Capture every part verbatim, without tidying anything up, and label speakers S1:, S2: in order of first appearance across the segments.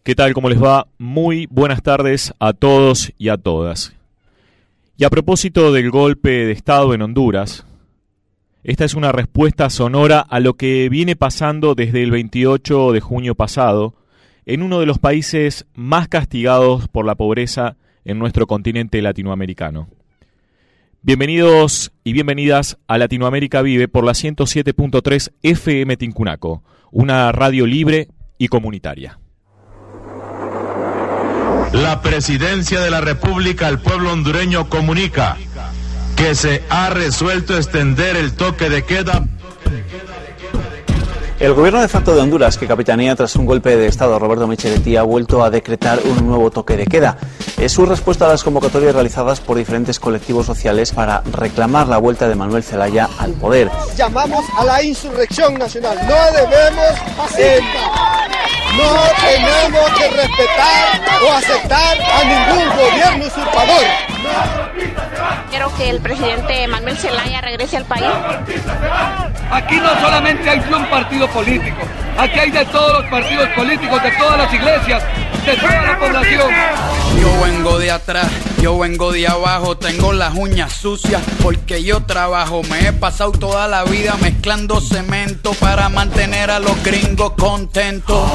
S1: ¿Qué tal? ¿Cómo les va? Muy buenas tardes a todos y a todas. Y a propósito del golpe de Estado en Honduras, esta es una respuesta sonora a lo que viene pasando desde el veintiocho de junio pasado en uno de los países más castigados por la pobreza en nuestro continente latinoamericano. Bienvenidos y bienvenidas a Latinoamérica Vive por la ciento siete punto tres F M Tincunaco, una radio libre y comunitaria.
S2: La Presidencia de la República al pueblo hondureño comunica que se ha resuelto extender el toque de queda.
S3: El gobierno de facto de Honduras, que capitanea tras un golpe de Estado Roberto Micheletti, ha vuelto a decretar un nuevo toque de queda. Es su respuesta a las convocatorias realizadas por diferentes colectivos sociales para reclamar la vuelta de Manuel Zelaya al poder.
S4: Llamamos a la insurrección nacional. No debemos, eh, no tenemos que respetar o aceptar a ningún gobierno usurpador.
S5: Quiero que el presidente Manuel Zelaya regrese al país.
S6: Aquí no solamente hay un partido político, aquí hay de todos los partidos políticos, de todas las iglesias, de toda la población.
S7: Yo vengo de atrás, yo vengo de abajo, tengo las uñas sucias porque yo trabajo. Me he pasado toda la vida mezclando cemento para mantener a los gringos contentos.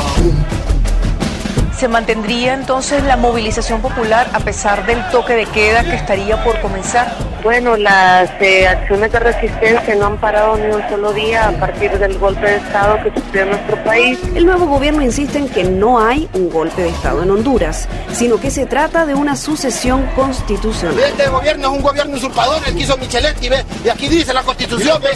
S8: ¿Se mantendría entonces la movilización popular a pesar del toque de queda que estaría por comenzar?
S9: Bueno, las eh, acciones de resistencia no han parado ni un solo día a partir del golpe de Estado que sufrió en nuestro país.
S10: El nuevo gobierno insiste en que no hay un golpe de Estado en Honduras, sino que se trata de una sucesión constitucional.
S4: Este gobierno es un gobierno usurpador, el que hizo Micheletti, ¿ve? Y aquí dice la Constitución, ¿ve?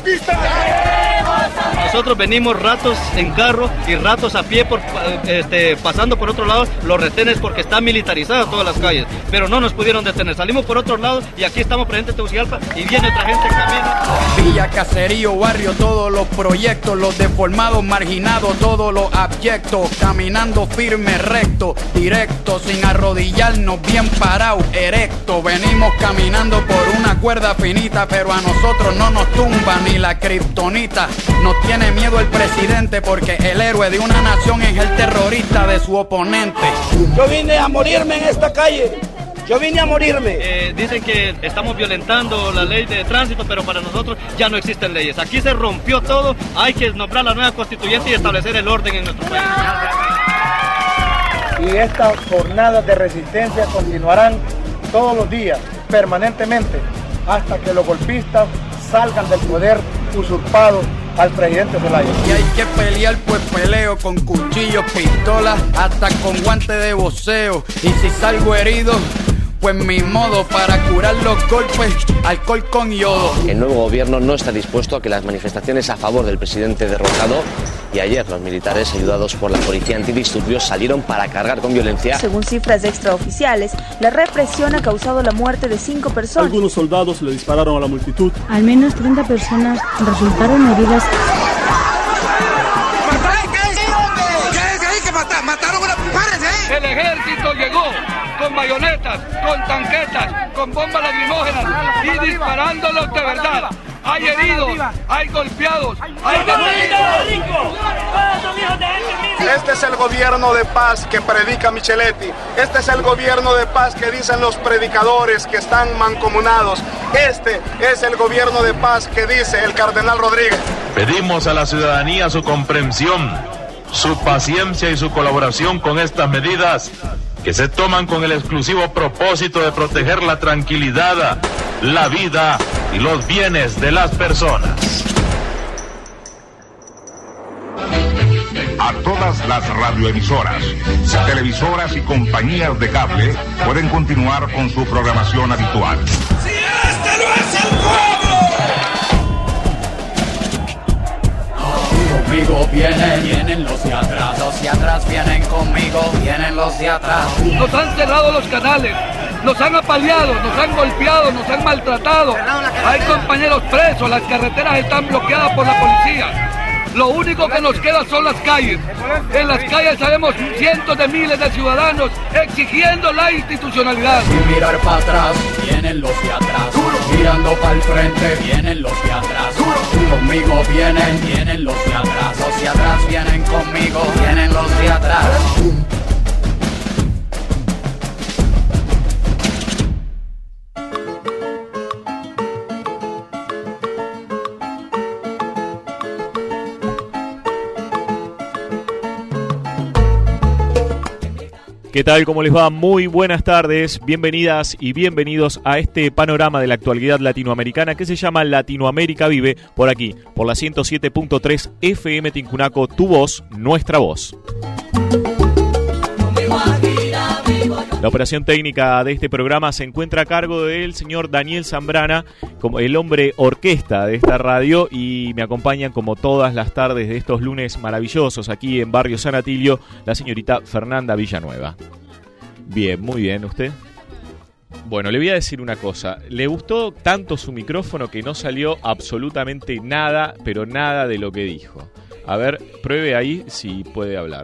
S6: Nosotros venimos ratos en carro y ratos a pie por, este, pasando por otro lado los retenes porque están militarizadas todas las calles, pero no nos pudieron detener. Salimos por otro lado y aquí estamos presentes en Tegucigalpa y viene otra gente en camino.
S7: Villa, caserío, barrio, todos los proyectos, los deformados, marginados, todos los abyectos, caminando firme, recto, directo, sin arrodillarnos, bien parado, erecto. Venimos caminando por una cuerda finita, pero a nosotros no nos tumba ni la kriptonita. Nos tiene miedo el presidente porque el héroe de una nación es el terrorista de su oponente.
S4: Yo vine a morirme en esta calle. Yo vine a morirme.
S6: Eh, dicen que estamos violentando la ley de tránsito, pero para nosotros ya no existen leyes. Aquí se rompió todo. Hay que nombrar la nueva constituyente y establecer el orden en nuestro país.
S11: Y estas jornadas de resistencia continuarán todos los días, permanentemente, hasta que los golpistas salgan del poder usurpado al presidente Zelaya.
S7: Y hay que pelear, pues peleo con cuchillos, pistolas, hasta con guantes de boxeo. Y si salgo herido, pues mi modo para curar los golpes, alcohol con yodo.
S12: El nuevo gobierno no está dispuesto a que las manifestaciones a favor del presidente derrocado, y ayer los militares ayudados por la policía antidisturbios salieron para cargar con violencia.
S8: Según cifras extraoficiales, la represión ha causado la muerte de cinco personas.
S13: Algunos soldados le dispararon a la multitud.
S14: Al menos treinta personas resultaron heridas.
S6: ¡Mataron a las mujeres, eh! El ejército llegó con bayonetas, con tanquetas, con bombas lacrimógenas y disparándolos de verdad. Hay heridos, hay golpeados, hay detenidos.
S15: Este es el gobierno de paz que predica Micheletti. Este es el gobierno de paz que dicen los predicadores que están mancomunados. Este es el gobierno de paz que dice el cardenal Rodríguez.
S2: Pedimos a la ciudadanía su comprensión, su paciencia y su colaboración con estas medidas que se toman con el exclusivo propósito de proteger la tranquilidad, la vida y los bienes de las personas.
S16: A todas las radioemisoras, televisoras y compañías de cable pueden continuar con su programación habitual.
S17: ¡Si este no es el pueblo!
S7: Conmigo vienen, vienen los de atrás, los de atrás vienen conmigo, vienen los de atrás.
S6: Nos han cerrado los canales, nos han apaleado, nos han golpeado, nos han maltratado. Hay compañeros presos, las carreteras están bloqueadas por la policía. Lo único que nos queda son las calles. En las calles sabemos cientos de miles de ciudadanos exigiendo la institucionalidad.
S7: Sin mirar para atrás, vienen los de atrás. Duro. Mirando para el frente, vienen los de atrás. Duro. Conmigo vienen, vienen los de atrás. Los de atrás vienen conmigo, vienen los de atrás.
S1: ¿Qué tal? ¿Cómo les va? Muy buenas tardes, bienvenidas y bienvenidos a este panorama de la actualidad latinoamericana que se llama Latinoamérica Vive, por aquí, por la ciento siete punto tres F M Tincunaco, tu voz, nuestra voz. La operación técnica de este programa se encuentra a cargo del señor Daniel Zambrana, como el hombre orquesta de esta radio, y me acompañan como todas las tardes de estos lunes maravillosos aquí en Barrio San Atilio, la señorita Fernanda Villanueva. Bien, muy bien, ¿usted? Bueno, le voy a decir una cosa. Le gustó tanto su micrófono que no salió absolutamente nada, pero nada de lo que dijo. A ver, pruebe ahí si puede hablar.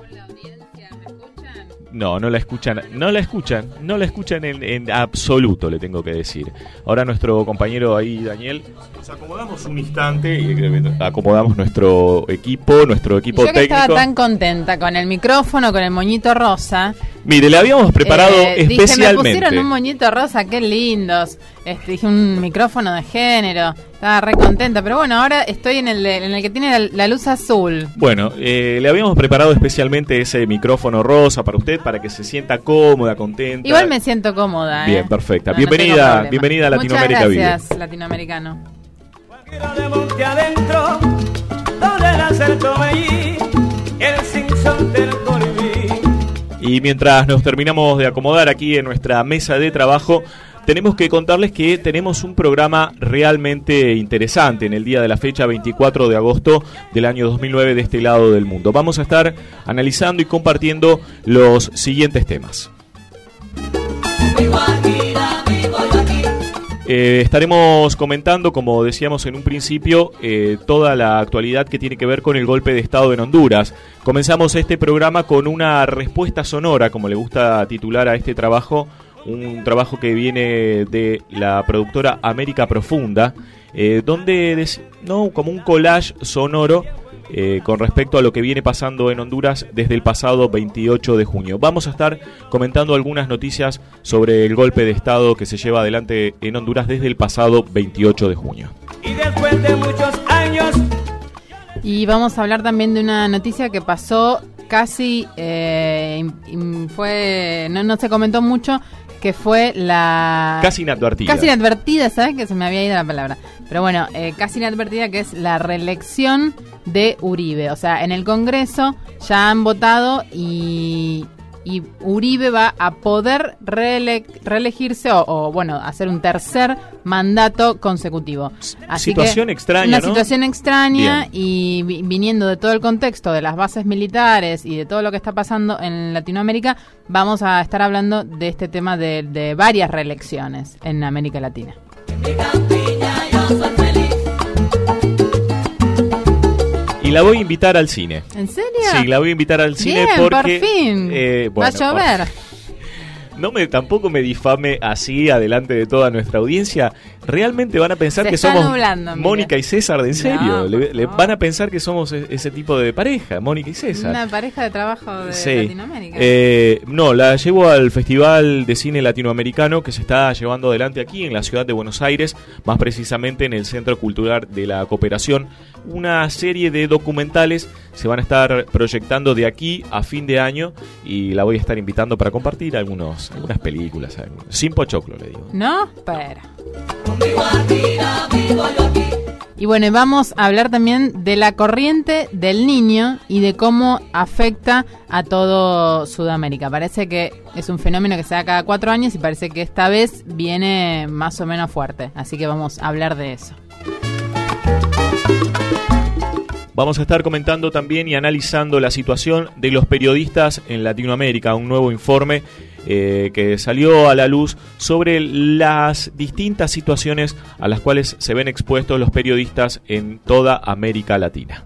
S1: No, no la escuchan, no la escuchan, no la escuchan en, en absoluto, le tengo que decir. Ahora nuestro compañero ahí, Daniel, nos acomodamos un instante y acomodamos nuestro equipo, nuestro equipo
S18: Yo que
S1: técnico.
S18: Estaba tan contenta con el micrófono, con el moñito rosa.
S1: Mire, le habíamos preparado eh, especialmente.
S18: Dije, me pusieron un moñito rosa, qué lindos. Este, dije, un micrófono de género. Estaba re contenta, pero bueno, ahora estoy en el, de, en el que tiene la, la luz azul.
S1: Bueno, eh, le habíamos preparado especialmente ese micrófono rosa para usted, para que se sienta cómoda, contenta.
S18: Igual me siento cómoda.
S1: Bien,
S18: eh.
S1: perfecta.
S18: No,
S1: bienvenida,
S18: no
S1: bienvenida a Latinoamérica
S18: Muchas
S1: Vive.
S18: gracias, latinoamericano.
S19: De monte adentro, donde el acerto allí, el Simpson del Colibrí.
S1: Y mientras nos terminamos de acomodar aquí en nuestra mesa de trabajo, tenemos que contarles que tenemos un programa realmente interesante en el día de la fecha veinticuatro de agosto del año dos mil nueve de este lado del mundo. Vamos a estar analizando y compartiendo los siguientes temas. Eh, estaremos comentando, como decíamos en un principio, eh, toda la actualidad que tiene que ver con el golpe de Estado en Honduras. Comenzamos este programa con una respuesta sonora, como le gusta titular a este trabajo, un trabajo que viene de la productora América Profunda, eh, donde, des- no, como un collage sonoro eh, con respecto a lo que viene pasando en Honduras desde el pasado veintiocho de junio. Vamos a estar comentando algunas noticias sobre el golpe de Estado que se lleva adelante en Honduras desde el pasado veintiocho de junio.
S19: Y después de muchos años.
S18: Y vamos a hablar también de una noticia que pasó casi, eh, fue, no, no se comentó mucho, que fue la...
S1: Casi inadvertida.
S18: Casi inadvertida, ¿sabes? Que se me había ido la palabra. Pero bueno, eh, casi inadvertida, que es la reelección de Uribe. O sea, en el Congreso ya han votado y, y Uribe va a poder reele- reelegirse o, o, bueno, hacer un tercer mandato consecutivo. Así
S1: situación
S18: que,
S1: extraña,
S18: Una
S1: ¿no?
S18: situación extraña.
S1: Bien.
S18: Y vi- viniendo de todo el contexto de las bases militares y de todo lo que está pasando en Latinoamérica, vamos a estar hablando de este tema de, de varias reelecciones en América Latina.
S1: Y la voy a invitar al cine.
S18: ¿En serio?
S1: Sí, la voy a invitar al cine
S18: Bien,
S1: porque...
S18: por fin.
S1: eh, bueno,
S18: va a llover.
S1: por- No me tampoco me difame así adelante de toda nuestra audiencia. Realmente van a pensar
S18: Se
S1: que
S18: está
S1: somos
S18: nublando, mire.
S1: Mónica y César, ¿de en serio?
S18: No,
S1: le, le
S18: no.
S1: van a pensar que somos e- ese tipo de pareja, Mónica y César.
S18: Una pareja de trabajo de
S1: Sí.
S18: Latinoamérica.
S1: Eh, no, la llevo al Festival de Cine Latinoamericano que se está llevando adelante aquí en la ciudad de Buenos Aires, más precisamente en el Centro Cultural de la Cooperación. Una serie de documentales se van a estar proyectando de aquí a fin de año y la voy a estar invitando para compartir algunos, algunas películas, algunos, sin pochoclo, le digo.
S18: ¿No? Espera. Y bueno, y vamos a hablar también de la corriente del Niño y de cómo afecta a todo Sudamérica. Parece que es un fenómeno que se da cada cuatro años y parece que esta vez viene más o menos fuerte. Así que vamos a hablar de eso.
S1: Vamos a estar comentando también y analizando la situación de los periodistas en Latinoamérica, un nuevo informe eh, que salió a la luz sobre las distintas situaciones a las cuales se ven expuestos los periodistas en toda América Latina.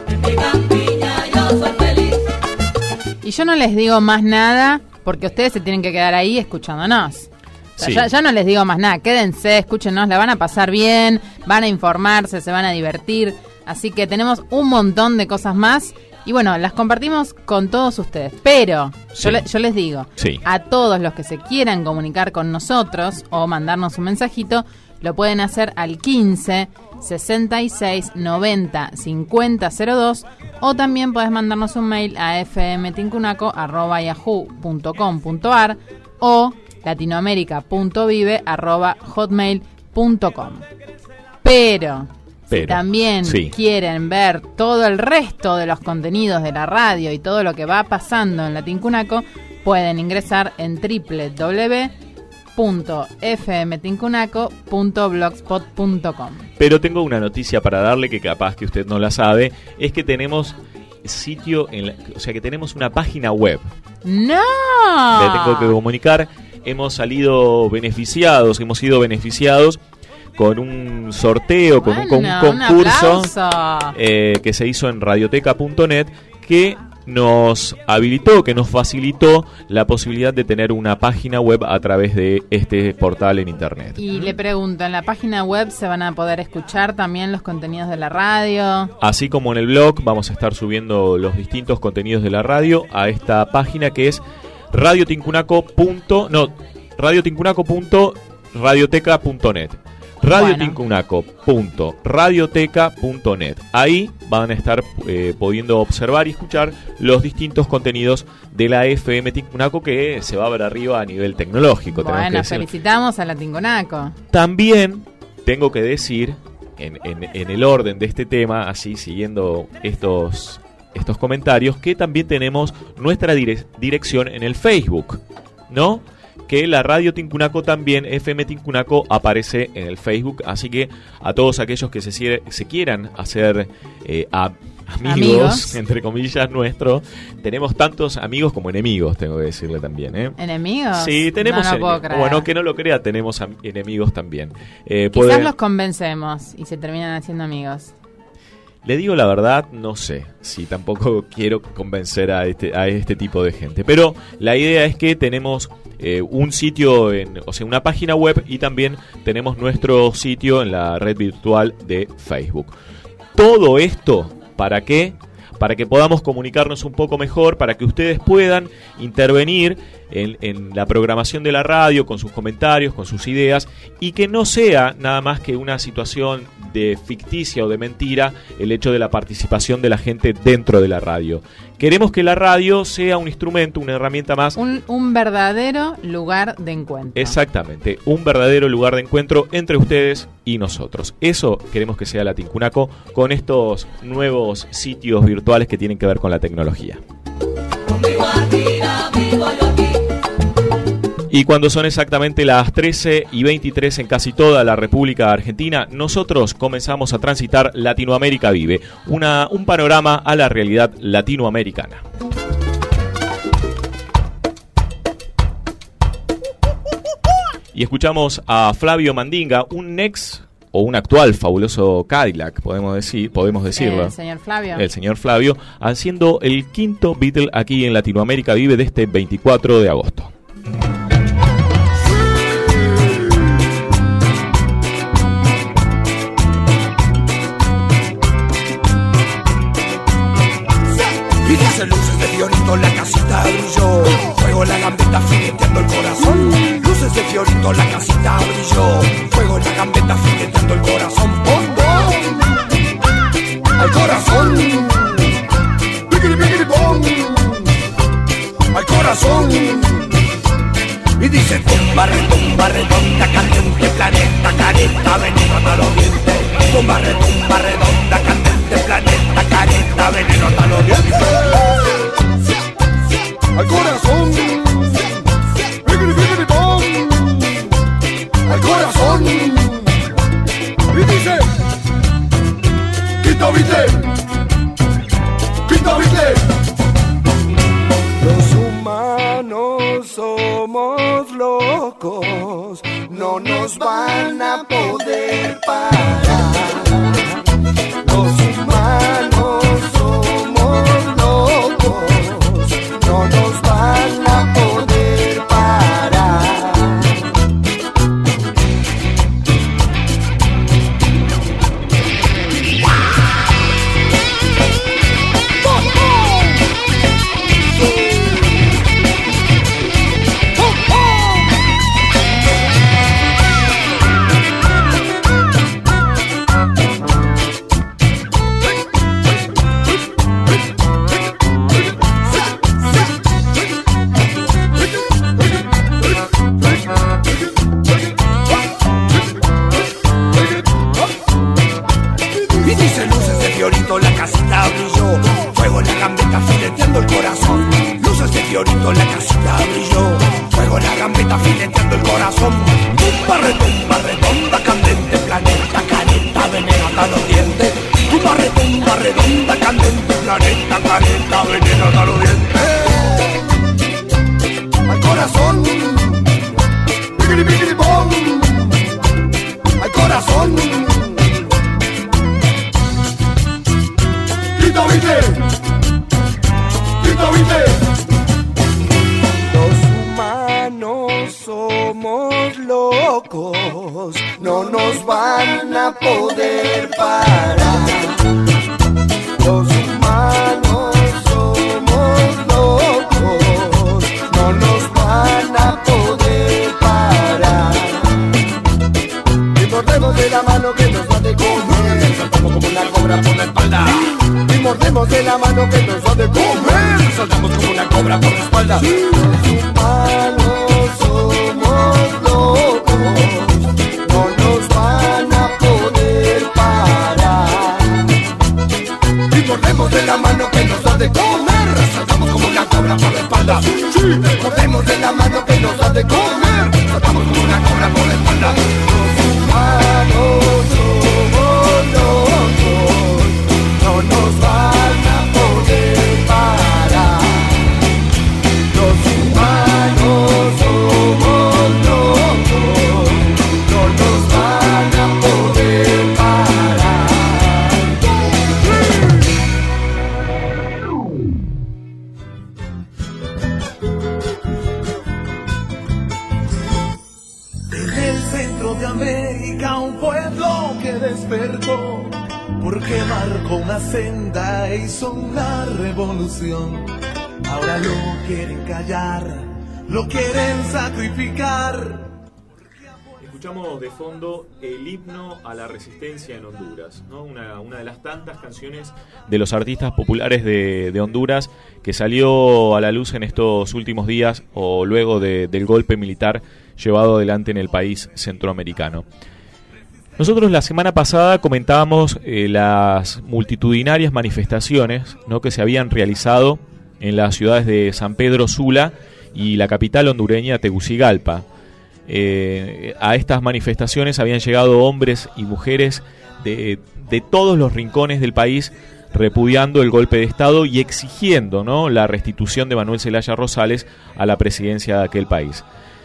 S18: Y yo no les digo más nada porque ustedes se tienen que quedar ahí escuchándonos. O sea,
S1: Sí.
S18: ya, ya no les digo más nada, quédense, escúchenos, la van a pasar bien, van a informarse, se van a divertir. Así que tenemos un montón de cosas más y bueno, las compartimos con todos ustedes. Pero
S1: Sí.
S18: yo, le- yo les digo,
S1: Sí.
S18: a todos los que se quieran comunicar con nosotros o mandarnos un mensajito, lo pueden hacer al quince sesenta y seis noventa cincuenta cero dos o también podés mandarnos un mail a fmtincunaco arroba yahoo punto com punto ar o latinoamerica punto vive arroba hotmail punto com. Pero,
S1: Pero
S18: si también
S1: sí.
S18: quieren ver todo el resto de los contenidos de la radio y todo lo que va pasando en Latincunaco, pueden ingresar en doble u doble u doble u punto f m tincunaco punto blogspot punto com.
S1: Pero tengo una noticia para darle que capaz que usted no la sabe, es que tenemos sitio, en la, o sea que tenemos una página web.
S18: ¡No!
S1: Le tengo que comunicar, hemos salido beneficiados, hemos sido beneficiados con un sorteo, con,
S18: bueno,
S1: un, con un concurso
S18: un
S1: eh, que se hizo en radioteca punto net, que nos habilitó, que nos facilitó la posibilidad de tener una página web a través de este portal en internet.
S18: Y le pregunto, ¿en la página web se van a poder escuchar también los contenidos de la radio?
S1: Así como en el blog, vamos a estar subiendo los distintos contenidos de la radio a esta página que es radiotincunaco. No, radiotincunaco punto radioteca punto net. radiotincunaco punto radioteca punto net. Ahí van a estar eh, pudiendo observar y escuchar los distintos contenidos de la F M Tincunaco, que se va a ver arriba a nivel tecnológico.
S18: Bueno, felicitamos a la Tincunaco.
S1: También tengo que decir, en, en, en el orden de este tema, así siguiendo estos, estos comentarios, que también tenemos nuestra dire- dirección en el Facebook, ¿no? Que la Radio Tincunaco también, F M Tincunaco, aparece en el Facebook. Así que a todos aquellos que se, se quieran hacer eh, a, amigos, amigos, entre comillas, nuestros, tenemos tantos amigos como enemigos, tengo que decirle también. ¿eh?
S18: ¿Enemigos?
S1: Sí, tenemos
S18: no, no
S1: enemigos.
S18: puedo creer.
S1: Bueno, que no lo crea, tenemos am- enemigos también. Eh,
S18: Quizás
S1: puede...
S18: los convencemos y se terminan haciendo amigos.
S1: Le digo la verdad, no sé si tampoco quiero convencer a este, a este tipo de gente. Pero la idea es que tenemos eh, un sitio, en, o sea, una página web, y también tenemos nuestro sitio en la red virtual de Facebook. Todo esto, ¿para qué? Para que podamos comunicarnos un poco mejor, para que ustedes puedan intervenir en, en la programación de la radio con sus comentarios, con sus ideas, y que no sea nada más que una situación de ficticia o de mentira el hecho de la participación de la gente dentro de la radio. Queremos que la radio sea un instrumento, una herramienta más.
S18: Un, un verdadero lugar de encuentro.
S1: Exactamente, un verdadero lugar de encuentro entre ustedes y nosotros. Eso queremos que sea la Tincunaco con estos nuevos sitios virtuales que tienen que ver con la tecnología. Y cuando son exactamente las trece y veintitrés en casi toda la República Argentina, nosotros comenzamos a transitar Latinoamérica Vive, una, un panorama a la realidad latinoamericana. Y escuchamos a Flavio Mandinga, un ex o un actual fabuloso Cadillac, podemos decir, podemos decirlo.
S18: El señor Flavio.
S1: El señor Flavio, haciendo el quinto Beatle aquí en Latinoamérica Vive de este veinticuatro de agosto.
S17: Y dice luces de Fiorito, la casita brilló. Fuego en la gambeta, fileteando el corazón. Luces de Fiorito, la casita brilló. Fuego en la gambeta, fileteando el corazón. ¡Bom, bom! ¡Al corazón! ¡Bigri, bigri, bom! ¡Al corazón! Y dice tumba, retumba, redonda, candente, planeta, careta, veneno hasta los dientes. Tumba, retumba, redonda, candente, planeta, careta, veneno hasta los dientes. Al corazón, bigri, bigri, bom. Al corazón. Y dice, quito vite, quito vite. Los humanos somos locos, no nos van a poder parar. Los humanos somos locos, no nos van a poder parar. cuando la casita brilló. Fuego en la gambeta fileteando el corazón. Tumba retumba redonda, candente, planeta, careta, veneno hasta los dientes. Tumba retumba redonda, candente, planeta, careta, veneno hasta los dientes. Al corazón, bigri bigri bom. Al corazón. Grita, viste. Grita, viste. Los humanos somos locos, no nos van a poder parar. Los humanos somos locos, no nos van a poder parar. Y mordemos de la mano que nos va de comer, saltamos como una cobra por la espalda. Y mordemos de la mano que nos va de comer, saltamos como una cobra por la espalda. Los humanos somos locos, no nos van a poder parar. Y mordemos de la mano que nos da de comer, saltamos como una cobra por la espalda. Sí, mordemos de la mano que nos da de comer, saltamos como una cobra por la espalda. Los humanos somos locos, no nos van a poder parar. Los humanos somos locos, no nos van a poder parar.
S20: En el centro de América un pueblo que despertó, porque marcó una senda e hizo una revolución. Ahora lo quieren callar, lo quieren sacrificar.
S1: Escuchamos de fondo el himno a la resistencia en Honduras, ¿no? Una, una de las tantas canciones de los artistas populares de, de Honduras que salió a la luz en estos últimos días o luego de, del golpe militar llevado adelante en el país centroamericano. Nosotros la semana pasada comentábamos eh, las multitudinarias manifestaciones, ¿no?, que se habían realizado en las ciudades de San Pedro Sula y la capital hondureña, Tegucigalpa. Eh, a estas manifestaciones habían llegado hombres y mujeres de, de todos los rincones del país repudiando el golpe de Estado y exigiendo, ¿no?, la restitución de Manuel Zelaya Rosales a la presidencia de aquel país.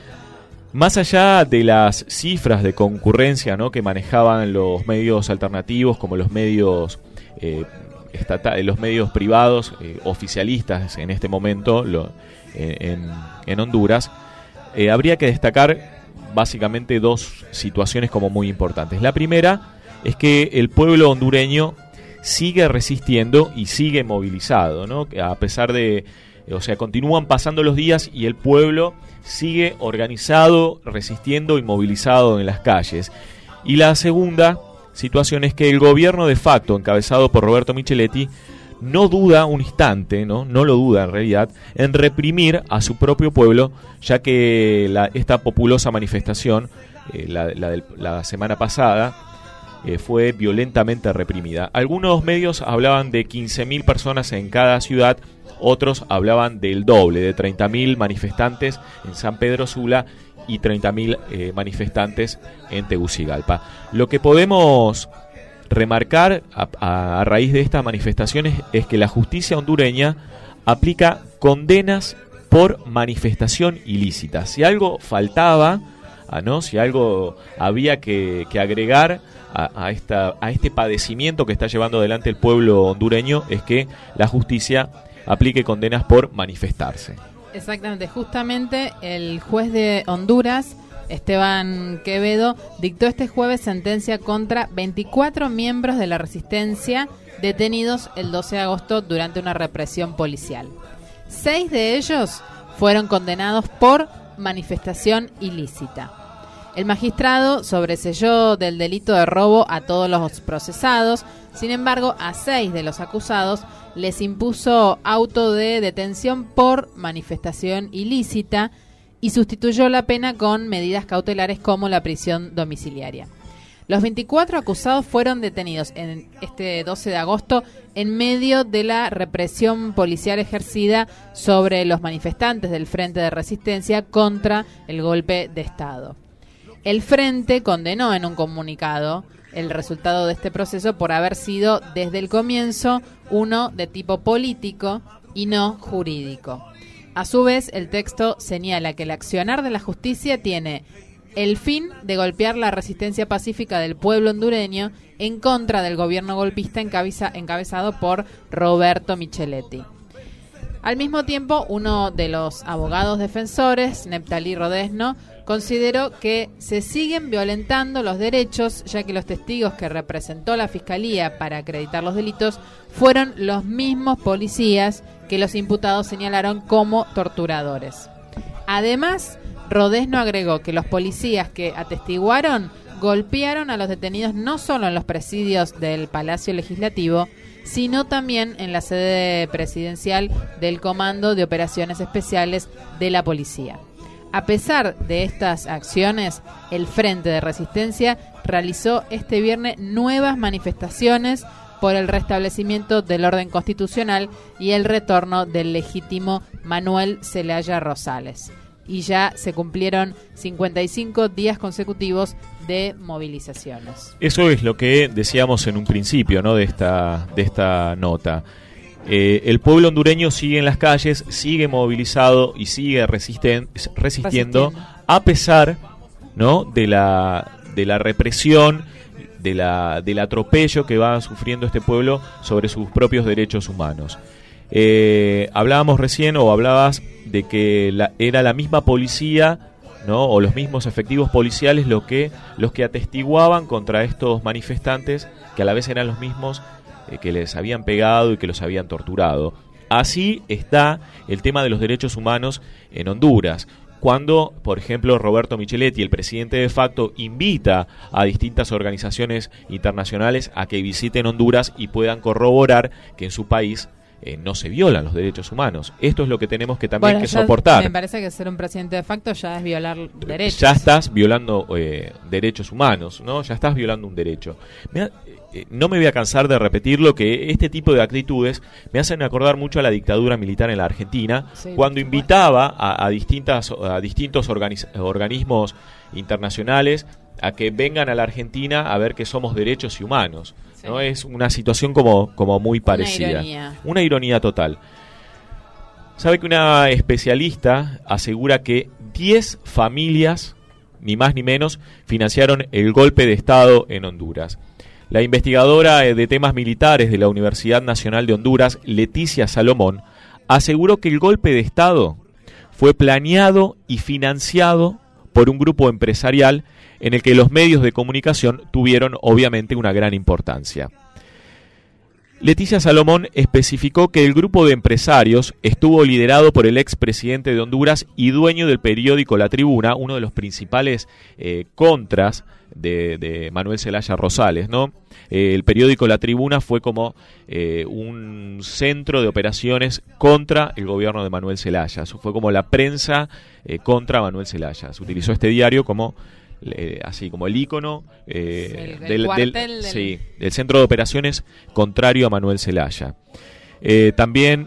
S1: Más allá de las cifras de concurrencia, ¿no?, que manejaban los medios alternativos como los medios eh, estatales, los medios privados eh, oficialistas en este momento lo, en, en Honduras, eh, habría que destacar básicamente dos situaciones como muy importantes. La primera es que el pueblo hondureño sigue resistiendo y sigue movilizado, ¿no?, a pesar de, o sea, continúan pasando los días y el pueblo sigue organizado, resistiendo y movilizado en las calles. Y la segunda situación es que el gobierno de facto, encabezado por Roberto Micheletti, no duda un instante, no, no lo duda en realidad, en reprimir a su propio pueblo, ya que la, esta populosa manifestación, eh, la, la, del, la semana pasada, eh, fue violentamente reprimida. Algunos medios hablaban de quince mil personas en cada ciudad, otros hablaban del doble, de treinta mil manifestantes en San Pedro Sula y treinta mil eh, manifestantes en Tegucigalpa. Lo que podemos remarcar a, a, a raíz de estas manifestaciones es que la justicia hondureña aplica condenas por manifestación ilícita. Si algo faltaba, ah, ¿no? si algo había que, que agregar a, a, esta, a este padecimiento que está llevando adelante el pueblo hondureño, es que la justicia aplique condenas por manifestarse.
S18: Exactamente, justamente el juez de Honduras, Esteban Quevedo, dictó este jueves sentencia contra veinticuatro miembros de la resistencia detenidos el doce de agosto durante una represión policial. Seis de ellos fueron condenados por manifestación ilícita. El magistrado sobreseyó del delito de robo a todos los procesados. Sin embargo, a seis de los acusados les impuso auto de detención por manifestación ilícita y sustituyó la pena con medidas cautelares como la prisión domiciliaria. Los veinticuatro acusados fueron detenidos en este doce de agosto en medio de la represión policial ejercida sobre los manifestantes del Frente de Resistencia contra el golpe de Estado. El Frente condenó en un comunicado el resultado de este proceso por haber sido desde el comienzo uno de tipo político y no jurídico. A su vez, el texto señala que el accionar de la justicia tiene el fin de golpear la resistencia pacífica del pueblo hondureño en contra del gobierno golpista encabeza, encabezado por Roberto Micheletti. Al mismo tiempo, uno de los abogados defensores, Neptalí Rodesno, consideró que se siguen violentando los derechos, ya que los testigos que representó la Fiscalía para acreditar los delitos fueron los mismos policías que los imputados señalaron como torturadores. Además, Rodesno agregó que los policías que atestiguaron golpearon a los detenidos no solo en los presidios del Palacio Legislativo, sino también en la sede presidencial del Comando de Operaciones Especiales de la Policía. A pesar de estas acciones, el Frente de Resistencia realizó este viernes nuevas manifestaciones por el restablecimiento del orden constitucional y el retorno del legítimo Manuel Zelaya Rosales. Y ya se cumplieron cincuenta y cinco días consecutivos de movilizaciones.
S1: Eso es lo que decíamos en un principio, ¿no?, de esta, de esta nota. Eh, el pueblo hondureño sigue en las calles, sigue movilizado y sigue resisten, resistiendo, resistiendo a pesar, ¿no?, de la, de la represión, de la, del atropello que va sufriendo este pueblo sobre sus propios derechos humanos. Eh, hablábamos recién, o hablabas de que la, era la misma policía, ¿no?, o los mismos efectivos policiales lo que, los que atestiguaban contra estos manifestantes, que a la vez eran los mismos eh, que les habían pegado y que los habían torturado. Así está el tema de los derechos humanos en Honduras. Cuando, por ejemplo, Roberto Micheletti, el presidente de facto, invita a distintas organizaciones internacionales a que visiten Honduras y puedan corroborar que en su país Eh, no se violan los derechos humanos. Esto es lo que tenemos que también
S18: bueno,
S1: que soportar.
S18: Me parece que ser un presidente de facto ya es violar derechos.
S1: Ya estás violando eh, derechos humanos, ¿no? Ya estás violando un derecho. Me, eh, no me voy a cansar de repetirlo, que este tipo de actitudes me hacen acordar mucho a la dictadura militar en la Argentina, sí, cuando invitaba a, a distintas a distintos organiz, organismos internacionales a que vengan a la Argentina a ver que somos derechos y humanos. Sí. ¿No? Es una situación como, como muy parecida.
S18: Una ironía.
S1: Una ironía total. Sabe que una especialista asegura que diez familias, ni más ni menos, financiaron el golpe de Estado en Honduras. La investigadora de temas militares de la Universidad Nacional de Honduras, Leticia Salomón, aseguró que el golpe de Estado fue planeado y financiado por un grupo empresarial en el que los medios de comunicación tuvieron obviamente una gran importancia. Leticia Salomón especificó que el grupo de empresarios estuvo liderado por el expresidente de Honduras y dueño del periódico La Tribuna, uno de los principales eh, contras de, de Manuel Zelaya Rosales, ¿no? Eh, el periódico La Tribuna fue como eh, un centro de operaciones contra el gobierno de Manuel Zelaya. Eso fue como la prensa eh, contra Manuel Zelaya. Se utilizó este diario como Eh, así como el ícono eh,
S18: el, el
S1: del, del,
S18: del...
S1: sí, del centro de operaciones contrario a Manuel Zelaya. Eh, también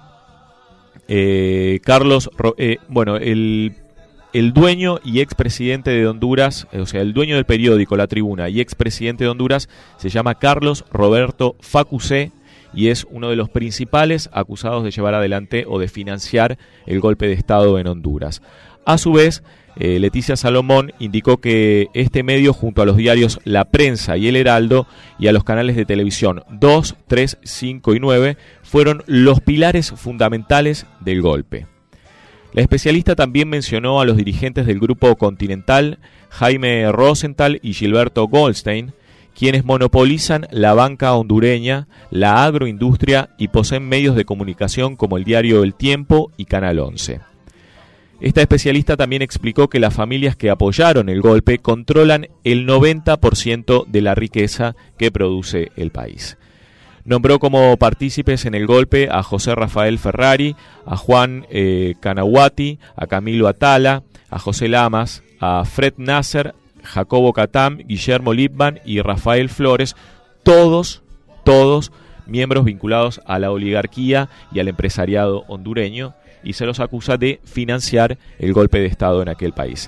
S1: eh, Carlos, eh, bueno, el, el dueño y expresidente de Honduras, eh, o sea, el dueño del periódico La Tribuna y expresidente de Honduras se llama Carlos Roberto Facusé y es uno de los principales acusados de llevar adelante o de financiar el golpe de Estado en Honduras. A su vez, Eh, Leticia Salomón indicó que este medio, junto a los diarios La Prensa y El Heraldo y a los canales de televisión dos, tres, cinco y nueve, fueron los pilares fundamentales del golpe. La especialista también mencionó a los dirigentes del Grupo Continental, Jaime Rosenthal y Gilberto Goldstein, quienes monopolizan la banca hondureña, la agroindustria y poseen medios de comunicación como el diario El Tiempo y Canal once. Esta especialista también explicó que las familias que apoyaron el golpe controlan el noventa por ciento de la riqueza que produce el país. Nombró como partícipes en el golpe a José Rafael Ferrari, a Juan eh, Canahuati, a Camilo Atala, a José Lamas, a Fred Nasser, Jacobo Catam, Guillermo Lippmann y Rafael Flores, todos, todos miembros vinculados a la oligarquía y al empresariado hondureño, y se los acusa de financiar el golpe de Estado en aquel país.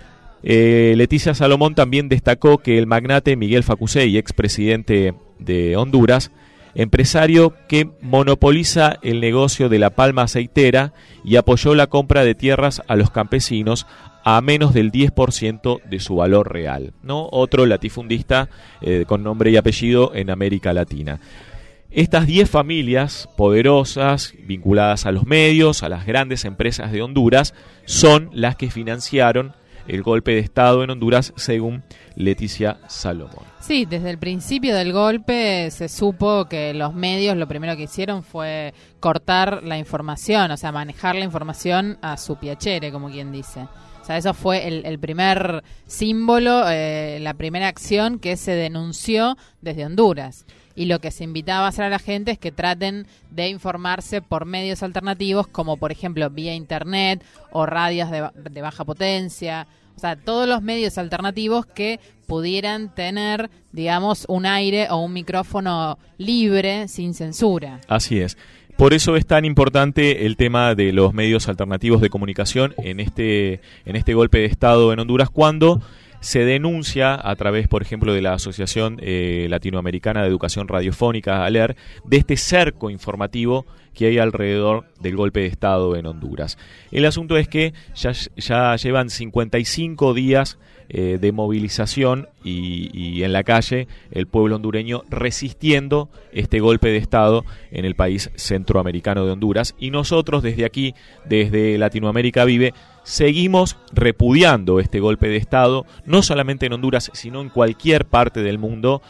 S1: Eh, Leticia Salomón también destacó que el magnate Miguel Facusey, expresidente de Honduras, empresario que monopoliza el negocio de la palma aceitera y apoyó la compra de tierras a los campesinos a menos del diez por ciento de su valor real, ¿no? Otro latifundista eh, con nombre y apellido en América Latina. Estas diez familias poderosas, vinculadas a los medios, a las grandes empresas de Honduras, son las que financiaron el golpe de Estado en Honduras, según Leticia Salomón.
S18: Sí, desde el principio del golpe se supo que los medios lo primero que hicieron fue cortar la información, o sea, manejar la información a su piacere, como quien dice. O sea, eso fue el, el primer símbolo, eh, la primera acción que se denunció desde Honduras. Y lo que se invitaba a hacer a la gente es que traten de informarse por medios alternativos, como por ejemplo vía internet o radios de, de baja potencia. O sea, todos los medios alternativos que pudieran tener, digamos, un aire o un micrófono libre, sin censura.
S1: Así es. Por eso es tan importante el tema de los medios alternativos de comunicación en este, en este golpe de Estado en Honduras, cuando se denuncia a través, por ejemplo, de la Asociación eh, Latinoamericana de Educación Radiofónica, A L E R, de este cerco informativo que hay alrededor del golpe de Estado en Honduras. El asunto es que ya, ya llevan cincuenta y cinco días eh, de movilización y, y en la calle el pueblo hondureño resistiendo este golpe de Estado en el país centroamericano de Honduras, y nosotros desde aquí, desde Latinoamérica Vive, seguimos repudiando este golpe de Estado, no solamente en Honduras, sino en cualquier parte del mundo.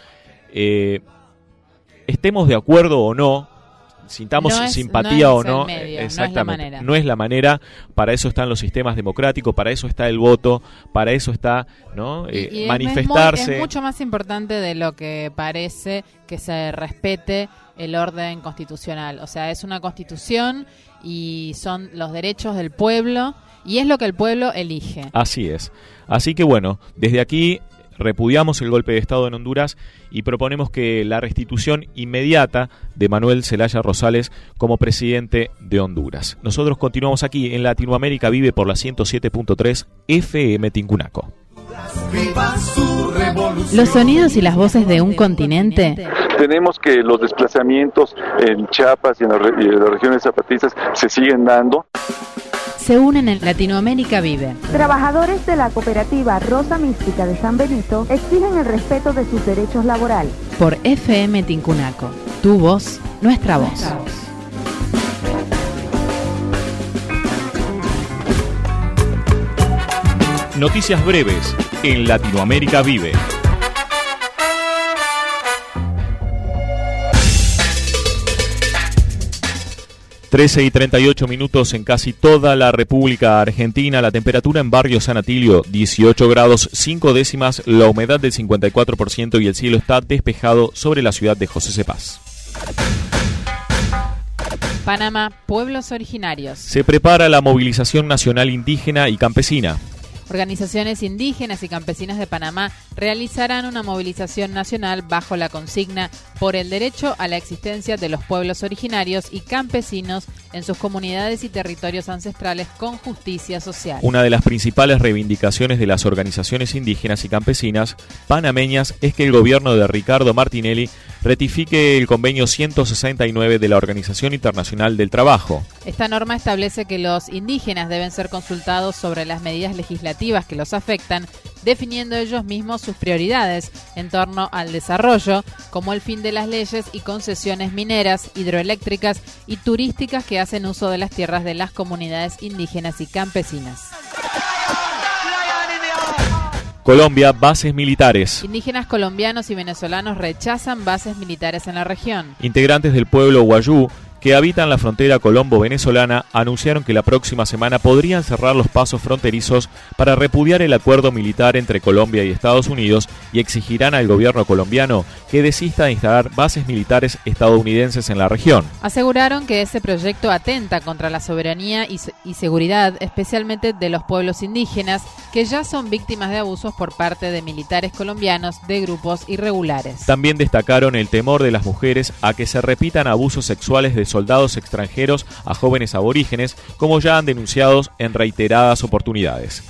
S1: Eh, estemos de acuerdo o no, sintamos
S18: no es,
S1: simpatía
S18: no
S1: o no,
S18: medio,
S1: exactamente,
S18: no es, la manera.
S1: no es la manera. Para eso están los sistemas democráticos, para eso está el voto, para eso está, ¿no? Eh,
S18: y, y
S1: manifestarse.
S18: Es, muy, es mucho más importante de lo que parece que se respete el orden constitucional. O sea, es una constitución y son los derechos del pueblo y es lo que el pueblo elige.
S1: Así es. Así que bueno, desde aquí repudiamos el golpe de Estado en Honduras y proponemos que la restitución inmediata de Manuel Zelaya Rosales como presidente de Honduras. Nosotros continuamos aquí en Latinoamérica Vive por la ciento siete punto tres F M Tincunaco.
S18: Los sonidos y las voces de un continente.
S21: Tenemos que los desplazamientos en Chiapas y en las, y en las regiones zapatistas se siguen dando.
S18: Se unen en Latinoamérica Vive.
S22: Trabajadores de la cooperativa Rosa Mística de San Benito exigen el respeto de sus derechos laborales.
S18: Por F M Tincunaco. Tu voz, nuestra voz. Nuestra voz.
S1: Noticias breves en Latinoamérica Vive. trece y treinta y ocho minutos en casi toda la República Argentina. La temperatura en Barrio San Atilio, dieciocho grados cinco décimas, la humedad del cincuenta y cuatro por ciento y el cielo está despejado sobre la ciudad de José Cepaz.
S18: Panamá, pueblos originarios.
S1: Se prepara la movilización nacional indígena y campesina.
S18: Organizaciones indígenas y campesinas de Panamá realizarán una movilización nacional bajo la consigna por el derecho a la existencia de los pueblos originarios y campesinos en sus comunidades y territorios ancestrales con justicia social.
S1: Una de las principales reivindicaciones de las organizaciones indígenas y campesinas panameñas es que el gobierno de Ricardo Martinelli ratifique el convenio ciento sesenta y nueve de la Organización Internacional del Trabajo.
S18: Esta norma establece que los indígenas deben ser consultados sobre las medidas legislativas que los afectan, definiendo ellos mismos sus prioridades en torno al desarrollo, como el fin de las leyes y concesiones mineras, hidroeléctricas y turísticas que hacen uso de las tierras de las comunidades indígenas y campesinas.
S1: Colombia, bases militares.
S18: Indígenas colombianos y venezolanos rechazan bases militares en la región.
S1: Integrantes del pueblo Wayuu que habitan la frontera colombo-venezolana anunciaron que la próxima semana podrían cerrar los pasos fronterizos para repudiar el acuerdo militar entre Colombia y Estados Unidos y exigirán al gobierno colombiano que desista de instalar bases militares estadounidenses en la región.
S18: Aseguraron que ese proyecto atenta contra la soberanía y, y seguridad, especialmente de los pueblos indígenas, que ya son víctimas de abusos por parte de militares colombianos de grupos irregulares.
S1: También destacaron el temor de las mujeres a que se repitan abusos sexuales de soldados extranjeros a jóvenes aborígenes, como ya han denunciado en reiteradas oportunidades.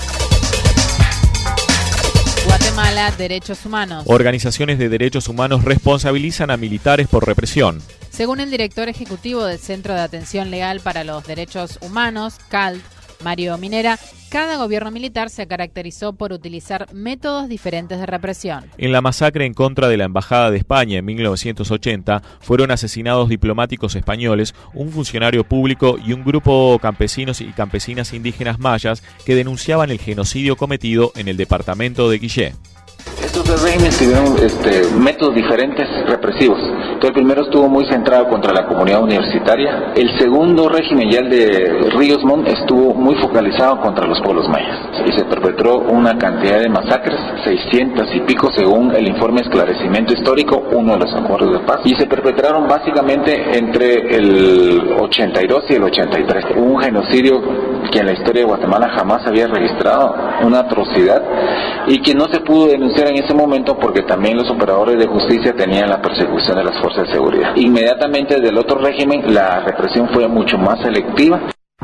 S18: Guatemala, derechos humanos.
S1: Organizaciones de derechos humanos responsabilizan a militares por represión.
S18: Según el director ejecutivo del Centro de Atención Legal para los Derechos Humanos, C A L D, Mario Minera, cada gobierno militar se caracterizó por utilizar métodos diferentes de represión.
S1: En la masacre en contra de la Embajada de España en mil novecientos ochenta fueron asesinados diplomáticos españoles, un funcionario público y un grupo campesinos y campesinas indígenas mayas que denunciaban el genocidio cometido en el departamento de Guillé.
S3: Estos dos regímenes tuvieron este, métodos diferentes represivos. Entonces, el primero estuvo muy centrado contra la comunidad universitaria. El segundo régimen, ya el de Ríos Montt, estuvo muy focalizado contra los pueblos mayas. Y se perpetró una cantidad de masacres, seiscientas y pico según el informe Esclarecimiento Histórico, uno de los acuerdos de paz. Y se perpetraron básicamente entre el ochenta y dos y el ochenta y tres. Un genocidio que en la historia de Guatemala jamás había registrado, una atrocidad, y que no se pudo denunciar en ese momento porque también los operadores de justicia tenían la persecución de las fuerzas de seguridad. Inmediatamente del otro régimen la represión fue mucho más selectiva.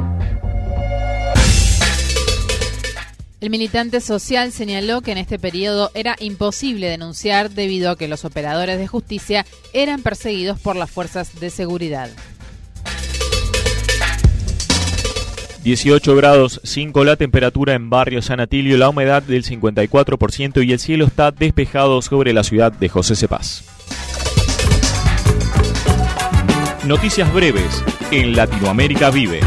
S18: El militante social señaló que en este periodo era imposible denunciar debido a que los operadores de justicia eran perseguidos por las fuerzas de seguridad.
S1: dieciocho grados cinco la temperatura en Barrio San Atilio, la humedad del cincuenta y cuatro por ciento y el cielo está despejado sobre la ciudad de José Cepaz. Noticias breves en Latinoamérica Vive.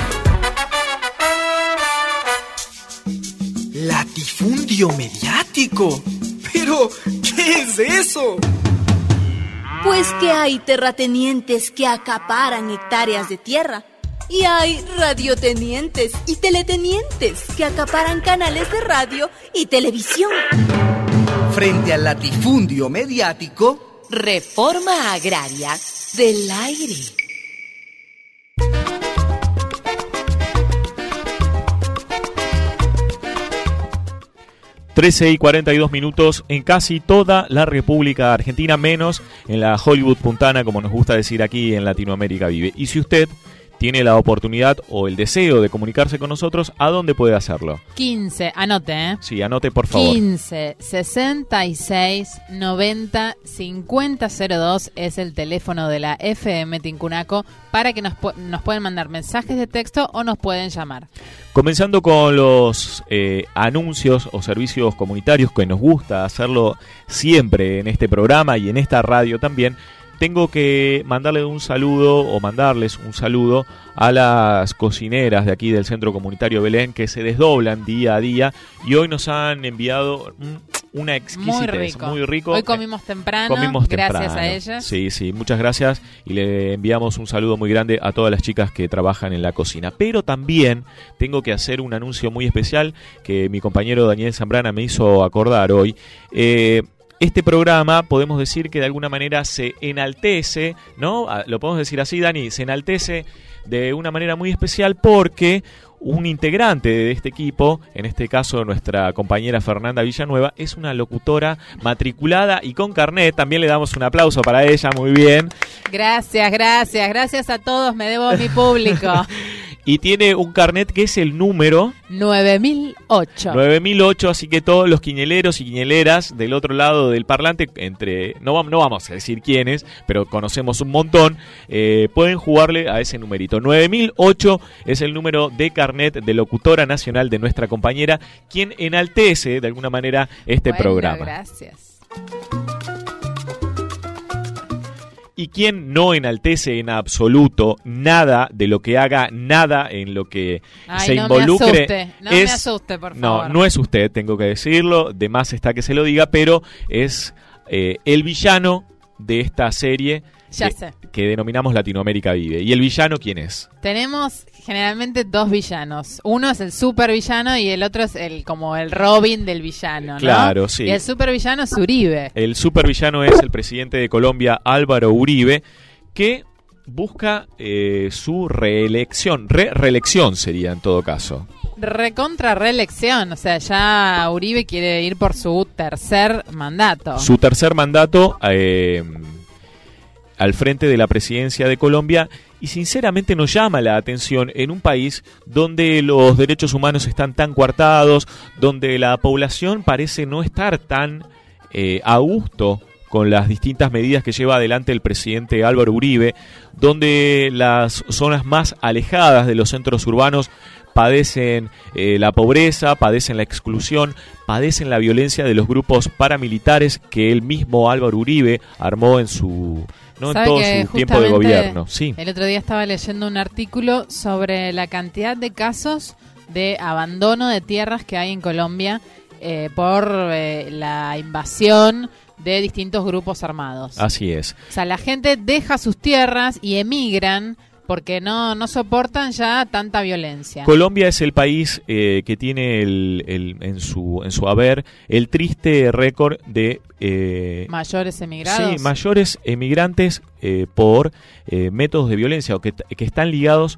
S5: Latifundio mediático. ¿Pero qué es eso?
S23: Pues que hay terratenientes que acaparan hectáreas de tierra. Y hay radiotenientes y teletenientes que acaparan canales de radio y televisión.
S5: Frente al latifundio mediático,
S23: reforma agraria del aire.
S1: trece y cuarenta y dos minutos en casi toda la República Argentina, menos en la Hollywood puntana, como nos gusta decir aquí en Latinoamérica Vive. Y si usted tiene la oportunidad o el deseo de comunicarse con nosotros, ¿a dónde puede hacerlo?
S18: quince, anote, ¿eh?
S1: Sí, anote por favor.
S18: quince, sesenta y seis, noventa, cincuenta cero dos es el teléfono de la F M Tincunaco para que nos, pu- nos pueden mandar mensajes de texto o nos pueden llamar.
S1: Comenzando con los eh, anuncios o servicios comunitarios, que nos gusta hacerlo siempre en este programa y en esta radio también. Tengo que mandarle un saludo o mandarles un saludo a las cocineras de aquí del Centro Comunitario Belén que se desdoblan día a día y hoy nos han enviado una exquisitez.
S18: Muy rico.
S1: Muy rico.
S18: Hoy comimos temprano,
S1: comimos
S18: gracias
S1: temprano.
S18: a ellas.
S1: Sí, sí, muchas gracias y le enviamos un saludo muy grande a todas las chicas que trabajan en la cocina. Pero también tengo que hacer un anuncio muy especial que mi compañero Daniel Zambrana me hizo acordar hoy. Eh... Este programa, podemos decir que de alguna manera se enaltece, ¿no? Lo podemos decir así, Dani, se enaltece de una manera muy especial porque un integrante de este equipo, en este caso nuestra compañera Fernanda Villanueva, es una locutora matriculada y con carnet. También le damos un aplauso para ella, muy bien.
S18: Gracias, gracias, gracias a todos, me debo a mi público.
S1: Y tiene un carnet que es el número
S18: nueve mil ocho.
S1: nueve mil ocho, así que todos los quiñeleros y quiñeleras del otro lado del parlante, entre no, vamos, no vamos a decir quiénes, pero conocemos un montón, eh, pueden jugarle a ese numerito. nueve mil ocho es el número de carnet de locutora nacional de nuestra compañera, quien enaltece de alguna manera este
S18: bueno,
S1: programa.
S18: Gracias.
S1: Y quien no enaltece en absoluto nada de lo que haga, nada en lo que
S18: Ay,
S1: se
S18: no
S1: involucre.
S18: Me asuste, no
S1: es,
S18: me asuste, por
S1: no,
S18: favor.
S1: no es usted, tengo que decirlo, de más está que se lo diga, pero es eh, el villano de esta serie
S18: Ya
S1: que,
S18: sé.
S1: que denominamos Latinoamérica Vive. ¿Y el villano quién es?
S18: Tenemos generalmente dos villanos. Uno es el supervillano y el otro es el como el Robin del villano, ¿no?
S1: Claro, sí.
S18: Y el supervillano es Uribe.
S1: El supervillano es el presidente de Colombia, Álvaro Uribe, que busca eh, su reelección. Re reelección sería en todo caso.
S18: Recontra reelección, o sea, ya Uribe quiere ir por su tercer mandato.
S1: Su tercer mandato eh, al frente de la presidencia de Colombia, y sinceramente nos llama la atención en un país donde los derechos humanos están tan coartados, donde la población parece no estar tan eh, a gusto con las distintas medidas que lleva adelante el presidente Álvaro Uribe, donde las zonas más alejadas de los centros urbanos padecen eh, la pobreza, padecen la exclusión, padecen la violencia de los grupos paramilitares que el mismo Álvaro Uribe armó en su no en todo su tiempo de gobierno. Sí.
S18: El otro día estaba leyendo un artículo sobre la cantidad de casos de abandono de tierras que hay en Colombia eh, por eh, la invasión de distintos grupos armados.
S1: Así es.
S18: O sea, la gente deja sus tierras y emigran porque no, no soportan ya tanta violencia.
S1: Colombia es el país eh, que tiene el, el, en su en su haber el triste récord de eh,
S18: mayores emigrados.
S1: Sí, mayores emigrantes eh, por eh, métodos de violencia o que, que están ligados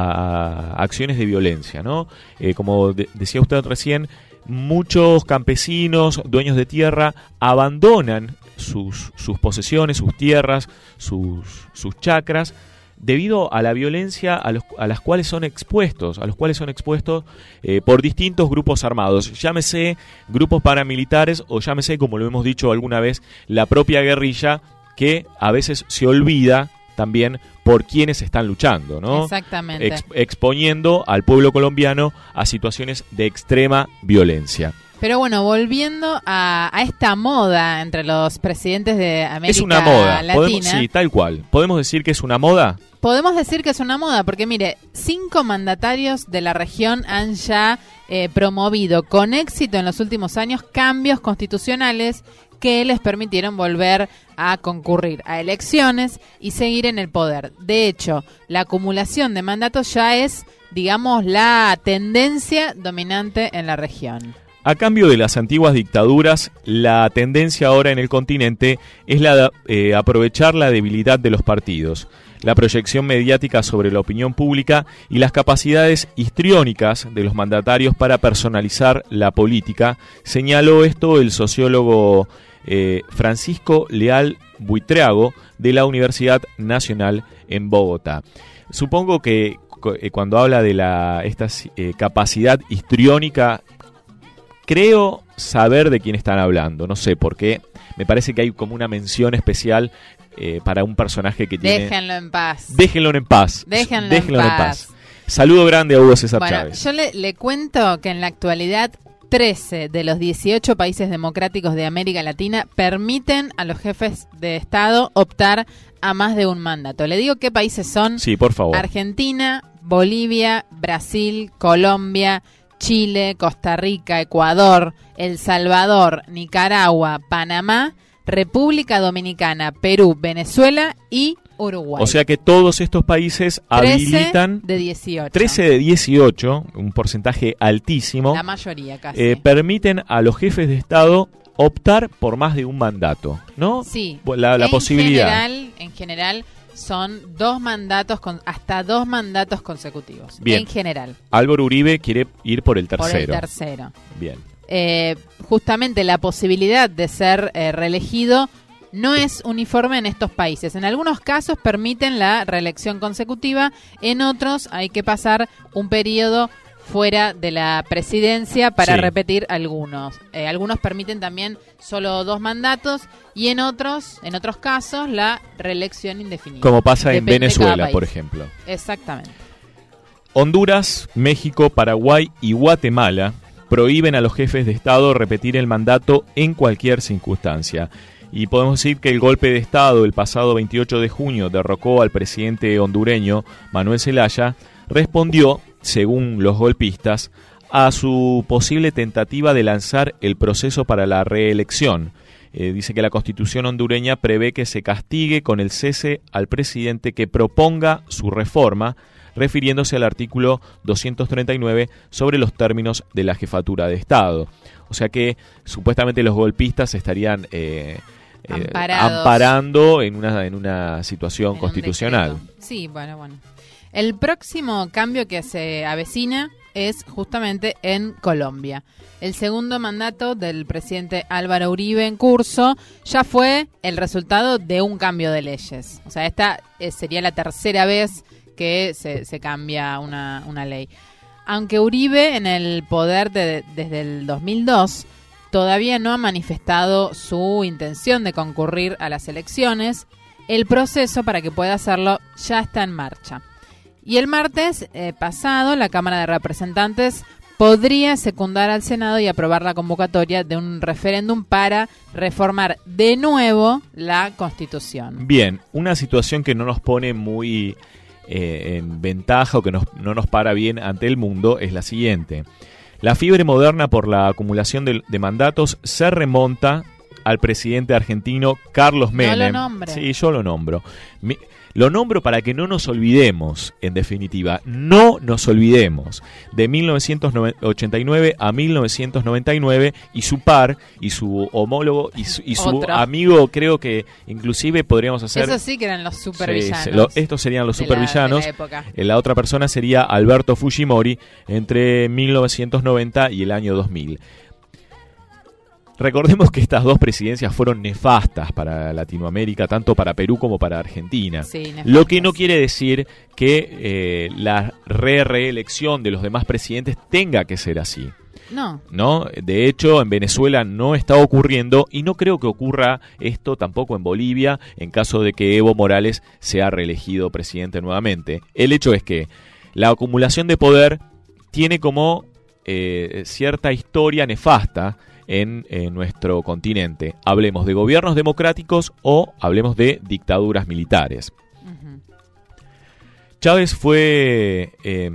S1: a, a acciones de violencia, ¿no? Eh, como de, decía usted recién, muchos campesinos, dueños de tierra, abandonan sus, sus posesiones, sus tierras, sus, sus chacras, debido a la violencia a, los, a las cuales son expuestos, a los cuales son expuestos eh, por distintos grupos armados, llámese grupos paramilitares o llámese, como lo hemos dicho alguna vez, la propia guerrilla, que a veces se olvida también por quienes están luchando, ¿no?
S18: Exactamente.
S1: Ex- exponiendo al pueblo colombiano a situaciones de extrema violencia.
S18: Pero bueno, volviendo a, a esta moda entre los presidentes de América
S1: Es una moda,
S18: Latina.
S1: podemos, sí, tal cual. ¿Podemos decir que es una moda?
S18: Podemos decir que es una moda, porque mire, cinco mandatarios de la región han ya eh, promovido con éxito en los últimos años cambios constitucionales que les permitieron volver a concurrir a elecciones y seguir en el poder. De hecho, la acumulación de mandatos ya es, digamos, la tendencia dominante en la región.
S1: A cambio de las antiguas dictaduras, la tendencia ahora en el continente es la de eh, aprovechar la debilidad de los partidos, la proyección mediática sobre la opinión pública y las capacidades histriónicas de los mandatarios para personalizar la política, señaló esto el sociólogo eh, Francisco Leal Buitrago de la Universidad Nacional en Bogotá. Supongo que eh, cuando habla de la esta eh, capacidad histriónica, creo saber de quién están hablando, no sé por qué. Me parece que hay como una mención especial eh, para un personaje que tiene...
S18: Déjenlo en paz.
S1: Déjenlo en paz.
S18: Déjenlo,
S1: Déjenlo
S18: en,
S1: en
S18: paz.
S1: paz. Saludo grande a Hugo César
S18: bueno,
S1: Chávez.
S18: Yo le, le cuento que en la actualidad trece de los dieciocho países democráticos de América Latina permiten a los jefes de Estado optar a más de un mandato. Le digo qué países son.
S1: Sí, por favor.
S18: Argentina, Bolivia, Brasil, Colombia, Chile, Costa Rica, Ecuador, El Salvador, Nicaragua, Panamá, República Dominicana, Perú, Venezuela y Uruguay.
S1: O sea que todos estos países habilitan...
S18: trece de dieciocho.
S1: trece de dieciocho, un porcentaje altísimo.
S18: La mayoría casi.
S1: Eh, permiten a los jefes de Estado optar por más de un mandato, ¿no?
S18: Sí.
S1: La, la
S18: en
S1: posibilidad.
S18: General, en general son dos mandatos, con, hasta dos mandatos consecutivos.
S1: Bien.
S18: En general.
S1: Álvaro Uribe quiere ir por el tercero.
S18: Por el tercero.
S1: Bien.
S18: Eh, justamente la posibilidad de ser eh, reelegido no es uniforme en estos países. En algunos casos permiten la reelección consecutiva, en otros hay que pasar un periodo fuera de la presidencia para
S1: sí.
S18: repetir algunos. Eh, algunos permiten también solo dos mandatos y en otros, en otros casos, la reelección indefinida.
S1: Como pasa
S18: Depende
S1: en Venezuela, por ejemplo.
S18: Exactamente.
S1: Honduras, México, Paraguay y Guatemala prohíben a los jefes de Estado repetir el mandato en cualquier circunstancia. Y podemos decir que el golpe de Estado el pasado veintiocho de junio derrocó al presidente hondureño Manuel Zelaya, respondió, según los golpistas, a su posible tentativa de lanzar el proceso para la reelección. eh, dice que la Constitución hondureña prevé que se castigue con el cese al presidente que proponga su reforma, refiriéndose al artículo doscientos treinta y nueve sobre los términos de la jefatura de Estado. O sea que supuestamente los golpistas estarían eh, eh, amparando en una, en una situación en constitucional.
S18: Sí, bueno, bueno. El próximo cambio que se avecina es justamente en Colombia. El segundo mandato del presidente Álvaro Uribe en curso ya fue el resultado de un cambio de leyes. O sea, esta eh, sería la tercera vez que se, se cambia una, una ley. Aunque Uribe en el poder de, desde el dos mil dos todavía no ha manifestado su intención de concurrir a las elecciones, el proceso para que pueda hacerlo ya está en marcha. Y el martes eh, pasado, la Cámara de Representantes podría secundar al Senado y aprobar la convocatoria de un referéndum para reformar de nuevo la Constitución.
S1: Bien, una situación que no nos pone muy eh, en ventaja o que nos, no nos para bien ante el mundo es la siguiente. La fiebre moderna por la acumulación de, de mandatos se remonta al presidente argentino Carlos Menem.
S18: No lo nombre.
S1: Sí, yo lo nombro. Mi, Lo nombro para que no nos olvidemos, en definitiva, no nos olvidemos de mil novecientos ochenta y nueve a mil novecientos noventa y nueve y su par y su homólogo y su, y su amigo, creo que inclusive podríamos hacer...
S18: Eso sí que eran los supervillanos.
S1: Sí, lo, estos serían los supervillanos.
S18: La,
S1: la otra persona sería Alberto Fujimori entre mil novecientos noventa y el año dos mil. Recordemos que estas dos presidencias fueron nefastas para Latinoamérica, tanto para Perú como para Argentina.
S18: Sí,
S1: lo que no quiere decir que eh, la re-reelección de los demás presidentes tenga que ser así.
S18: No.
S1: ¿No? De hecho, en Venezuela no está ocurriendo y no creo que ocurra esto tampoco en Bolivia en caso de que Evo Morales sea reelegido presidente nuevamente. El hecho es que la acumulación de poder tiene como eh, cierta historia nefasta En, en nuestro continente. Hablemos de gobiernos democráticos o hablemos de dictaduras militares. Uh-huh. Chávez fue, eh,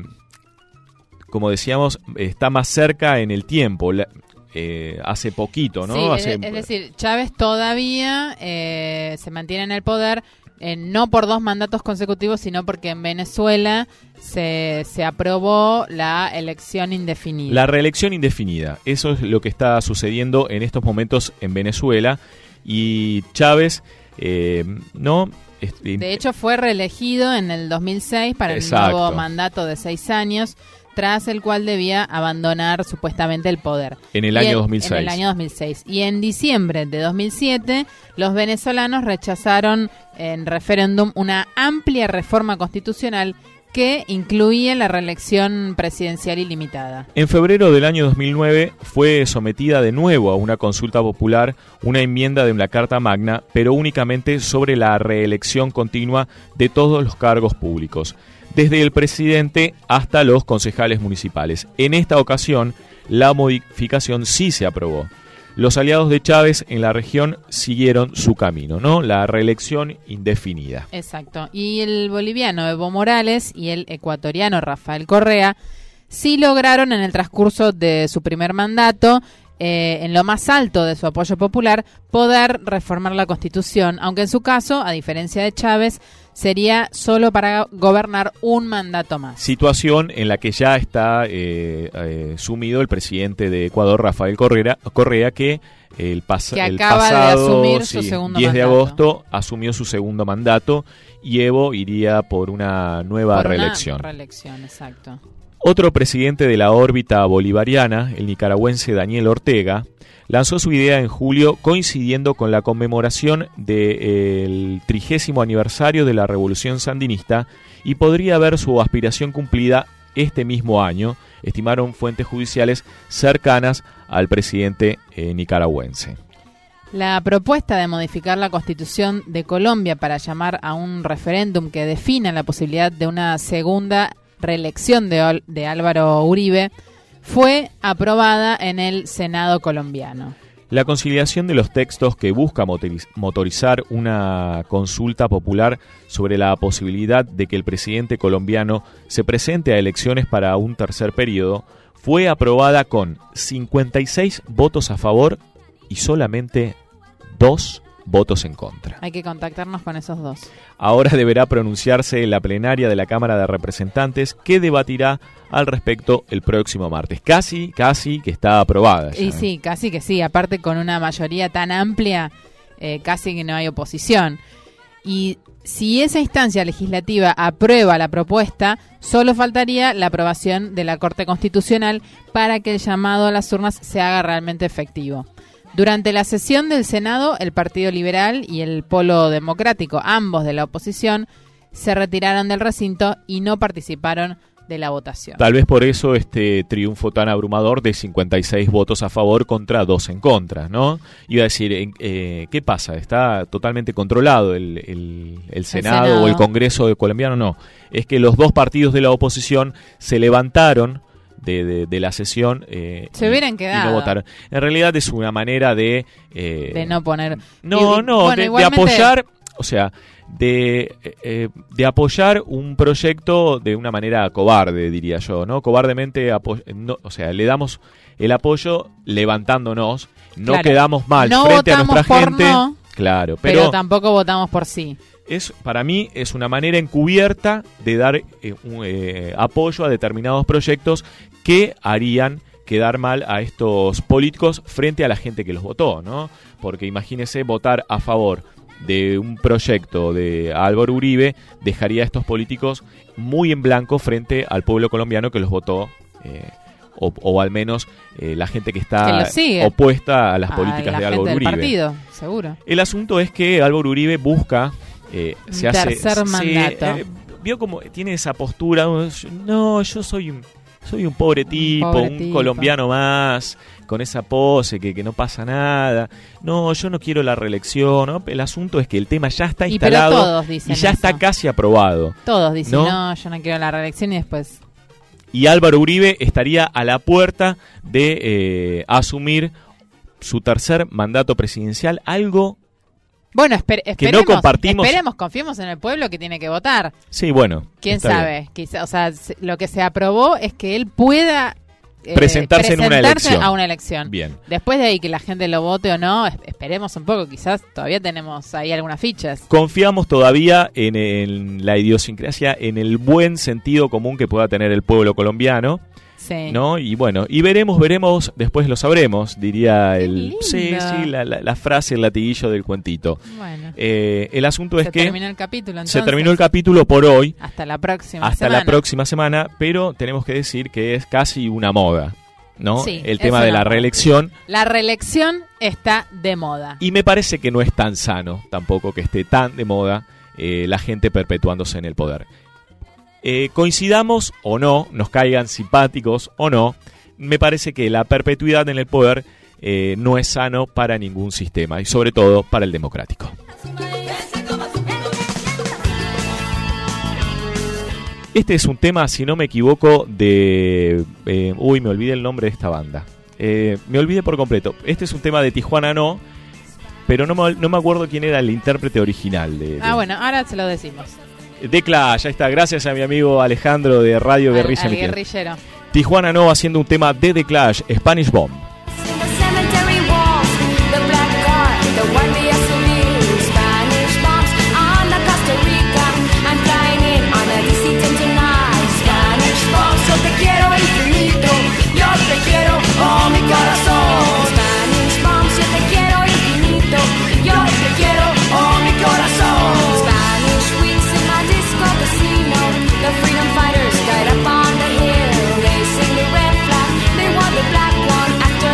S1: como decíamos, está más cerca en el tiempo, la, eh, hace poquito, ¿no?
S18: Sí,
S1: hace,
S18: es, es decir, Chávez todavía eh, se mantiene en el poder, eh, no por dos mandatos consecutivos, sino porque en Venezuela se, se aprobó la elección indefinida.
S1: La reelección indefinida, eso es lo que está sucediendo en estos momentos en Venezuela y Chávez, eh, ¿no?
S18: De hecho fue reelegido en el dos mil seis para el
S1: Exacto.
S18: nuevo mandato de seis años, tras el cual debía abandonar supuestamente el poder.
S1: En el año
S18: en,
S1: dos mil seis.
S18: En el año dos mil seis. Y en diciembre de dos mil siete, los venezolanos rechazaron en referéndum una amplia reforma constitucional que incluía la reelección presidencial ilimitada.
S1: En febrero del año dos mil nueve fue sometida de nuevo a una consulta popular una enmienda de la Carta Magna, pero únicamente sobre la reelección continua de todos los cargos públicos, desde el presidente hasta los concejales municipales. En esta ocasión, la modificación sí se aprobó. Los aliados de Chávez en la región siguieron su camino, ¿no? La reelección indefinida.
S18: Exacto. Y el boliviano Evo Morales y el ecuatoriano Rafael Correa sí lograron en el transcurso de su primer mandato, eh, en lo más alto de su apoyo popular, poder reformar la Constitución, aunque en su caso, a diferencia de Chávez, sería solo para gobernar un mandato más.
S1: Situación en la que ya está eh, eh, sumido el presidente de Ecuador, Rafael Correa, Correa que el, pas-
S18: que
S1: el
S18: acaba
S1: pasado
S18: de asumir
S1: sí,
S18: su segundo
S1: diez de
S18: mandato.
S1: agosto asumió su segundo mandato y Evo iría por una nueva
S18: por
S1: reelección.
S18: Una reelección, exacto.
S1: Otro presidente de la órbita bolivariana, el nicaragüense Daniel Ortega, lanzó su idea en julio coincidiendo con la conmemoración del trigésimo aniversario de la Revolución Sandinista y podría ver su aspiración cumplida este mismo año, estimaron fuentes judiciales cercanas al presidente eh, nicaragüense.
S18: La propuesta de modificar la Constitución de Colombia para llamar a un referéndum que defina la posibilidad de una segunda reelección de, de Álvaro Uribe fue aprobada en el Senado colombiano.
S1: La conciliación de los textos que busca motoriz- motorizar una consulta popular sobre la posibilidad de que el presidente colombiano se presente a elecciones para un tercer periodo fue aprobada con cincuenta y seis votos a favor y solamente dos votos en contra.
S18: Hay que contactarnos con esos dos.
S1: Ahora deberá pronunciarse la plenaria de la Cámara de Representantes, que debatirá al respecto el próximo martes. Casi, casi que está aprobada ya,
S18: Y
S1: ¿eh?
S18: sí, casi que sí. Aparte, con una mayoría tan amplia, eh, casi que no hay oposición. Y si esa instancia legislativa aprueba la propuesta, solo faltaría la aprobación de la Corte Constitucional para que el llamado a las urnas se haga realmente efectivo. Durante la sesión del Senado, el Partido Liberal y el Polo Democrático, ambos de la oposición, se retiraron del recinto y no participaron de la votación.
S1: Tal vez por eso este triunfo tan abrumador de cincuenta y seis votos a favor contra dos en contra, ¿no? Iba a decir, eh, ¿qué pasa? ¿Está totalmente controlado el, el, el, Senado, el Senado o el Congreso de colombiano? No, es que los dos partidos de la oposición se levantaron De, de, de la sesión eh,
S18: se hubieran quedado
S1: y no votaron. En realidad es una manera de eh,
S18: de no poner
S1: no
S18: y,
S1: no
S18: bueno,
S1: de,
S18: igualmente...
S1: de apoyar, o sea, de eh, de apoyar un proyecto de una manera cobarde, diría yo, no cobardemente apo- no, o sea, le damos el apoyo levantándonos, no
S18: claro,
S1: quedamos mal
S18: no
S1: frente a nuestra
S18: por
S1: gente,
S18: no,
S1: claro,
S18: pero,
S1: pero
S18: tampoco votamos por sí.
S1: Es, para mí es una manera encubierta de dar eh, un, eh, apoyo a determinados proyectos que harían quedar mal a estos políticos frente a la gente que los votó, ¿no? Porque imagínese votar a favor de un proyecto de Álvaro Uribe, dejaría a estos políticos muy en blanco frente al pueblo colombiano que los votó, eh, o, o al menos eh, la gente que está
S18: que
S1: opuesta a las
S18: a
S1: políticas
S18: la
S1: de Álvaro
S18: gente
S1: Uribe.
S18: del partido, seguro.
S1: El asunto es que Álvaro Uribe busca Eh, se
S18: un
S1: hace
S18: tercer mandato.
S1: Se, eh, vio como tiene esa postura, no, yo soy un soy un pobre tipo, un,
S18: pobre
S1: un
S18: tipo.
S1: colombiano más, con esa pose que, que no pasa nada, no, yo no quiero la reelección, ¿no? El asunto es que el tema ya está
S18: y pero
S1: instalado
S18: todos dicen
S1: y ya
S18: eso.
S1: está casi aprobado.
S18: Todos dicen,
S1: ¿no?
S18: no, yo no quiero la reelección y después...
S1: Y Álvaro Uribe estaría a la puerta de eh, asumir su tercer mandato presidencial, algo...
S18: Bueno, esper-
S1: que
S18: esperemos,
S1: no compartimos.
S18: esperemos, confiemos en el pueblo que tiene que votar.
S1: Sí, bueno.
S18: ¿Quién sabe? Quizá, o sea, se- lo que se aprobó es que él pueda eh,
S1: Presentarse en una
S18: presentarse
S1: elección.
S18: a una elección.
S1: Bien.
S18: Después de ahí que la gente lo vote o no, es- esperemos un poco, quizás todavía tenemos ahí algunas fichas.
S1: Confiamos todavía en, en la idiosincrasia, en el buen sentido común que pueda tener el pueblo colombiano.
S18: Sí.
S1: ¿No? Y bueno, y veremos, veremos, después lo sabremos, diría el...
S18: lindo.
S1: Sí, sí, la, la, la frase, el latiguillo del cuentito.
S18: Bueno.
S1: Eh, el asunto
S18: Se
S1: es que...
S18: terminó el capítulo, entonces.
S1: Se terminó el capítulo por hoy.
S18: Hasta la próxima
S1: Hasta
S18: semana.
S1: la próxima semana, pero tenemos que decir que es casi una moda, ¿no?
S18: Sí,
S1: el
S18: es
S1: tema de
S18: una
S1: la
S18: moda.
S1: reelección.
S18: La reelección está de moda.
S1: Y me parece que no es tan sano tampoco que esté tan de moda eh, la gente perpetuándose en el poder. Eh, coincidamos o no, nos caigan simpáticos o no, me parece que la perpetuidad en el poder eh, no es sano para ningún sistema y sobre todo para el democrático. Este es un tema, si no me equivoco, de... Eh, uy, me olvidé el nombre de esta banda. Eh, me olvidé por completo. Este es un tema de Tijuana No, pero no me, no me acuerdo quién era el intérprete original. De, de,
S18: Ah, bueno, ahora se lo decimos.
S1: de Clash, ya está. Gracias a mi amigo Alejandro de Radio
S18: Al,
S1: Guerrilla.
S18: al
S1: Miquel.
S18: guerrillero.
S1: Tijuana No haciendo un tema de The Clash, Spanish Bomb.
S4: Cemetery walls, the black car, the white B S U V, Spanish bombs on the Costa Rica. I'm flying in on a D C ten tonight. Spanish bombs, yo te quiero infinito, yo te quiero, oh mi corazón. Spanish bombs, yo te quiero infinito, yo te quiero, oh mi corazón. Spanish weeks in my disco casino, the freedom fighters died up on the hill. They sing the red flag, they want the black one after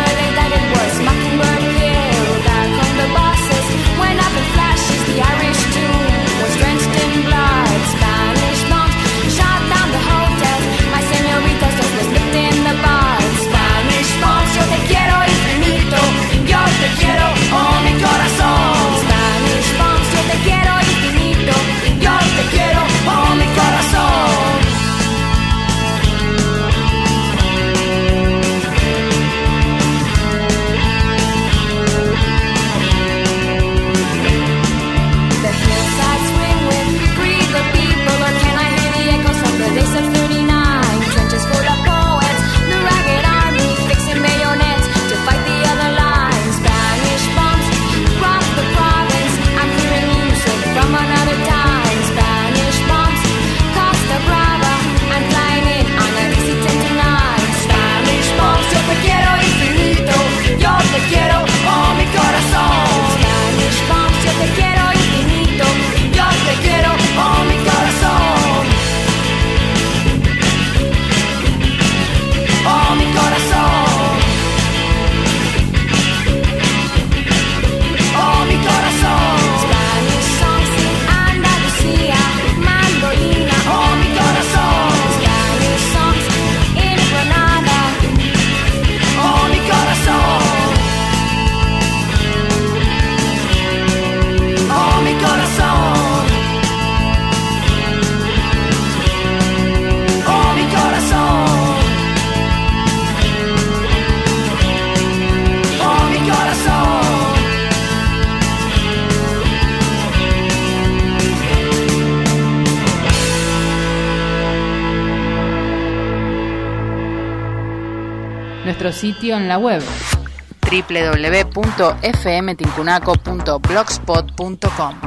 S18: nuestro sitio en la web doble u doble u doble u punto f m tincunaco punto blogspot punto com.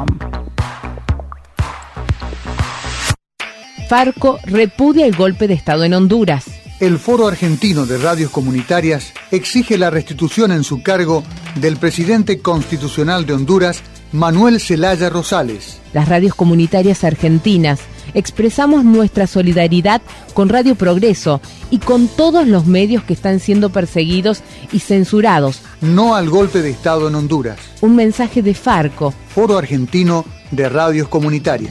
S9: Farco repudia el golpe de Estado en Honduras.
S10: El Foro Argentino de Radios Comunitarias exige la restitución en su cargo del presidente constitucional de Honduras, Manuel Zelaya Rosales.
S9: Las radios comunitarias argentinas expresamos nuestra solidaridad con Radio Progreso y con todos los medios que están siendo perseguidos y censurados.
S10: No al golpe de Estado en Honduras.
S9: Un mensaje de Farco,
S10: Foro Argentino de Radios Comunitarias.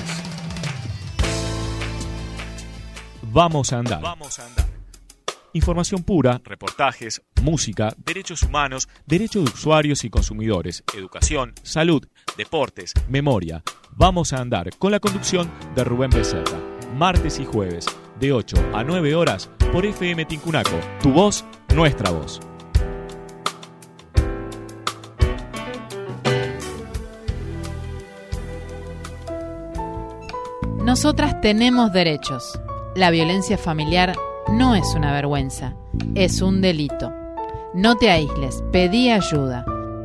S1: Vamos a andar. Vamos a andar. Información pura, reportajes, música, derechos humanos, derechos de usuarios y consumidores, educación, salud, deportes, memoria. Vamos a andar con la conducción de Rubén Becerra, martes y jueves, de ocho a nueve horas por F M Tincunaco. Tu voz, nuestra voz.
S18: Nosotras tenemos derechos. La violencia familiar no es una vergüenza, es un delito. No te aísles, pedí ayuda.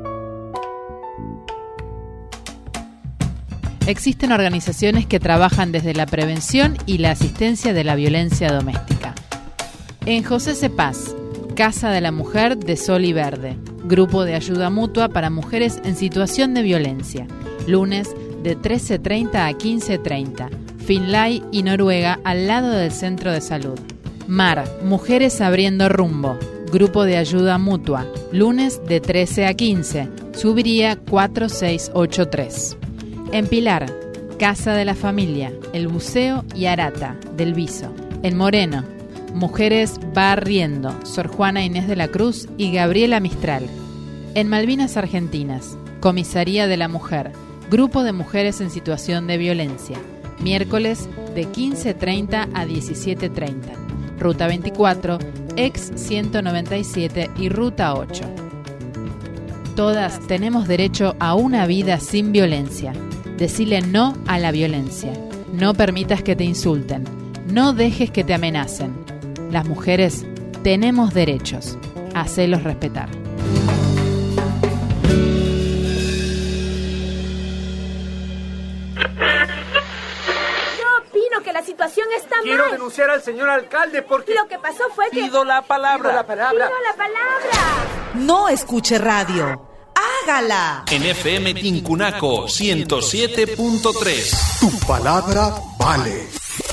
S18: Existen organizaciones que trabajan desde la prevención y la asistencia de la violencia doméstica. En José Cepaz, Casa de la Mujer de Sol y Verde, grupo de ayuda mutua para mujeres en situación de violencia, lunes de trece treinta a quince treinta, Finlay y Noruega al lado del centro de salud. Mar, Mujeres Abriendo Rumbo, grupo de ayuda mutua, lunes de trece a quince, Subiría cuatro seis ocho tres. En Pilar, Casa de la Familia, El Buceo y Arata, del Viso. En Moreno, Mujeres Barriendo, Sor Juana Inés de la Cruz y Gabriela Mistral. En Malvinas Argentinas, Comisaría de la Mujer, grupo de mujeres en situación de violencia, miércoles de quince treinta a diecisiete treinta. Ruta veinticuatro, ex ciento noventa y siete y Ruta ocho. Todas tenemos derecho a una vida sin violencia. Decile no a la violencia. No permitas que te insulten. No dejes que te amenacen. Las mujeres tenemos derechos. Hacelos respetar.
S11: Que la situación está mal.
S5: Quiero denunciar al señor alcalde porque...
S11: Lo que pasó fue que...
S5: Pido la palabra.
S11: Pido la palabra. Pido la palabra.
S24: No escuche radio. Hágala.
S25: En F M Tincunaco ciento siete punto tres.
S17: Tu palabra vale.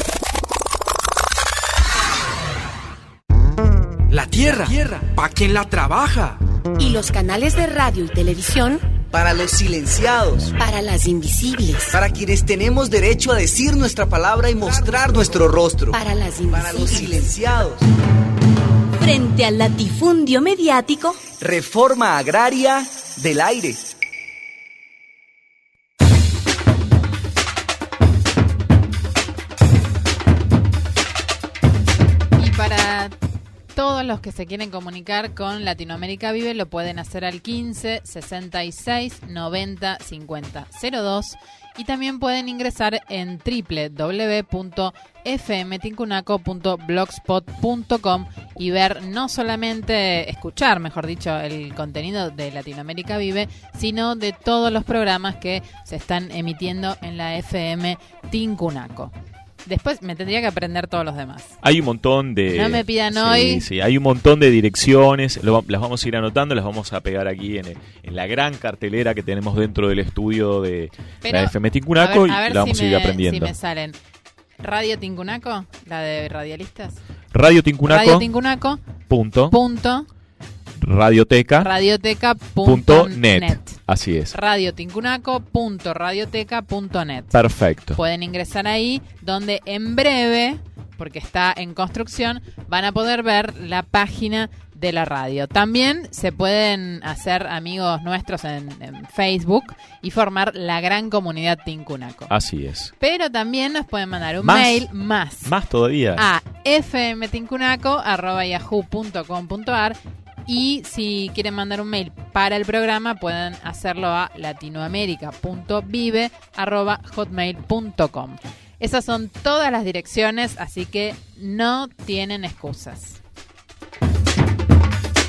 S5: La tierra. tierra. ¿Para quién la trabaja?
S23: Y los canales de radio y televisión...
S5: Para los silenciados.
S23: Para las invisibles.
S5: Para quienes tenemos derecho a decir nuestra palabra y mostrar nuestro rostro.
S23: Para las invisibles.
S5: Para los silenciados.
S23: Frente al latifundio mediático.
S5: Reforma agraria del aire.
S18: Y para... todos los que se quieren comunicar con Latinoamérica Vive lo pueden hacer al quince sesenta y seis noventa cincuenta cero dos y también pueden ingresar en doble u doble u doble u punto f m tincunaco punto blogspot punto com y ver, no solamente escuchar, mejor dicho, el contenido de Latinoamérica Vive, sino de todos los programas que se están emitiendo en la F M Tincunaco. Después me tendría que aprender todos los demás.
S1: Hay un montón de...
S18: No me pidan
S1: sí,
S18: hoy.
S1: Sí, hay un montón de direcciones. Lo, las vamos a ir anotando, las vamos a pegar aquí en, en la gran cartelera que tenemos dentro del estudio de Pero, la F M Tincunaco y la vamos
S18: si
S1: a ir
S18: me,
S1: aprendiendo.
S18: Si me salen. Radio Tincunaco, la de radialistas.
S1: Radio Tincunaco.
S18: Radio Tincunaco.
S1: Punto.
S18: Punto.
S1: Radioteca.
S18: Radioteca punto net.
S1: Así es.
S18: Radio Tincunaco punto radioteca punto net.
S1: Perfecto.
S18: Pueden ingresar ahí, donde en breve, porque está en construcción, van a poder ver la página de la radio. También se pueden hacer amigos nuestros en, en Facebook y formar la gran comunidad Tincunaco.
S1: Así es.
S18: Pero también nos pueden mandar un
S1: ¿Más?
S18: mail más.
S1: Más todavía.
S18: A f m tincunaco arroba yahoo punto com punto a r. Y si quieren mandar un mail para el programa, pueden hacerlo a latinoamerica punto vive arroba hotmail punto com. Esas son todas las direcciones, así que no tienen excusas.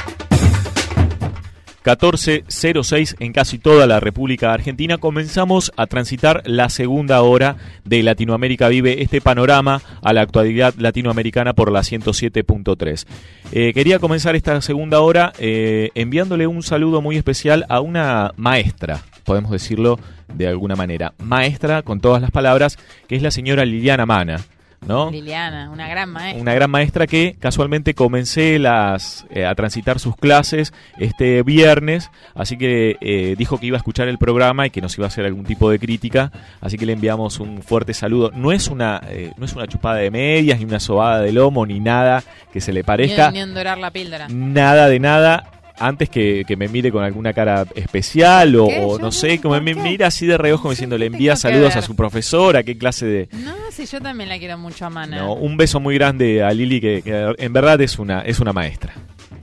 S1: catorce cero seis en casi toda la República Argentina. Comenzamos a transitar la segunda hora de Latinoamérica Vive, este panorama a la actualidad latinoamericana por la ciento siete punto tres. Eh, quería comenzar esta segunda hora eh, enviándole un saludo muy especial a una maestra, podemos decirlo de alguna manera, maestra con todas las palabras, que es la señora Liliana Mana, ¿no?
S18: Liliana, una gran maestra.
S1: Una gran maestra que casualmente comencé las eh, a transitar sus clases este viernes, así que eh, dijo que iba a escuchar el programa y que nos iba a hacer algún tipo de crítica, así que le enviamos un fuerte saludo. No es una eh, no es una chupada de medias, ni una sobada de lomo, ni nada que se le parezca.
S18: Ni, ni endorar la píldora.
S1: Nada de nada. Antes que, que me mire con alguna cara especial o, o no sé, como me mira así de reojo como diciendo, le envía saludos a su profesora, qué clase de...
S18: No, si yo también la quiero mucho a Mana.
S1: No, un beso muy grande a Lili, que, que en verdad es una, es una maestra.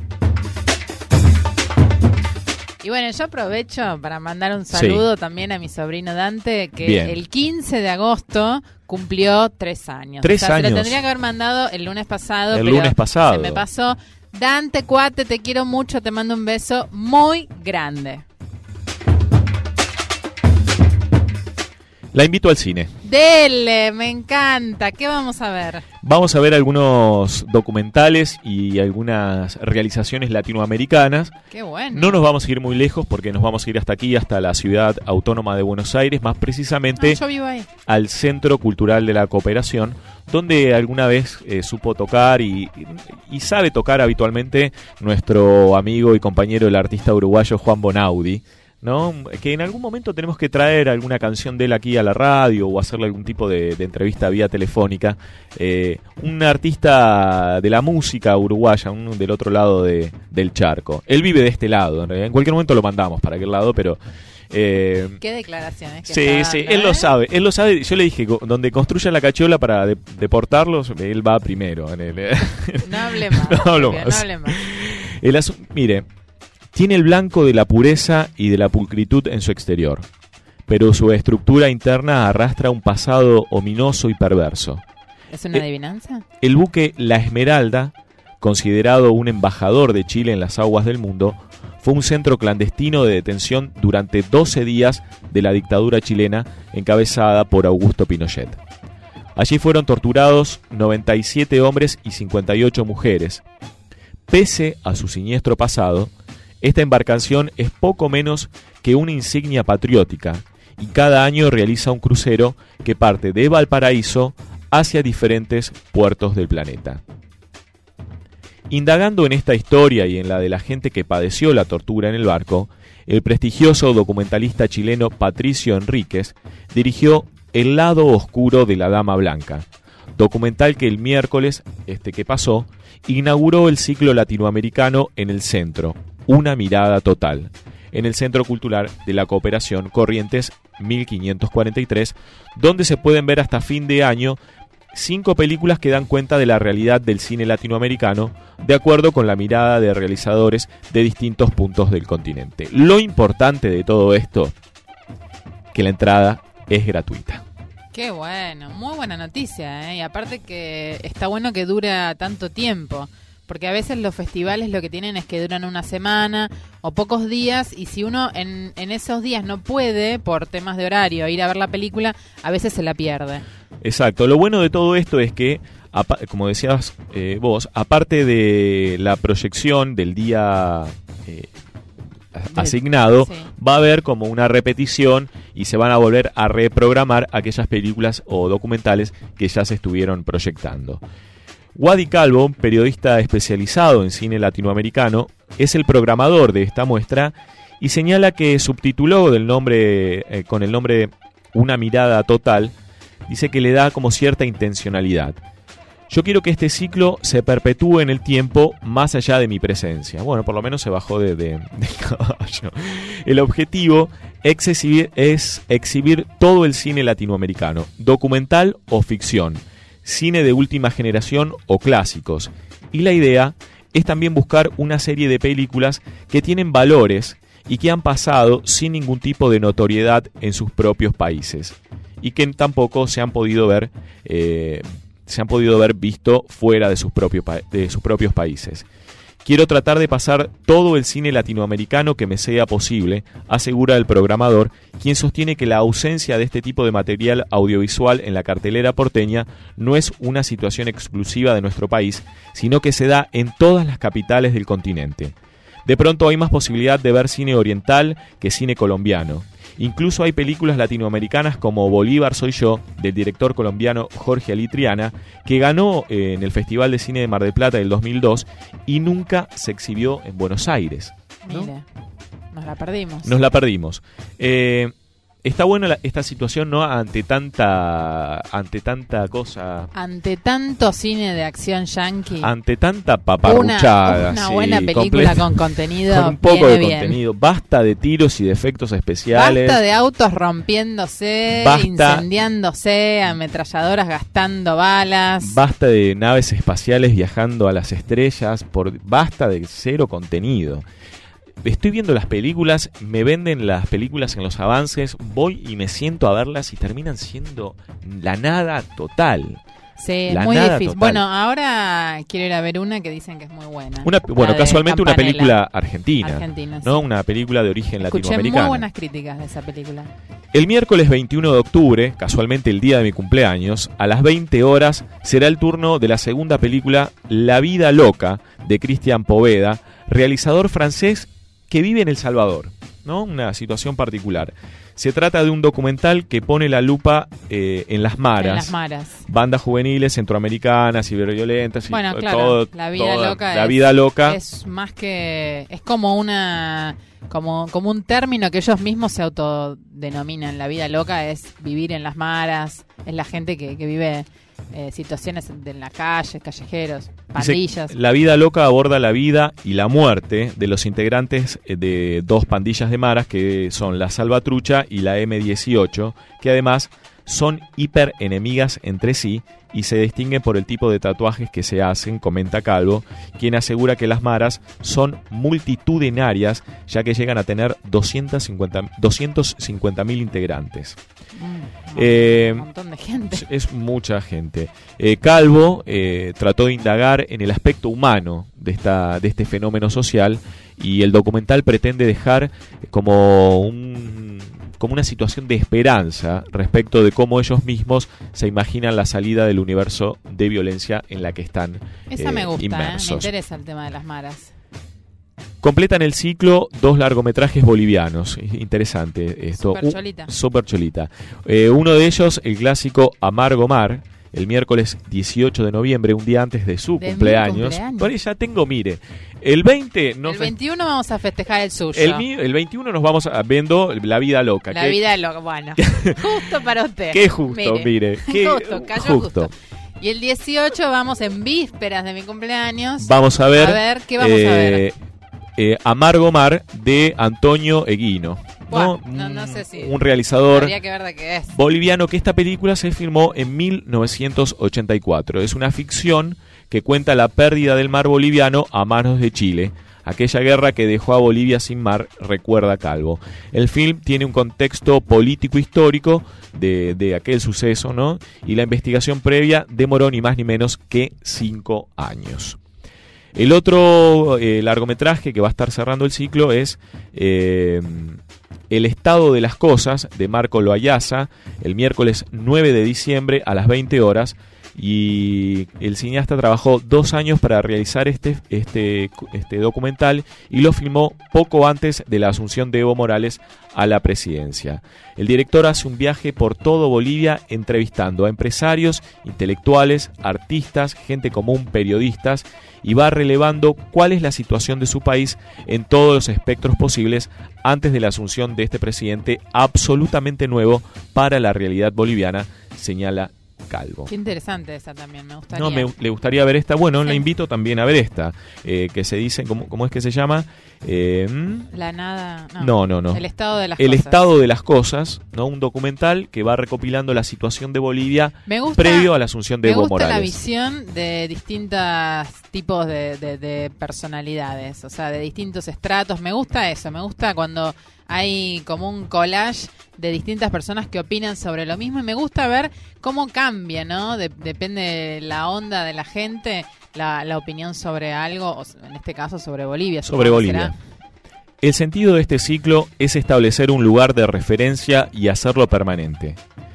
S18: Y bueno, yo aprovecho para mandar un saludo sí. también a mi sobrino Dante, que Bien. el quince de agosto cumplió tres años.
S1: Tres
S18: o sea,
S1: años.
S18: Se lo tendría que haber mandado el lunes pasado,
S1: el
S18: pero
S1: lunes pasado.
S18: se me pasó. Dante, cuate, te quiero mucho, te mando un beso muy grande.
S1: La invito al cine.
S18: Dele, me encanta. ¿Qué vamos a ver?
S1: Vamos a ver algunos documentales y algunas realizaciones latinoamericanas.
S18: Qué bueno.
S1: No nos vamos a ir muy lejos porque nos vamos a ir hasta aquí, hasta la ciudad autónoma de Buenos Aires, más precisamente
S18: no, yo vivo ahí.
S1: al Centro Cultural de la Cooperación, donde alguna vez eh, supo tocar y, y sabe tocar habitualmente nuestro amigo y compañero, el artista uruguayo Juan Bonaudi, ¿no? Que en algún momento tenemos que traer alguna canción de él aquí a la radio o hacerle algún tipo de, de entrevista vía telefónica. Eh, un artista de la música uruguaya, un, del otro lado de, del charco. Él vive de este lado, en realidad. En cualquier momento lo mandamos para aquel lado, pero... Eh,
S18: Qué declaraciones que
S1: sí,
S18: está
S1: sí,
S18: dando,
S1: él
S18: ¿eh?
S1: lo sabe, él lo sabe. Yo le dije, donde construyan la cachola para de, deportarlos, él va primero. En el,
S18: no hable más.
S1: no hablo
S18: más.
S1: más.
S18: No hable más.
S1: El asu- mire... Tiene el blanco de la pureza y de la pulcritud en su exterior, pero su estructura interna arrastra un pasado ominoso y perverso.
S18: ¿Es una adivinanza?
S1: El buque La Esmeralda, considerado un embajador de Chile en las aguas del mundo, fue un centro clandestino de detención durante doce días de la dictadura chilena encabezada por Augusto Pinochet. Allí fueron torturados noventa y siete hombres y cincuenta y ocho mujeres. Pese a su siniestro pasado, esta embarcación es poco menos que una insignia patriótica y cada año realiza un crucero que parte de Valparaíso hacia diferentes puertos del planeta. Indagando en esta historia y en la de la gente que padeció la tortura en el barco, el prestigioso documentalista chileno Patricio Enríquez dirigió El lado oscuro de la Dama Blanca, documental que el miércoles este que pasó inauguró el ciclo latinoamericano en el centro, Una mirada total, en el Centro Cultural de la Cooperación Corrientes mil quinientos cuarenta y tres, donde se pueden ver hasta fin de año cinco películas que dan cuenta de la realidad del cine latinoamericano, de acuerdo con la mirada de realizadores de distintos puntos del continente. Lo importante de todo esto, que la entrada es gratuita.
S18: Qué bueno, muy buena noticia, ¿eh? Y aparte que está bueno que dura tanto tiempo. Porque a veces los festivales lo que tienen es que duran una semana o pocos días, y si uno en, en esos días no puede, por temas de horario, ir a ver la película, a veces se la pierde.
S1: Exacto. Lo bueno de todo esto es que, como decías eh, vos, aparte de la proyección del día eh, asignado, sí. va a haber como una repetición y se van a volver a reprogramar aquellas películas o documentales que ya se estuvieron proyectando. Wadi Calvo, periodista especializado en cine latinoamericano, es el programador de esta muestra y señala que subtituló del nombre, eh, con el nombre Una mirada total, dice que le da como cierta intencionalidad. Yo quiero que este ciclo se perpetúe en el tiempo más allá de mi presencia. Bueno, por lo menos se bajó de, de, de caballo. El objetivo es exhibir, es exhibir todo el cine latinoamericano, documental o ficción, cine de última generación o clásicos. Y la idea es también buscar una serie de películas que tienen valores y que han pasado sin ningún tipo de notoriedad en sus propios países y que tampoco se han podido ver eh, se han podido ver visto fuera de sus propios pa- de sus propios países. Quiero tratar de pasar todo el cine latinoamericano que me sea posible, asegura el programador, quien sostiene que la ausencia de este tipo de material audiovisual en la cartelera porteña no es una situación exclusiva de nuestro país, sino que se da en todas las capitales del continente. De pronto hay más posibilidad de ver cine oriental que cine colombiano. Incluso hay películas latinoamericanas como Bolívar soy yo, del director colombiano Jorge Alitriana, que ganó eh, en el Festival de Cine de Mar del Plata del dos mil dos y nunca se exhibió en Buenos Aires, ¿no?
S18: Mire, nos la perdimos.
S1: Nos la perdimos. Eh, está buena la, esta situación, ¿no? Ante tanta, ante tanta cosa...
S18: Ante tanto cine de acción yankee.
S1: Ante tanta paparruchada.
S18: Una, una
S1: sí,
S18: buena película
S1: completa,
S18: con contenido.
S1: Con un poco
S18: viene
S1: de
S18: bien.
S1: contenido. Basta de tiros y de efectos especiales.
S18: Basta de autos rompiéndose,
S1: Basta-
S18: incendiándose, ametralladoras gastando balas.
S1: Basta de naves espaciales viajando a las estrellas. Por, basta de cero contenido. Estoy viendo las películas, me venden las películas en los avances, voy y me siento a verlas y terminan siendo la nada total.
S18: Sí,
S1: La
S18: es muy
S1: nada
S18: difícil.
S1: total.
S18: Bueno, ahora quiero ir a ver una que dicen que es muy buena.
S1: Una, bueno,
S18: La de
S1: casualmente una
S18: Campanella.
S1: película argentina,
S18: Argentina,
S1: ¿no?
S18: sí.
S1: Una película de origen
S18: Escuché
S1: latinoamericano.
S18: muy buenas críticas de esa película.
S1: El miércoles veintiuno de octubre, casualmente el día de mi cumpleaños, a las veinte horas será el turno de la segunda película La vida loca de Cristian Poveda, realizador francés que vive en El Salvador, ¿no? Una situación particular. Se trata de un documental que pone la lupa eh, en las maras.
S18: En las maras.
S1: Bandas juveniles centroamericanas, ciberviolentas y
S18: Bueno,
S1: to-
S18: claro,
S1: todo,
S18: la vida
S1: toda-
S18: loca
S1: la
S18: es,
S1: vida loca.
S18: es más que es como una como como un término que ellos mismos se autodenominan. La vida loca es vivir en las maras, es la gente que, que vive eh, situaciones de en la calle, callejeros,
S1: Dice,
S18: pandillas.
S1: La vida loca aborda la vida y la muerte de los integrantes eh, de dos pandillas de maras que son la Salvatrucha y la eme dieciocho, que además son hiper enemigas entre sí y se distinguen por el tipo de tatuajes que se hacen, comenta Calvo, quien asegura que las maras son multitudinarias ya que llegan a tener doscientos cincuenta mil integrantes.
S18: Mm,
S1: Eh,
S18: un montón de gente.
S1: Es, es mucha gente. Eh, Calvo eh, trató de indagar en el aspecto humano de, esta, de este fenómeno social y el documental pretende dejar como un como una situación de esperanza respecto de cómo ellos mismos se imaginan la salida del universo de violencia en la que están
S18: Esa
S1: eh,
S18: me gusta, ¿eh? Me
S1: inmersos.
S18: interesa el tema de las maras.
S1: Completan el ciclo dos largometrajes bolivianos. Interesante esto.
S18: Super cholita.
S1: Uh, super cholita. Eh, uno de ellos, el clásico Amargo Mar, el miércoles dieciocho de noviembre, un día antes de su
S18: De mi
S1: cumpleaños.
S18: cumpleaños.
S1: Por ahí ya tengo, mire, el veinte... No
S18: El veintiuno vamos a festejar el suyo.
S1: el, mi- el veintiuno nos vamos a, viendo La Vida Loca.
S18: La
S1: que-
S18: vida es lo bueno. Justo para usted.
S1: Qué justo, mire, qué
S18: justo, cayó
S1: justo.
S18: justo. Y el dieciocho vamos en vísperas de mi cumpleaños.
S1: Vamos a ver...
S18: A ver, ¿qué vamos
S1: eh,
S18: a ver?
S1: eh, Amargo Mar de Antonio Eguino. ¿no?
S18: Buah, no, no sé si.
S1: Un realizador
S18: Habría que ver de qué es.
S1: boliviano, que esta película se filmó en mil novecientos ochenta y cuatro. Es una ficción que cuenta la pérdida del mar boliviano a manos de Chile. Aquella guerra que dejó a Bolivia sin mar, recuerda Calvo. El film tiene un contexto político-histórico de, de aquel suceso, ¿no? Y la investigación previa demoró ni más ni menos que cinco años. El otro eh, largometraje que va a estar cerrando el ciclo es eh, El estado de las cosas, de Marco Loayasa, el miércoles nueve de diciembre a las veinte horas. Y el cineasta trabajó dos años para realizar este, este, este documental y lo filmó poco antes de la asunción de Evo Morales a la presidencia. El director hace un viaje por todo Bolivia entrevistando a empresarios, intelectuales, artistas, gente común, periodistas, y va relevando cuál es la situación de su país en todos los espectros posibles antes de la asunción de este presidente absolutamente nuevo para la realidad boliviana, señala Calvo.
S18: Qué interesante esa también, me gustaría.
S1: No, me le gustaría ver esta. Bueno,
S18: Sí.
S1: le invito también a ver esta, eh, que se dice, ¿cómo, cómo es que se llama? Eh,
S18: La nada. No,
S1: no, no, no.
S18: El estado de las
S1: El
S18: cosas.
S1: estado de las cosas, ¿no? Un documental que va recopilando la situación de Bolivia
S18: Me gusta,
S1: previo a la asunción de
S18: me
S1: Evo
S18: gusta
S1: Morales.
S18: la visión de distintos tipos de, de- de personalidades, o sea, de distintos estratos. Me gusta eso, me gusta cuando hay como un collage de distintas personas que opinan sobre lo mismo y me gusta ver cómo cambia, ¿no? De- depende de la onda de la gente, la, la opinión sobre algo, o en este caso sobre Bolivia.
S1: Sobre Bolivia. El sentido de este ciclo es establecer un lugar de referencia y hacerlo permanente.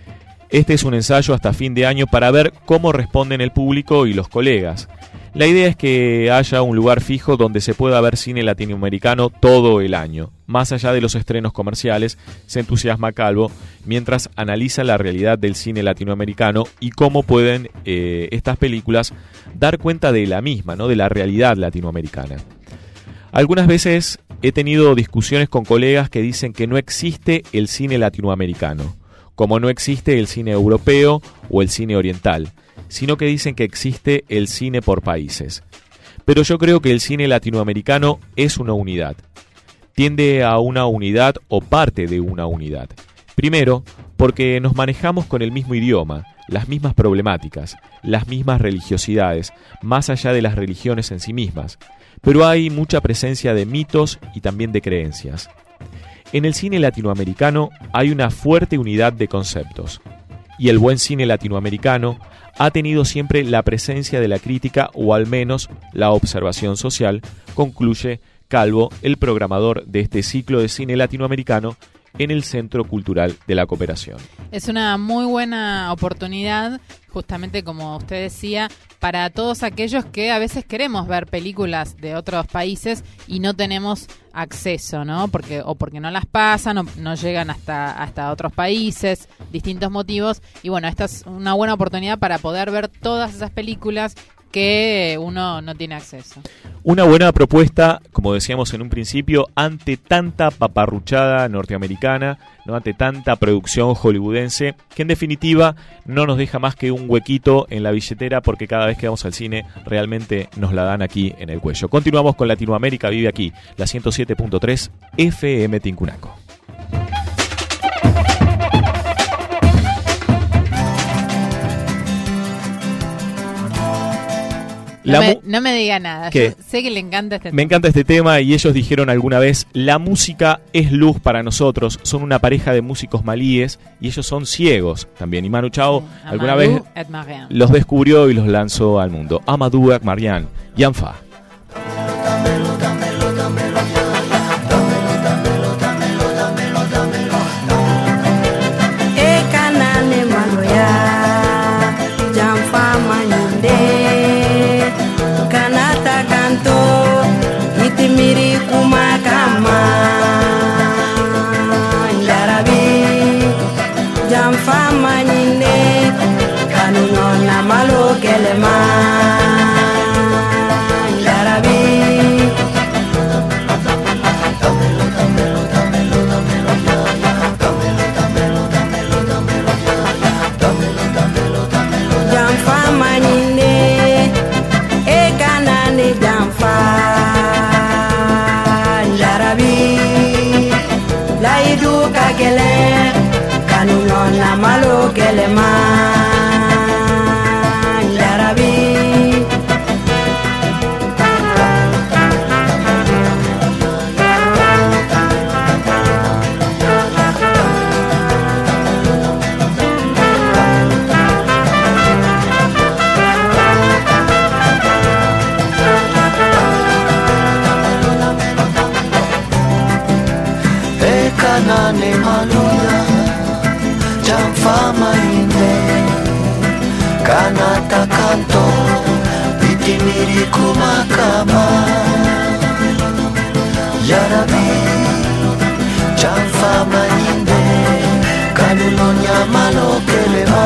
S1: Este es un ensayo hasta fin de año para ver cómo responden el público y los colegas. La idea es que haya un lugar fijo donde se pueda ver cine latinoamericano todo el año. Más allá de los estrenos comerciales, se entusiasma Calvo mientras analiza la realidad del cine latinoamericano y cómo pueden eh, estas películas dar cuenta de la misma, ¿no? De la realidad latinoamericana. Algunas veces he tenido discusiones con colegas que dicen que no existe el cine latinoamericano, como no existe el cine europeo o el cine oriental, sino que dicen que existe el cine por países. Pero yo creo que el cine latinoamericano es una unidad. Tiende a una unidad o parte de una unidad. Primero, porque nos manejamos con el mismo idioma, las mismas problemáticas, las mismas religiosidades, más allá de las religiones en sí mismas. Pero hay mucha presencia de mitos y también de creencias. En el cine latinoamericano hay una fuerte unidad de conceptos. Y el buen cine latinoamericano ha tenido siempre la presencia de la crítica o al menos la observación social, concluye Calvo, el programador de este ciclo de cine latinoamericano en el Centro Cultural de la Cooperación.
S18: Es una muy buena oportunidad, justamente como usted decía, para todos aquellos que a veces queremos ver películas de otros países y no tenemos acceso, ¿no? Porque o porque no las pasan o no llegan hasta hasta otros países, distintos motivos. Y bueno, esta es una buena oportunidad para poder ver todas esas películas que uno no tiene acceso.
S1: Una buena propuesta, como decíamos en un principio, ante tanta paparruchada norteamericana, no ante tanta producción hollywoodense, que en definitiva no nos deja más que un huequito en la billetera porque cada vez que vamos al cine realmente nos la dan aquí en el cuello. Continuamos con Latinoamérica Vive Aquí, la ciento siete punto tres F M Tincunaco.
S18: No me, no me diga nada,
S1: ¿Qué?
S18: Yo sé que le encanta este tema.
S1: Me encanta este tema y ellos dijeron alguna vez, la música es luz para nosotros, son una pareja de músicos malíes y ellos son ciegos también. Y Manu Chao
S18: sí,
S1: alguna
S18: Amadou
S1: vez
S18: Marian.
S1: Los descubrió y los lanzó al mundo. Amadou Marian, Yanfa.
S8: Miri kumakama Yarabi Jamfa manine Kanunona malo kelema Yarabi Jamfa manine Ekanane jamfa Kele kanunona malo kele ma Yarabi
S12: Ekanane maluya Jamfama ine Kanata kanto Pitimiri kumakama Yarabi Jamfama ine Kanunonya malo kelema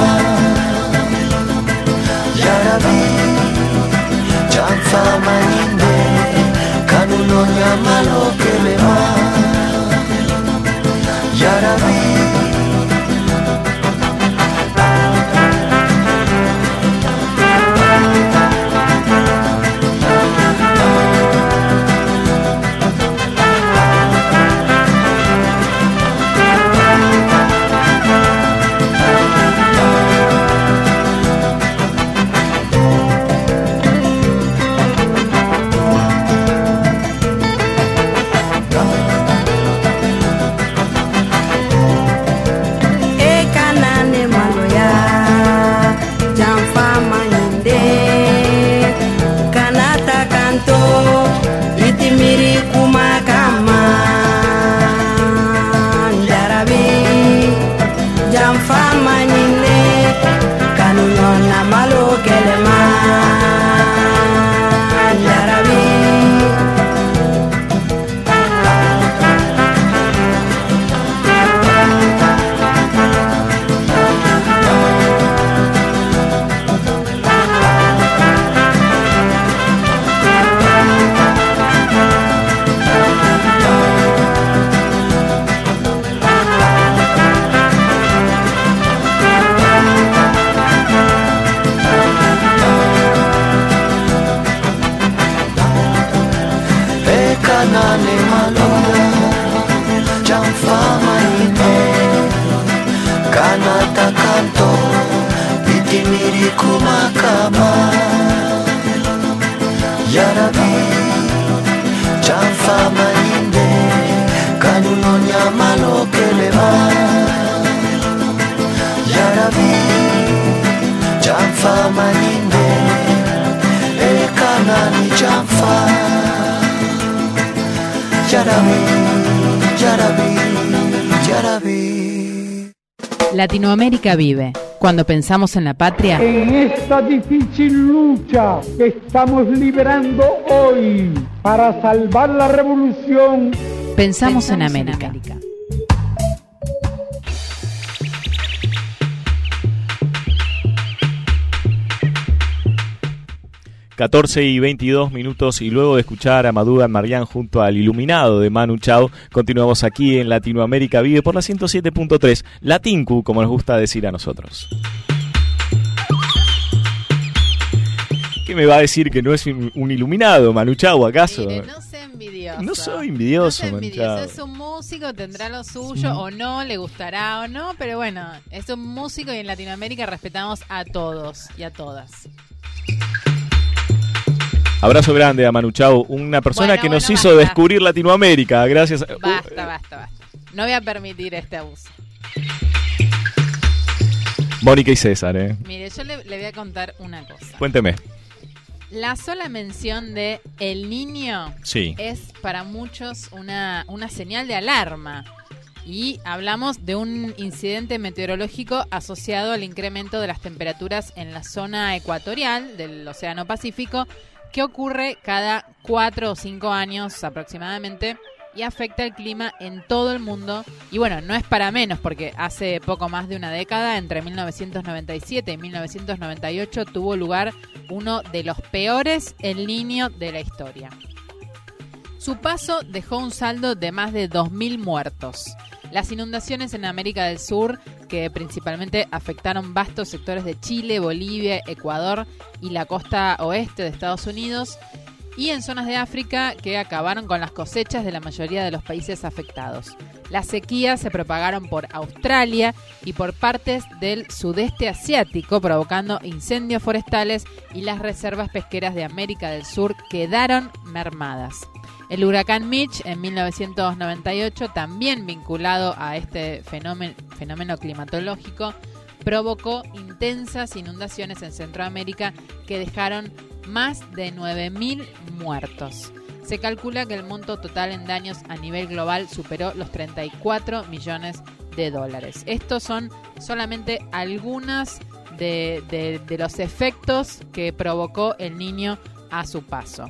S12: Yarabi Jamfama ine Kanunonya malo kelema Yarabi Mamaninde, Ekanani Janfa, Yarabi, Yarabi, Yarabi.
S18: Latinoamérica vive. Cuando pensamos en la patria,
S2: en esta difícil lucha que estamos librando hoy para salvar la revolución,
S18: pensamos,
S2: pensamos
S18: en América.
S2: En América.
S1: catorce y veintidós minutos, y luego de escuchar a Maduga Marián junto al iluminado de Manu Chao, continuamos aquí en Latinoamérica Vive por la ciento siete punto tres, Latinku, como nos gusta decir a nosotros. ¿Qué me va a decir que no es un iluminado, Manu Chao, acaso?
S18: Mire, no sea envidioso.
S1: No soy envidioso,
S18: no sea envidioso.
S1: Manu Chao.
S18: Es un músico, tendrá lo suyo
S1: Sí.
S18: o no, le gustará o no, pero bueno, es un músico y en Latinoamérica respetamos a todos y a todas.
S1: Abrazo grande a Manu Chao, una persona
S18: Bueno,
S1: que nos
S18: bueno,
S1: hizo
S18: basta.
S1: descubrir Latinoamérica. Gracias. a-
S18: Basta, basta, basta. No voy a permitir este abuso.
S1: Mónica y César, ¿eh?
S18: Mire, yo le, le voy a contar una cosa.
S1: Cuénteme.
S18: La sola mención de el niño
S1: Sí.
S18: es para muchos una, una señal de alarma. Y hablamos de un incidente meteorológico asociado al incremento de las temperaturas en la zona ecuatorial del Océano Pacífico, que ocurre cada cuatro o cinco años aproximadamente y afecta el clima en todo el mundo. Y bueno, no es para menos, porque hace poco más de una década, entre mil novecientos noventa y siete y mil novecientos noventa y ocho, tuvo lugar uno de los peores El Niño de la historia. Su paso dejó un saldo de más de dos mil muertos. Las inundaciones en América del Sur, que principalmente afectaron vastos sectores de Chile, Bolivia, Ecuador y la costa oeste de Estados Unidos, y en zonas de África, que acabaron con las cosechas de la mayoría de los países afectados. Las sequías se propagaron por Australia y por partes del sudeste asiático, provocando incendios forestales, y las reservas pesqueras de América del Sur quedaron mermadas. El huracán Mitch en mil novecientos noventa y ocho, también vinculado a este fenómeno, fenómeno climatológico, provocó intensas inundaciones en Centroamérica que dejaron más de nueve mil muertos. Se calcula que el monto total en daños a nivel global superó los treinta y cuatro millones de dólares. Estos son solamente algunos de, de, de los efectos que provocó el Niño a su paso.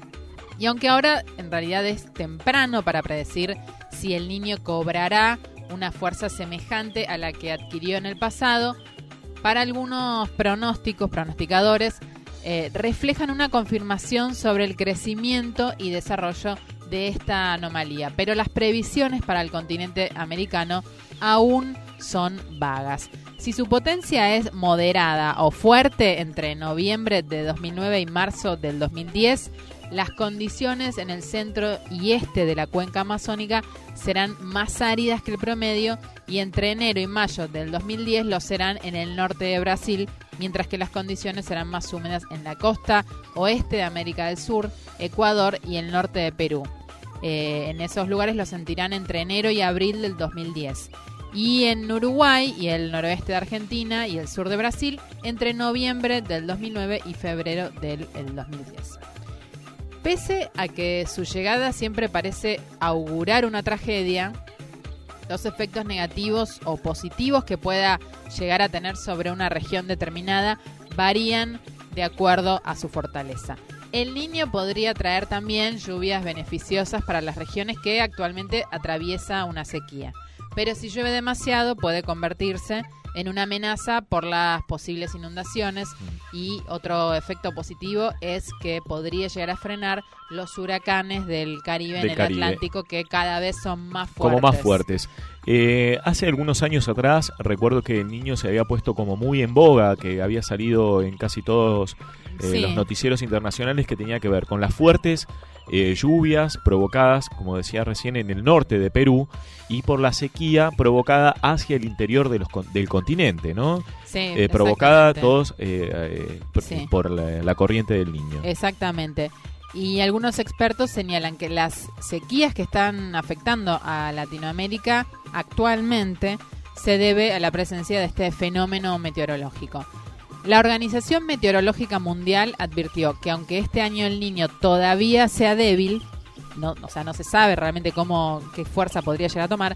S18: Y aunque ahora en realidad es temprano para predecir si el Niño cobrará una fuerza semejante a la que adquirió en el pasado, para algunos pronósticos, pronosticadores, eh, reflejan una confirmación sobre el crecimiento y desarrollo de esta anomalía. Pero las previsiones para el continente americano aún son vagas. Si su potencia es moderada o fuerte entre noviembre de dos mil nueve y marzo del dos mil diez, las condiciones en el centro y este de la cuenca amazónica serán más áridas que el promedio, y entre enero y mayo del dos mil diez lo serán en el norte de Brasil, mientras que las condiciones serán más húmedas en la costa oeste de América del Sur, Ecuador y el norte de Perú. Eh, en esos lugares lo sentirán entre enero y abril del dos mil diez. Y en Uruguay y el noroeste de Argentina y el sur de Brasil entre noviembre del dos mil nueve y febrero del el dos mil diez. Pese a que su llegada siempre parece augurar una tragedia, los efectos negativos o positivos que pueda llegar a tener sobre una región determinada varían de acuerdo a su fortaleza. El Niño podría traer también lluvias beneficiosas para las regiones que actualmente atraviesa una sequía, pero si llueve demasiado puede convertirse en una amenaza por las posibles inundaciones, y otro efecto positivo es que podría llegar a frenar los huracanes del Caribe
S1: Del
S18: en el
S1: Caribe.
S18: Atlántico, que cada vez son más fuertes.
S1: Como más fuertes. Eh, hace algunos años atrás, recuerdo que el Niño se había puesto como muy en boga, que había salido en casi todos eh,
S18: Sí.
S1: los noticieros internacionales, que tenía que ver con las fuertes eh, lluvias provocadas, como decía recién, en el norte de Perú, y por la sequía provocada hacia el interior de los, con- del continente, ¿no?
S18: Sí,
S1: Eh, provocada
S18: exactamente.
S1: todos eh, eh, por,
S18: Sí.
S1: por la, la corriente del Niño.
S18: Exactamente. Y algunos expertos señalan que las sequías que están afectando a Latinoamérica actualmente se debe a la presencia de este fenómeno meteorológico. La Organización Meteorológica Mundial advirtió que aunque este año el Niño todavía sea débil, no, o sea, no se sabe realmente cómo, qué fuerza podría llegar a tomar,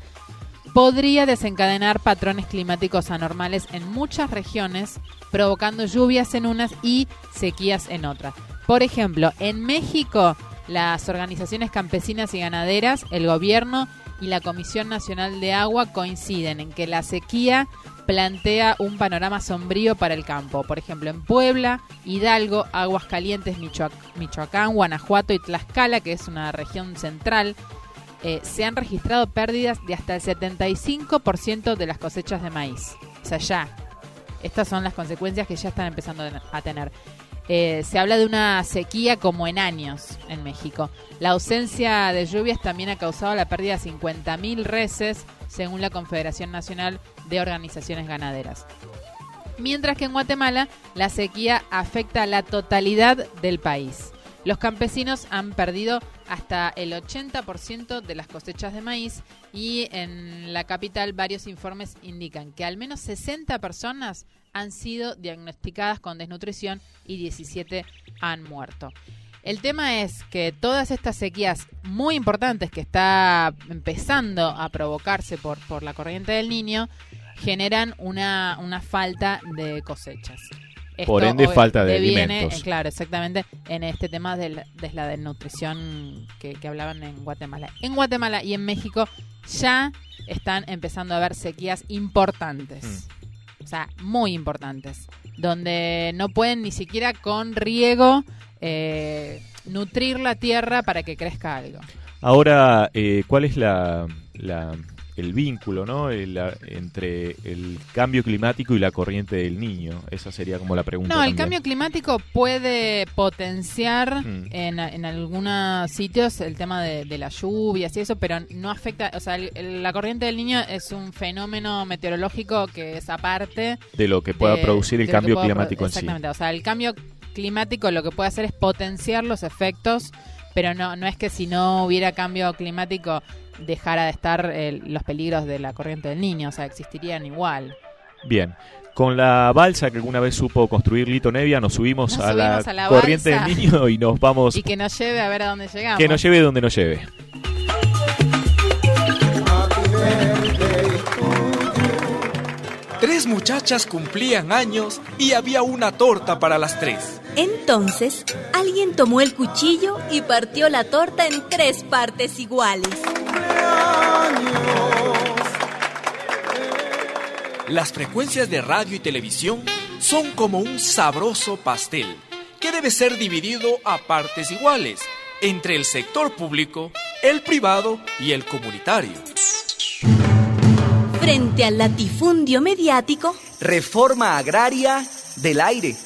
S18: podría desencadenar patrones climáticos anormales en muchas regiones, provocando lluvias en unas y sequías en otras. Por ejemplo, en México, las organizaciones campesinas y ganaderas, el gobierno y la Comisión Nacional de Agua coinciden en que la sequía plantea un panorama sombrío para el campo. Por ejemplo, en Puebla, Hidalgo, Aguascalientes, Michoac- Michoacán, Guanajuato y Tlaxcala, que es una región central, eh, se han registrado pérdidas de hasta el setenta y cinco por ciento de las cosechas de maíz. O sea, ya. Estas son las consecuencias que ya están empezando a tener. Eh, se habla de una sequía como en años en México. La ausencia de lluvias también ha causado la pérdida de cincuenta mil reses, según la Confederación Nacional de Organizaciones Ganaderas. Mientras que en Guatemala la sequía afecta a la totalidad del país. Los campesinos han perdido hasta el ochenta por ciento de las cosechas de maíz y en la capital varios informes indican que al menos sesenta personas han sido diagnosticadas con desnutrición y diecisiete han muerto. El tema es que todas estas sequías muy importantes que está empezando a provocarse por, por la corriente del Niño generan una, una falta de cosechas. Esto
S1: Por ende, falta de
S18: deviene,
S1: alimentos.
S18: eh, claro, exactamente, en este tema de la, de la desnutrición que, que hablaban en Guatemala. En Guatemala y en México ya están empezando a haber sequías importantes. Mm. O sea, muy importantes. Donde no pueden ni siquiera con riego eh, nutrir la tierra para que crezca algo.
S1: Ahora, eh, ¿cuál es la, la el vínculo, ¿no? El, la, entre el cambio climático y la corriente del Niño? Esa sería como la pregunta.
S18: No, el
S1: también.
S18: cambio climático puede potenciar
S1: Mm.
S18: en, en algunos sitios el tema de, de las lluvias y eso, pero no afecta, o sea, el- el- la corriente del Niño es un fenómeno meteorológico que es aparte
S1: De lo que pueda
S18: de-
S1: producir el
S18: de lo que
S1: cambio
S18: pueda
S1: climático
S18: pro-
S1: en sí.
S18: Exactamente, o sea, el cambio climático lo que puede hacer es potenciar los efectos, pero no, no es que si no hubiera cambio climático dejara de estar eh, los peligros de la corriente del Niño, o sea, existirían igual.
S1: Bien. Con la balsa que alguna vez supo construir Lito Nevia, nos subimos,
S18: Nos
S1: a, la
S18: subimos a la
S1: corriente
S18: balsa.
S1: del Niño y nos vamos.
S18: Y que nos lleve a ver a dónde llegamos.
S1: Que nos lleve donde nos lleve.
S25: Tres muchachas cumplían años y había una torta para las tres.
S23: Entonces, alguien tomó el cuchillo y partió la torta en tres partes iguales.
S25: Las frecuencias de radio y televisión son como un sabroso pastel que debe ser dividido a partes iguales entre el sector público, el privado y el comunitario.
S23: Frente al latifundio mediático,
S5: Reforma agraria del aire.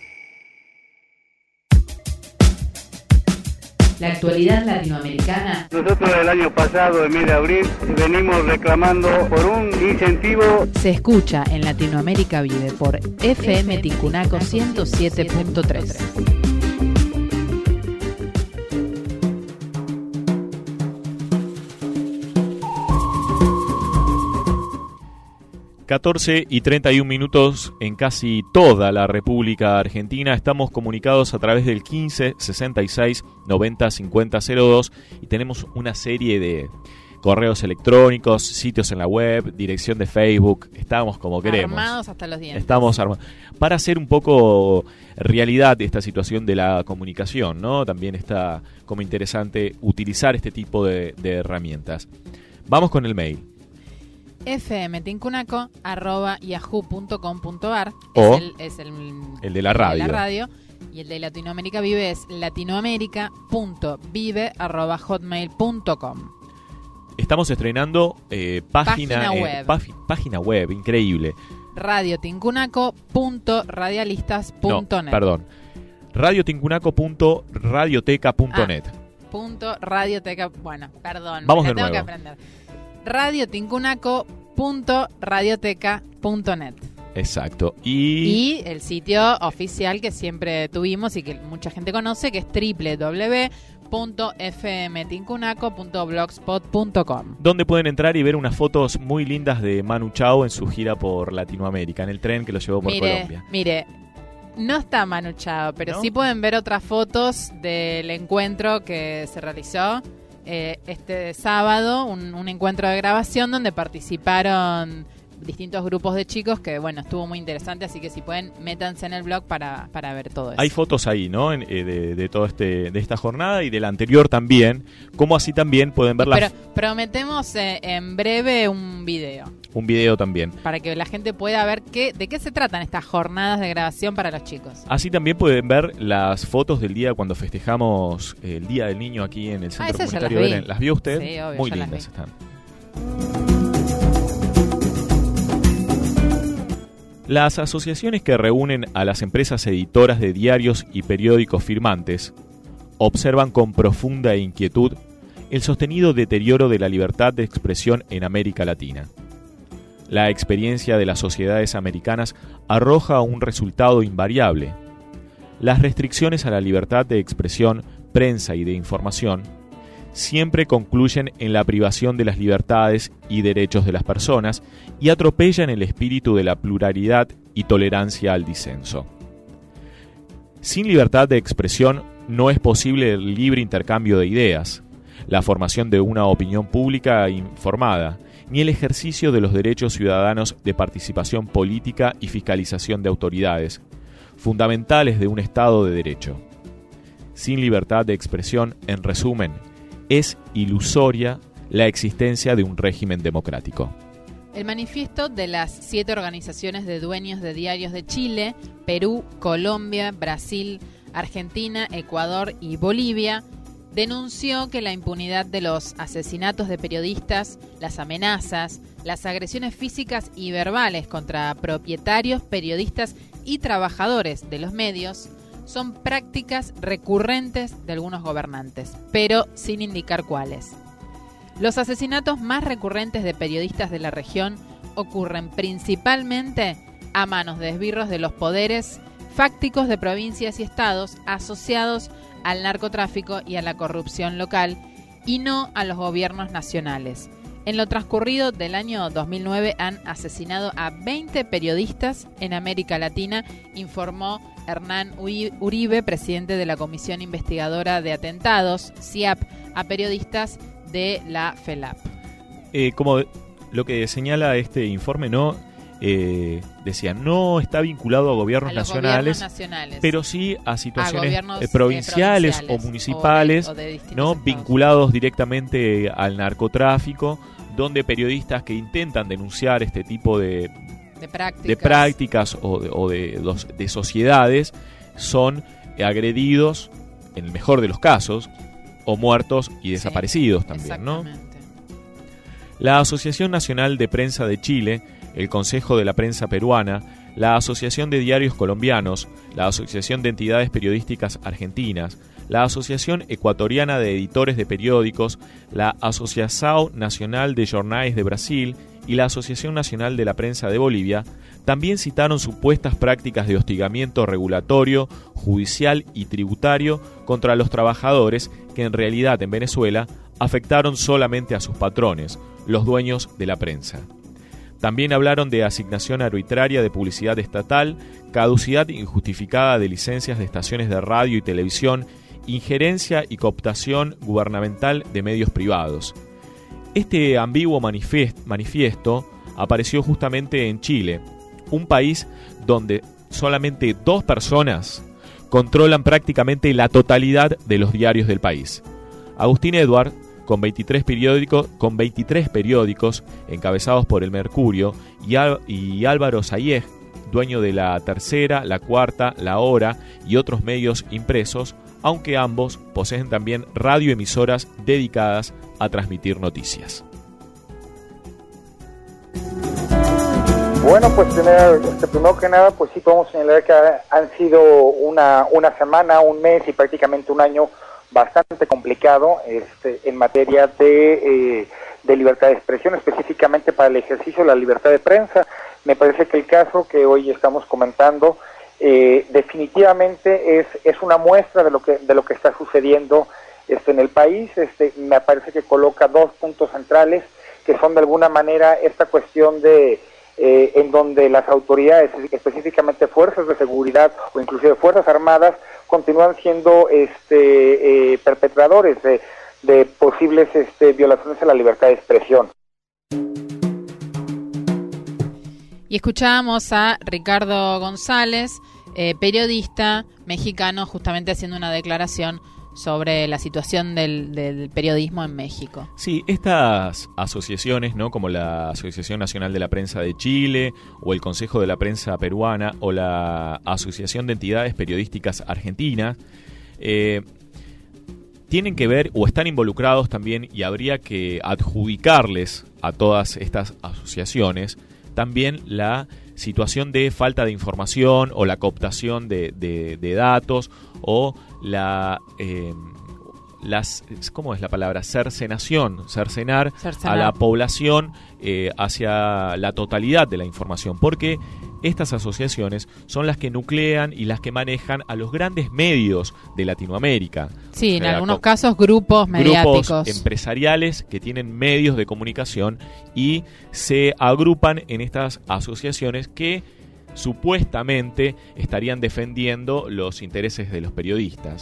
S9: La actualidad latinoamericana.
S2: Nosotros el año pasado, en mes de abril, venimos reclamando por un incentivo.
S9: Se escucha en Latinoamérica Vive por F M Tincunaco ciento siete punto tres.
S1: catorce y treinta y un minutos en casi toda la República Argentina. Estamos comunicados a través del quince sesenta y seis noventa cincuenta cero dos y tenemos una serie de correos electrónicos, sitios en la web, dirección de Facebook. Estamos como queremos.
S18: Armados hasta los dientes.
S1: Estamos armados. Para hacer un poco realidad esta situación de la comunicación, ¿no? También está como interesante utilizar este tipo de, de herramientas. Vamos con el mail.
S18: fmtincunaco arroba yahoo punto com punto ar
S1: O
S18: es, el, es el,
S1: el de la radio.
S18: de la radio y el de Latinoamérica Vive es latinoamérica punto vive arroba hotmail punto com.
S1: Estamos estrenando eh, página,
S18: Página
S1: eh,
S18: web.
S1: pagi- página web, increíble.
S18: radiotincunaco punto radialistas punto
S1: No,
S18: net.
S1: perdón. radiotincunaco punto radioteca punto net.
S18: Punto radioteca, bueno, perdón,
S1: Vamos
S18: me
S1: de
S18: la tengo
S1: nuevo.
S18: que aprender. radiotincunaco punto radioteca punto net.
S1: Exacto. Y,
S18: Y el sitio oficial que siempre tuvimos y que mucha gente conoce, que es doble u doble u doble u punto fmtincunaco punto blogspot punto com.
S1: donde pueden entrar y ver unas fotos muy lindas de Manu Chao en su gira por Latinoamérica, en el tren que lo llevó por
S18: Mire,
S1: Colombia.
S18: mire, No está Manu Chao, pero
S1: ¿No?
S18: sí pueden ver otras fotos del encuentro que se realizó eh, este sábado, un, un encuentro de grabación donde participaron distintos grupos de chicos que, bueno, estuvo muy interesante, así que si pueden, métanse en el blog para, para ver todo eso.
S1: Hay fotos ahí, ¿no? En, eh, de, de todo este de esta jornada y de la anterior también, como así también pueden ver
S18: Pero
S1: las,
S18: prometemos eh, en breve un video
S1: un video también.
S18: para que la gente pueda ver qué, de qué se tratan estas jornadas de grabación para los chicos.
S1: Así también pueden ver las fotos del día cuando festejamos el Día del Niño aquí en el Centro
S18: Ah, esas ya
S1: Comunitario
S18: las vi.
S1: Belén. ¿Las vio usted?
S18: Sí, obvio,
S1: Muy
S18: ya las
S1: lindas
S18: vi.
S1: están. Las asociaciones que reúnen a las empresas editoras de diarios y periódicos firmantes observan con profunda inquietud el sostenido deterioro de la libertad de expresión en América Latina. La experiencia de las sociedades americanas arroja un resultado invariable. Las restricciones a la libertad de expresión, prensa y de información siempre concluyen en la privación de las libertades y derechos de las personas y atropellan el espíritu de la pluralidad y tolerancia al disenso. Sin libertad de expresión no es posible el libre intercambio de ideas, la formación de una opinión pública informada, ni el ejercicio de los derechos ciudadanos de participación política y fiscalización de autoridades, fundamentales de un Estado de Derecho. Sin libertad de expresión, en resumen, es ilusoria la existencia de un régimen democrático.
S18: El manifiesto de las siete organizaciones de dueños de diarios de Chile, Perú, Colombia, Brasil, Argentina, Ecuador y Bolivia denunció que la impunidad de los asesinatos de periodistas, las amenazas, las agresiones físicas y verbales contra propietarios, periodistas y trabajadores de los medios son prácticas recurrentes de algunos gobernantes, pero sin indicar cuáles. Los asesinatos más recurrentes de periodistas de la región ocurren principalmente a manos de esbirros de los poderes fácticos de provincias y estados asociados al narcotráfico y a la corrupción local, y no a los gobiernos nacionales. En lo transcurrido del año dos mil nueve han asesinado a veinte periodistas en América Latina, informó Hernán Uribe, presidente de la Comisión Investigadora de Atentados, C I A P, a periodistas de la FELAP.
S1: Eh, como lo que señala este informe, no eh, decía, no está vinculado a gobiernos
S18: A los
S1: nacionales,
S18: gobiernos nacionales.
S1: pero sí a situaciones
S18: A gobiernos,
S1: eh, provinciales,
S18: eh, provinciales
S1: o municipales,
S18: o de- o de distintos
S1: no
S18: estados.
S1: vinculados directamente al narcotráfico, donde periodistas que intentan denunciar este tipo de,
S18: de prácticas,
S1: de prácticas o, de, o de, dos- de sociedades son agredidos, en el mejor de los casos, o muertos y desaparecidos también, ¿no? La Asociación Nacional de Prensa de Chile, el Consejo de la Prensa Peruana, la Asociación de Diarios Colombianos, la Asociación de Entidades Periodísticas Argentinas, la Asociación Ecuatoriana de Editores de Periódicos, la Asociação Nacional de Jornais de Brasil y la Asociación Nacional de la Prensa de Bolivia también citaron supuestas prácticas de hostigamiento regulatorio, judicial y tributario contra los trabajadores que en realidad en Venezuela afectaron solamente a sus patrones, los dueños de la prensa. También hablaron de asignación arbitraria de publicidad estatal, caducidad injustificada de licencias de estaciones de radio y televisión, injerencia y cooptación gubernamental de medios privados. Este ambiguo manifiesto, manifiesto apareció justamente en Chile, un país donde solamente dos personas controlan prácticamente la totalidad de los diarios del país. Agustín Edward, con veintitrés periódicos, con veintitrés periódicos encabezados por El Mercurio, y, Al- y Álvaro Sayeg, dueño de La Tercera, La Cuarta, La Hora y otros medios impresos, aunque ambos poseen también radioemisoras dedicadas a transmitir noticias.
S6: Bueno, pues primero, este, primero que nada, pues sí podemos señalar que ha- han sido una, una semana, un mes y prácticamente un año bastante complicado este, en materia de, eh, de libertad de expresión, específicamente para el ejercicio de la libertad de prensa. Me parece que el caso que hoy estamos comentando eh, definitivamente es, es una muestra de lo que, de lo que está sucediendo este, en el país. Este, me parece que coloca dos puntos centrales que son de alguna manera esta cuestión de eh, en donde las autoridades, específicamente fuerzas de seguridad o inclusive fuerzas armadas, continúan siendo este, eh, perpetradores de, de posibles este, violaciones a la libertad de expresión.
S18: Y escuchábamos a Ricardo González, eh, periodista mexicano, justamente haciendo una declaración sobre la situación del, del periodismo en México.
S1: Sí, estas asociaciones, ¿no?, como la Asociación Nacional de la Prensa de Chile, o el Consejo de la Prensa Peruana, o la Asociación de Entidades Periodísticas Argentinas, eh, tienen que ver o están involucrados también, y habría que adjudicarles a todas estas asociaciones también la situación de falta de información o la cooptación de, de, de datos o la eh, las ¿cómo es la palabra? cercenación, cercenar, cercenar. a la población eh, hacia la totalidad de la información, porque estas asociaciones son las que nuclean y las que manejan a los grandes medios de Latinoamérica.
S18: Sí,
S1: o sea,
S18: en algunos casos grupos mediáticos.
S1: Grupos empresariales que tienen medios de comunicación y se agrupan en estas asociaciones que supuestamente estarían defendiendo los intereses de los periodistas.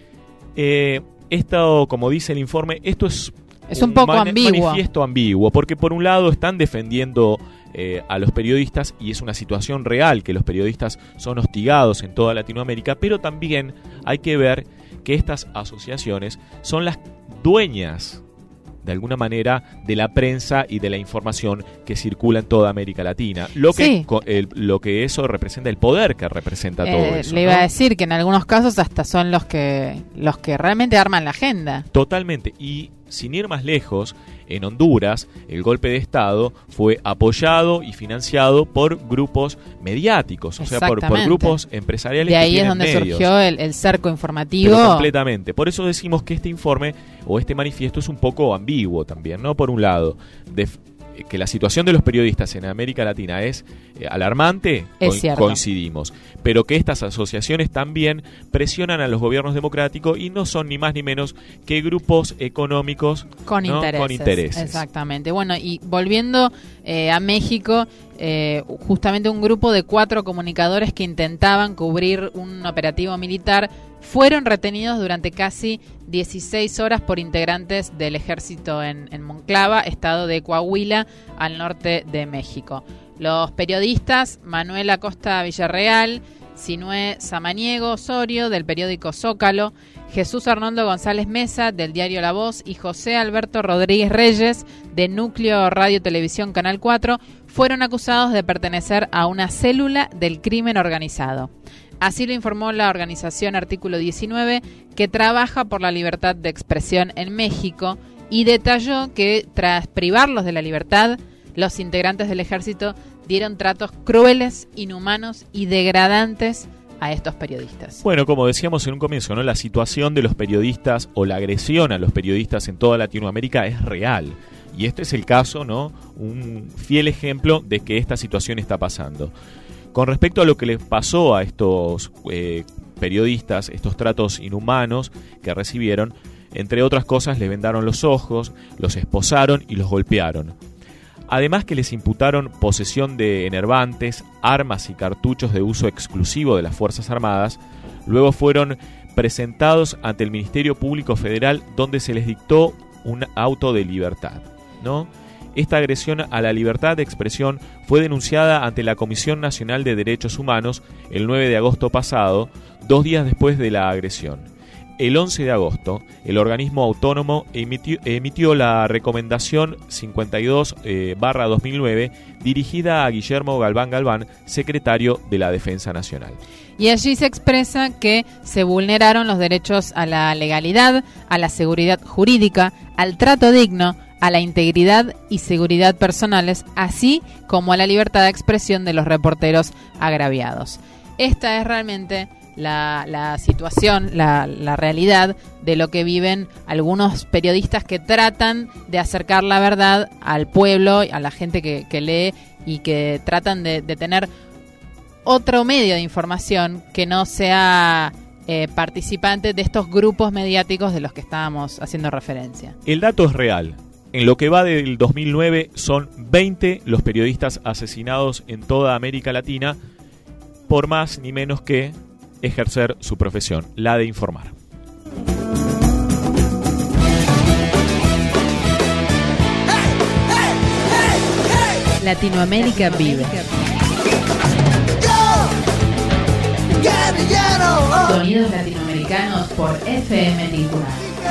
S1: Eh, esto, como dice el informe, esto es,
S18: es un, un poco man- ambiguo.
S1: manifiesto ambiguo, porque por un lado están defendiendo eh, a los periodistas, y es una situación real que los periodistas son hostigados en toda Latinoamérica, pero también hay que ver que estas asociaciones son las dueñas de alguna manera de la prensa y de la información que circula en toda América Latina, lo que
S18: sí.
S1: co- el, lo que eso representa, el poder que representa
S18: eh,
S1: todo eso.
S18: Le iba
S1: ¿no?
S18: a decir que en algunos casos hasta son los que los que realmente arman la agenda.
S1: Totalmente. Y sin ir más lejos, en Honduras el golpe de Estado fue apoyado y financiado por grupos mediáticos, o sea, por, por grupos empresariales.
S18: De ahí
S1: que
S18: es donde
S1: medios.
S18: surgió el, el cerco informativo.
S1: Pero completamente. Por eso decimos que este informe o este manifiesto es un poco ambiguo también, ¿no? Por un lado, de, que la situación de los periodistas en América Latina es eh, alarmante,
S18: es
S1: co-
S18: cierto.
S1: coincidimos, pero que estas asociaciones también presionan a los gobiernos democráticos y no son ni más ni menos que grupos económicos
S18: con,
S1: ¿no?
S18: intereses,
S1: con intereses.
S18: Exactamente. Bueno, y volviendo eh, a México, eh, justamente un grupo de cuatro comunicadores que intentaban cubrir un operativo militar fueron retenidos durante casi dieciséis horas por integrantes del ejército en, en Monclova, estado de Coahuila, al norte de México. Los periodistas Manuel Acosta Villarreal, Sinué Samaniego Osorio, del periódico Zócalo, Jesús Arnoldo González Mesa, del diario La Voz, y José Alberto Rodríguez Reyes, de Núcleo Radio Televisión Canal cuatro, fueron acusados de pertenecer a una célula del crimen organizado. Así lo informó la organización Artículo diecinueve, que trabaja por la libertad de expresión en México, y detalló que tras privarlos de la libertad, los integrantes del ejército dieron tratos crueles, inhumanos y degradantes a estos periodistas.
S1: Bueno, como decíamos en un comienzo, ¿no? La situación de los periodistas o la agresión a los periodistas en toda Latinoamérica es real. Y este es el caso, ¿no? Un fiel ejemplo de que esta situación está pasando. Con respecto a lo que les pasó a estos eh, periodistas, estos tratos inhumanos que recibieron, entre otras cosas les vendaron los ojos, los esposaron y los golpearon. Además que les imputaron posesión de enervantes, armas y cartuchos de uso exclusivo de las Fuerzas Armadas. Luego fueron presentados ante el Ministerio Público Federal, donde se les dictó un auto de libertad, ¿no? Esta agresión a la libertad de expresión fue denunciada ante la Comisión Nacional de Derechos Humanos el nueve de agosto pasado, dos días después de la agresión. El once de agosto, el organismo autónomo emitió, emitió la recomendación cincuenta y dos barra dos mil nueve dirigida a Guillermo Galván Galván, secretario de la Defensa Nacional.
S18: Y allí se expresa que se vulneraron los derechos a la legalidad, a la seguridad jurídica, al trato digno, a la integridad y seguridad personales, así como a la libertad de expresión de los reporteros agraviados. Esta es realmente la, la situación, la, la realidad de lo que viven algunos periodistas que tratan de acercar la verdad al pueblo, a la gente que, que lee, y que tratan de, de tener otro medio de información que no sea eh, participante de estos grupos mediáticos de los que estábamos haciendo referencia.
S1: El dato es real. En lo que va del dos mil nueve son veinte los periodistas asesinados en toda América Latina por más ni menos que ejercer su profesión, la de informar.
S9: Latinoamérica vive. Sonidos latinoamericanos por F M Tincuná.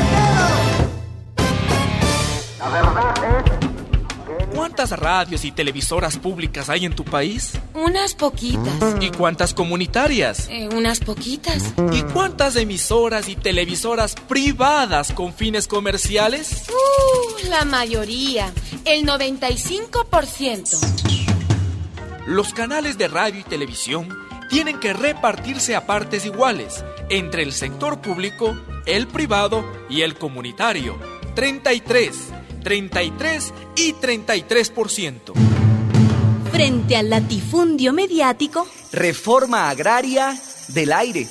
S19: La verdad es...
S25: ¿Cuántas radios y televisoras públicas hay en tu país?
S23: Unas poquitas.
S25: ¿Y cuántas comunitarias?
S23: Eh, unas poquitas.
S25: ¿Y cuántas emisoras y televisoras privadas con fines comerciales?
S23: Uh, la mayoría, el noventa y cinco por ciento.
S25: Los canales de radio y televisión tienen que repartirse a partes iguales entre el sector público, el privado y el comunitario. treinta y tres, treinta y tres y treinta y tres por ciento.
S23: Frente al latifundio mediático,
S5: Reforma agraria del aire.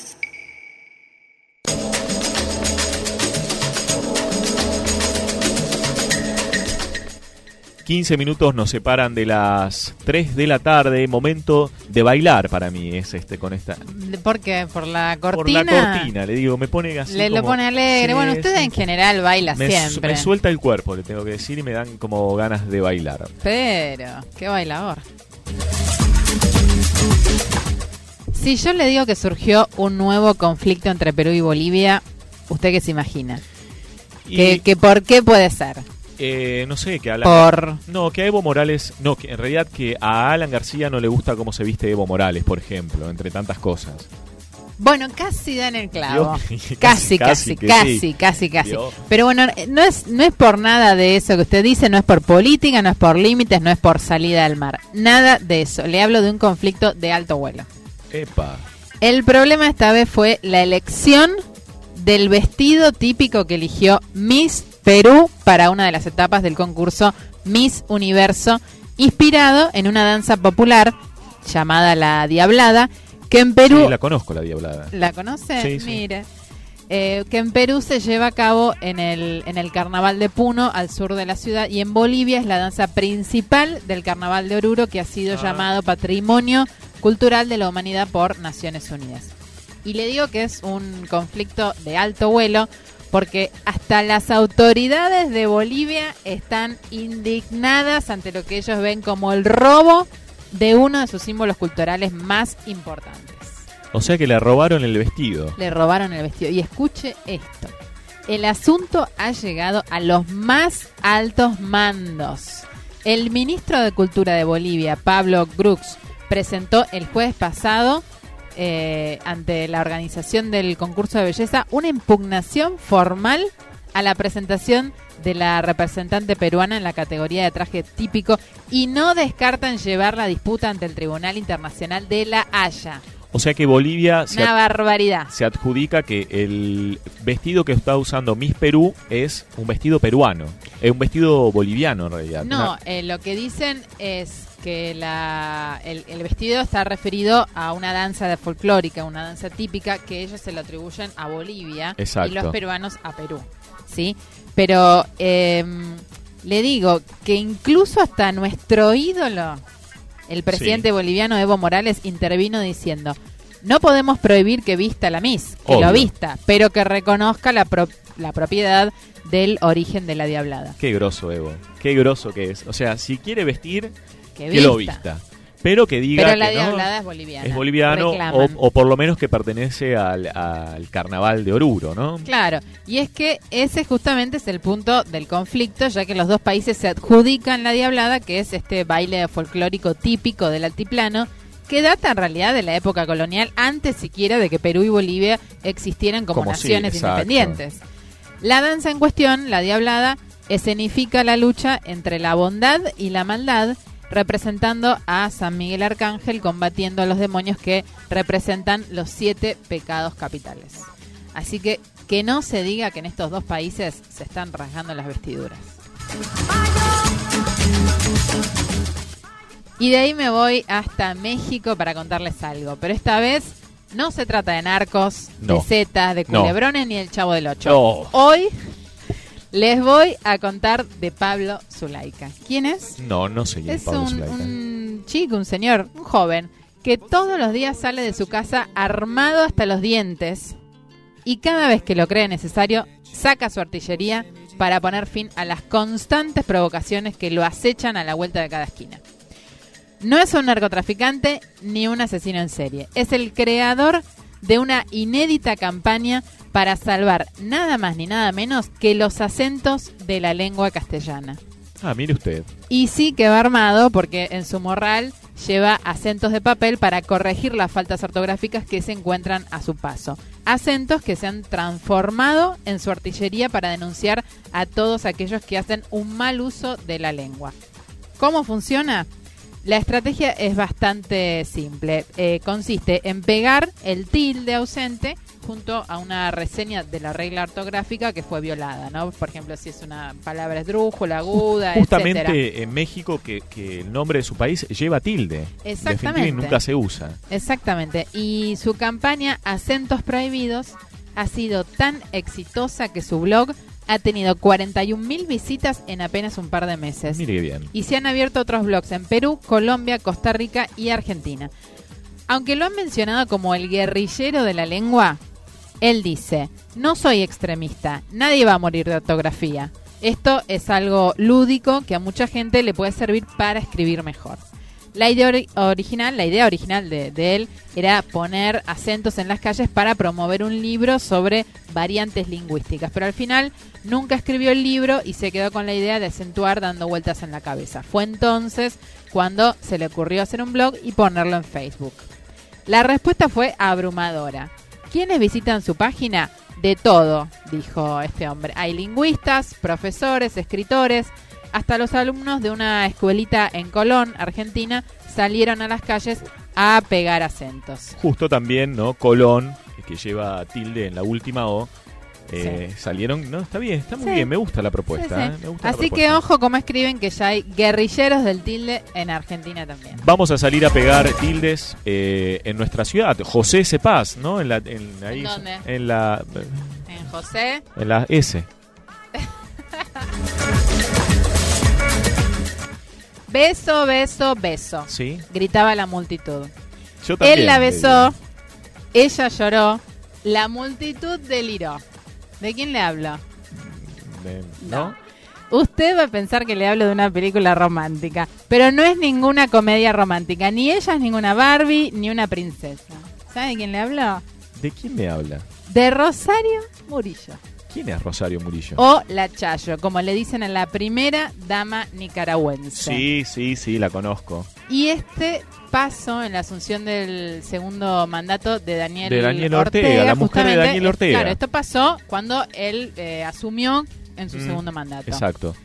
S1: quince minutos nos separan de las tres de la tarde, momento de bailar para mí es este con esta.
S18: ¿Por qué? ¿Por la cortina?
S1: Por la cortina, le digo, me pone así
S18: Le
S1: como,
S18: lo pone alegre.
S1: sí,
S18: Bueno, usted
S1: sí.
S18: en general baila
S1: me,
S18: siempre.
S1: me suelta el cuerpo, le tengo que decir, y me dan como ganas de bailar.
S18: Pero, qué bailador. Si yo le digo que surgió un nuevo conflicto entre Perú y Bolivia, ¿usted qué se imagina?
S1: Y-
S18: ¿Que, que ¿Por qué puede ser?
S1: Eh, no sé, que a Alan
S18: Por-
S1: No, que a Evo Morales, no, que en realidad que a Alan García no le gusta cómo se viste Evo Morales, por ejemplo, entre tantas cosas.
S18: Bueno, casi da en el clavo.
S1: Dios,
S18: Casi, casi,
S1: casi que
S18: casi,
S1: sí.
S18: casi, casi.
S1: Dios.
S18: Pero bueno, no es, no es por nada de eso que usted dice, no es por política, no es por límites, no es por salida del mar. Nada de eso. Le hablo de un conflicto de alto vuelo.
S1: Epa.
S18: El problema esta vez fue la elección del vestido típico que eligió Miss Perú para una de las etapas del concurso Miss Universo, inspirado en una danza popular llamada La Diablada, que en Perú...
S1: Sí, la conozco, la Diablada.
S18: ¿La conoce?
S1: Sí, sí.
S18: Mire. Eh, que en Perú se lleva a cabo en el, en el Carnaval de Puno, al sur de la ciudad, y en Bolivia es la danza principal del Carnaval de Oruro, que ha sido
S1: Ah.
S18: llamado Patrimonio Cultural de la Humanidad por Naciones Unidas. Y le digo que es un conflicto de alto vuelo, porque hasta las autoridades de Bolivia están indignadas ante lo que ellos ven como el robo de uno de sus símbolos culturales más importantes.
S1: O sea que le robaron el vestido.
S18: Le robaron el vestido. Y escuche esto. El asunto ha llegado a los más altos mandos. El ministro de Cultura de Bolivia, Pablo Grux, presentó el jueves pasado eh, ante la organización del concurso de belleza una impugnación formal a la presentación de la representante peruana en la categoría de traje típico y no descartan llevar la disputa ante el Tribunal Internacional de La Haya.
S1: O sea que Bolivia se,
S18: Una
S1: ad-
S18: barbaridad.
S1: se adjudica que el vestido que está usando Miss Perú es un vestido peruano. Es un vestido boliviano en realidad.
S18: No,
S1: Una-
S18: eh, lo que dicen es que la, el, el vestido está referido a una danza de folclórica, una danza típica que ellos se lo atribuyen a Bolivia.
S1: Exacto.
S18: Y los peruanos a Perú, ¿sí? Pero eh, le digo que incluso hasta nuestro ídolo, el presidente
S1: Sí.
S18: boliviano Evo Morales, intervino diciendo: no podemos prohibir que vista la Miss, que
S1: Obvio.
S18: lo vista, pero que reconozca la, pro- la propiedad del origen de la Diablada.
S1: Qué groso, Evo. Qué groso que es. O sea, si quiere vestir,
S18: Que
S1: que lo
S18: vista.
S1: vista. Pero que diga
S18: Pero la
S1: que no,
S18: Diablada es boliviana.
S1: es boliviano o,
S18: Reclaman.
S1: o por lo menos que pertenece al, al carnaval de Oruro, ¿no?
S18: Claro, y es que ese justamente es el punto del conflicto, ya que los dos países se adjudican la Diablada, que es este baile folclórico típico del altiplano, que data en realidad de la época colonial, antes siquiera de que Perú y Bolivia existieran como,
S1: Como sí,
S18: naciones
S1: exacto.
S18: independientes. La danza en cuestión, la Diablada, escenifica la lucha entre la bondad y la maldad, representando a San Miguel Arcángel combatiendo a los demonios que representan los siete pecados capitales. Así que que no se diga que en estos dos países se están rasgando las vestiduras. Y de ahí me voy hasta México para contarles algo, pero esta vez no se trata de narcos,
S1: No.
S18: de zetas, de
S1: No.
S18: culebrones ni del Chavo del Ocho.
S1: No.
S18: Hoy Les voy a contar de Pablo Zulaika. ¿Quién es?
S1: No, no sé quién es
S18: Es
S1: Pablo
S18: un,
S1: Zulaika.
S18: un chico, un señor, un joven, que todos los días sale de su casa armado hasta los dientes y cada vez que lo cree necesario saca su artillería para poner fin a las constantes provocaciones que lo acechan a la vuelta de cada esquina. No es un narcotraficante ni un asesino en serie. Es el creador de una inédita campaña para salvar nada más ni nada menos que los acentos de la lengua castellana.
S1: Ah, mire usted.
S18: Y sí que va armado porque en su morral lleva acentos de papel para corregir las faltas ortográficas que se encuentran a su paso. Acentos que se han transformado en su artillería para denunciar a todos aquellos que hacen un mal uso de la lengua. ¿Cómo funciona? La estrategia es bastante simple. Eh, consiste en pegar el tilde ausente junto a una reseña de la regla ortográfica que fue violada, ¿no? Por ejemplo, si es una palabra esdrújula, aguda,
S1: Justamente
S18: etcétera.
S1: en México que, que el nombre de su país lleva tilde.
S18: Exactamente.
S1: Definitivamente nunca se usa.
S18: Exactamente. Y su campaña Acentos Prohibidos ha sido tan exitosa que su blog ha tenido cuarenta y un mil visitas en apenas un par de meses.
S1: Mire qué bien.
S18: Y se han abierto otros blogs en Perú, Colombia, Costa Rica y Argentina. Aunque lo han mencionado como el guerrillero de la lengua, él dice: no soy extremista, nadie va a morir de ortografía. Esto es algo lúdico que a mucha gente le puede servir para escribir mejor. La idea ori- original, la idea original de, de él era poner acentos en las calles para promover un libro sobre variantes lingüísticas, pero al final nunca escribió el libro y se quedó con la idea de acentuar dando vueltas en la cabeza. Fue entonces cuando se le ocurrió hacer un blog y ponerlo en Facebook. La respuesta fue abrumadora. ¿Quiénes visitan su página? De todo, dijo este hombre. Hay lingüistas, profesores, escritores, hasta los alumnos de una escuelita en Colón, Argentina, salieron a las calles a pegar acentos.
S1: Justo también, ¿no? Colón, que lleva tilde en la última O, eh, sí. salieron... No, está bien, está muy sí. bien, me gusta la propuesta.
S18: Sí, sí.
S1: ¿eh? Me gusta
S18: Así
S1: la propuesta.
S18: que ojo cómo escriben que ya hay guerrilleros del tilde en Argentina también.
S1: Vamos a salir a pegar tildes eh, en nuestra ciudad. José Cepaz, ¿no? En la, en, ahí,
S18: ¿En dónde?
S1: En la...
S18: En José.
S1: En la S.
S18: Beso, beso, beso.
S1: Sí.
S18: Gritaba la multitud.
S1: Yo también.
S18: Él la besó, ella lloró, la multitud deliró. ¿De quién le hablo?
S1: De, ¿No?
S18: No. Usted va a pensar que le hablo de una película romántica, pero no es ninguna comedia romántica. Ni ella es ninguna Barbie, ni una princesa. ¿Sabe de quién le hablo?
S1: ¿De quién me habla?
S18: De Rosario Murillo.
S1: ¿Quién es Rosario Murillo?
S18: O la Chayo, como le dicen a la primera dama nicaragüense.
S1: Sí, sí, sí, la conozco.
S18: Y este paso en la asunción del segundo mandato de Daniel,
S1: de Daniel
S18: Ortega,
S1: Ortega, la mujer de Daniel Ortega.
S18: Claro, esto pasó cuando él eh, asumió en su mm, segundo mandato.
S1: Exacto.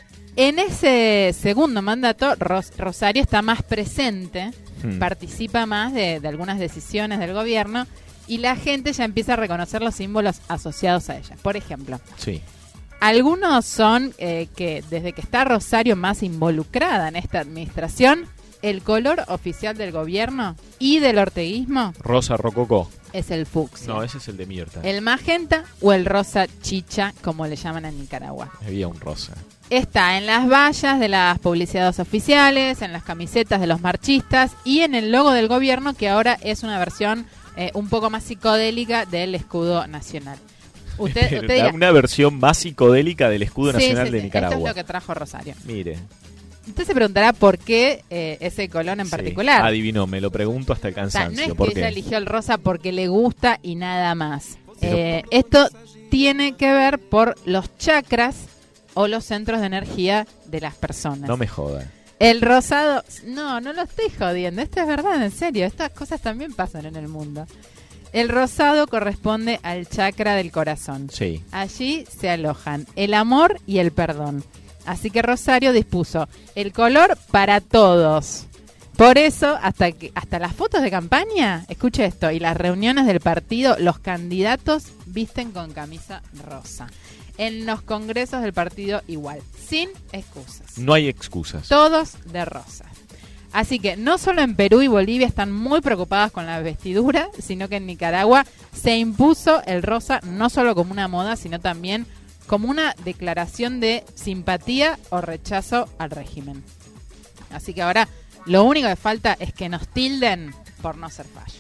S18: En ese segundo mandato, Ros- Rosario está más presente, mm. participa más de, de algunas decisiones del gobierno y la gente ya empieza a reconocer los símbolos asociados a ella. Por ejemplo,
S1: sí.
S18: algunos son eh, que desde que está Rosario más involucrada en esta administración, el color oficial del gobierno y del orteguismo
S1: Rosa Rococó.
S18: Es el fucsia.
S1: No, ese es el de Mirta.
S18: El magenta o el rosa chicha, como le llaman en Nicaragua.
S1: Había un rosa.
S18: Está en las vallas de las publicidades oficiales, en las camisetas de los marchistas y en el logo del gobierno, que ahora es una versión eh, un poco más psicodélica del escudo nacional. Usted, usted dirá,
S1: una versión más psicodélica del escudo
S18: sí,
S1: nacional
S18: sí,
S1: de
S18: sí.
S1: Nicaragua.
S18: Esto es lo que trajo Rosario.
S1: Mire.
S18: Usted se preguntará por qué eh, ese color en
S1: sí,
S18: particular.
S1: Adivinó, me lo pregunto hasta el cansancio.
S18: O sea, no es
S1: ¿Por
S18: que
S1: qué?
S18: ella eligió el rosa porque le gusta y nada más. Eh, esto tiene que ver por los chakras o los centros de energía de las personas.
S1: No me joda.
S18: El rosado... No, no lo estoy jodiendo. Esto es verdad, en serio. Estas cosas también pasan en el mundo. El rosado corresponde al chakra del corazón.
S1: Sí.
S18: Allí se alojan el amor y el perdón. Así que Rosario dispuso el color para todos. Por eso, hasta que hasta las fotos de campaña, escuche esto, y las reuniones del partido, los candidatos visten con camisa rosa. En los congresos del partido igual, sin excusas.
S1: No hay excusas.
S18: Todos de rosa. Así que no solo en Perú y Bolivia están muy preocupadas con la vestidura, sino que en Nicaragua se impuso el rosa no solo como una moda, sino también como una declaración de simpatía o rechazo al régimen. Así que ahora lo único que falta es que nos tilden por no ser fallo.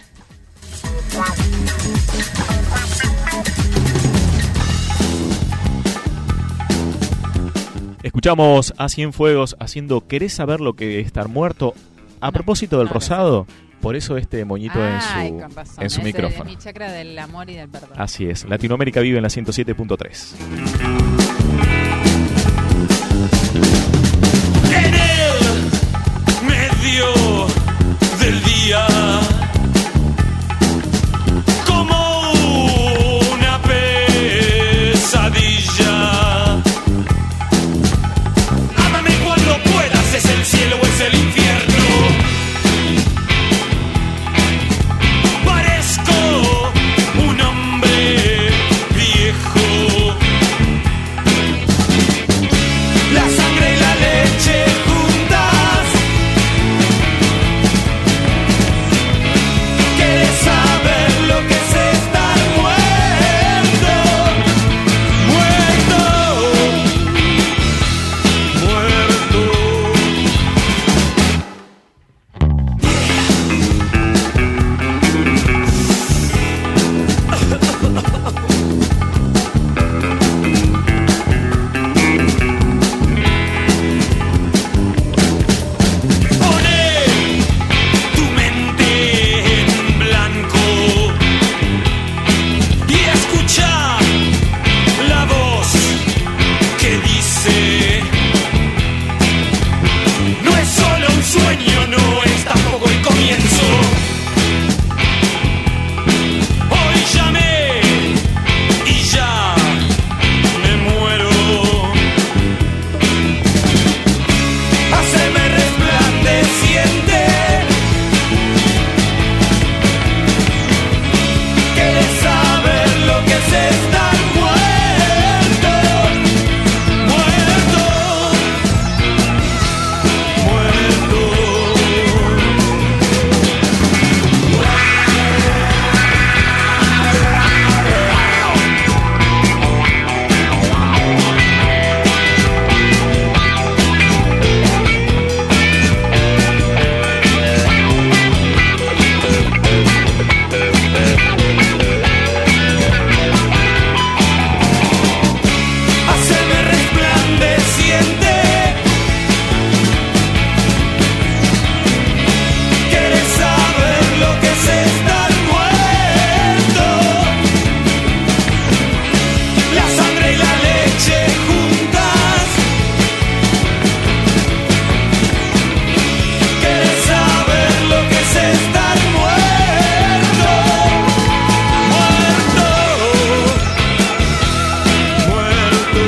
S1: Escuchamos a Cienfuegos haciendo ¿Querés saber lo que es estar muerto? A no, propósito del no, rosado, por eso este moñito
S18: Ay,
S1: en su,
S18: con razón.
S1: en su
S18: es
S1: micrófono.
S18: Es mi chakra del amor y del perdón.
S1: Así es, Latinoamérica vive en la ciento siete punto tres.
S7: En el medio del día, como una pesadilla, ámame cuando puedas, es el cielo o es el infierno. Parezco un hombre viejo, la sangre y la leche juntas. ¿Quieres saber lo que es estar muerto? Muerto, muerto. Pone tu mente en blanco y escucha la voz que dice: no es solo un sueño, no es tampoco el comienzo. Hoy llamé y ya me muero. Haceme resplandeciente. ¿Quieres saber lo que es estar muerto? Muerto, muerto. Haceme resplandeciente. ¿Quieres saber lo que es estar muerto? La sangre y la leche juntas. ¿Quieres saber lo que es estar muerto? Muerto, muerto,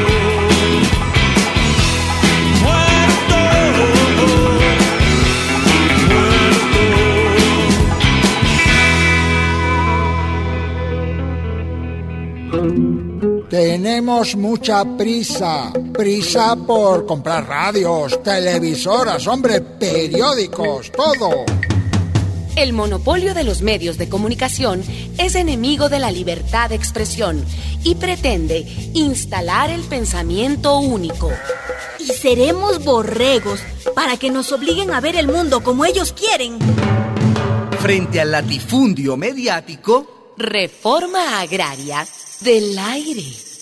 S13: Tenemos mucha prisa, prisa por comprar radios, televisoras, hombre, periódicos, todo.
S14: El monopolio de los medios de comunicación es enemigo de la libertad de expresión y pretende instalar el pensamiento único.
S23: Y seremos borregos para que nos obliguen a ver el mundo como ellos quieren.
S5: Frente al latifundio mediático,
S14: Reforma agraria del aire.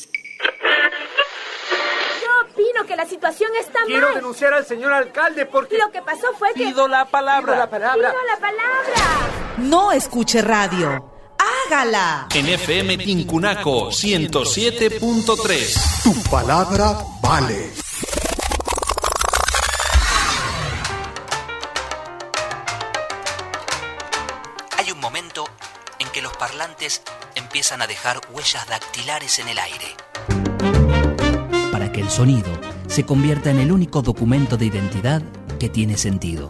S11: Yo opino que la situación está
S17: Quiero
S11: mal.
S17: denunciar al señor alcalde porque...
S11: Lo que pasó fue que...
S17: Pido la palabra.
S11: Pido la palabra. Pido la palabra.
S24: No escuche radio. Hágala.
S25: En F M Tincunaco ciento siete punto tres.
S10: Tu palabra vale.
S15: Hay un momento en que los parlantes empiezan a dejar huellas dactilares en el aire.
S16: Para que el sonido se convierta en el único documento de identidad que tiene sentido.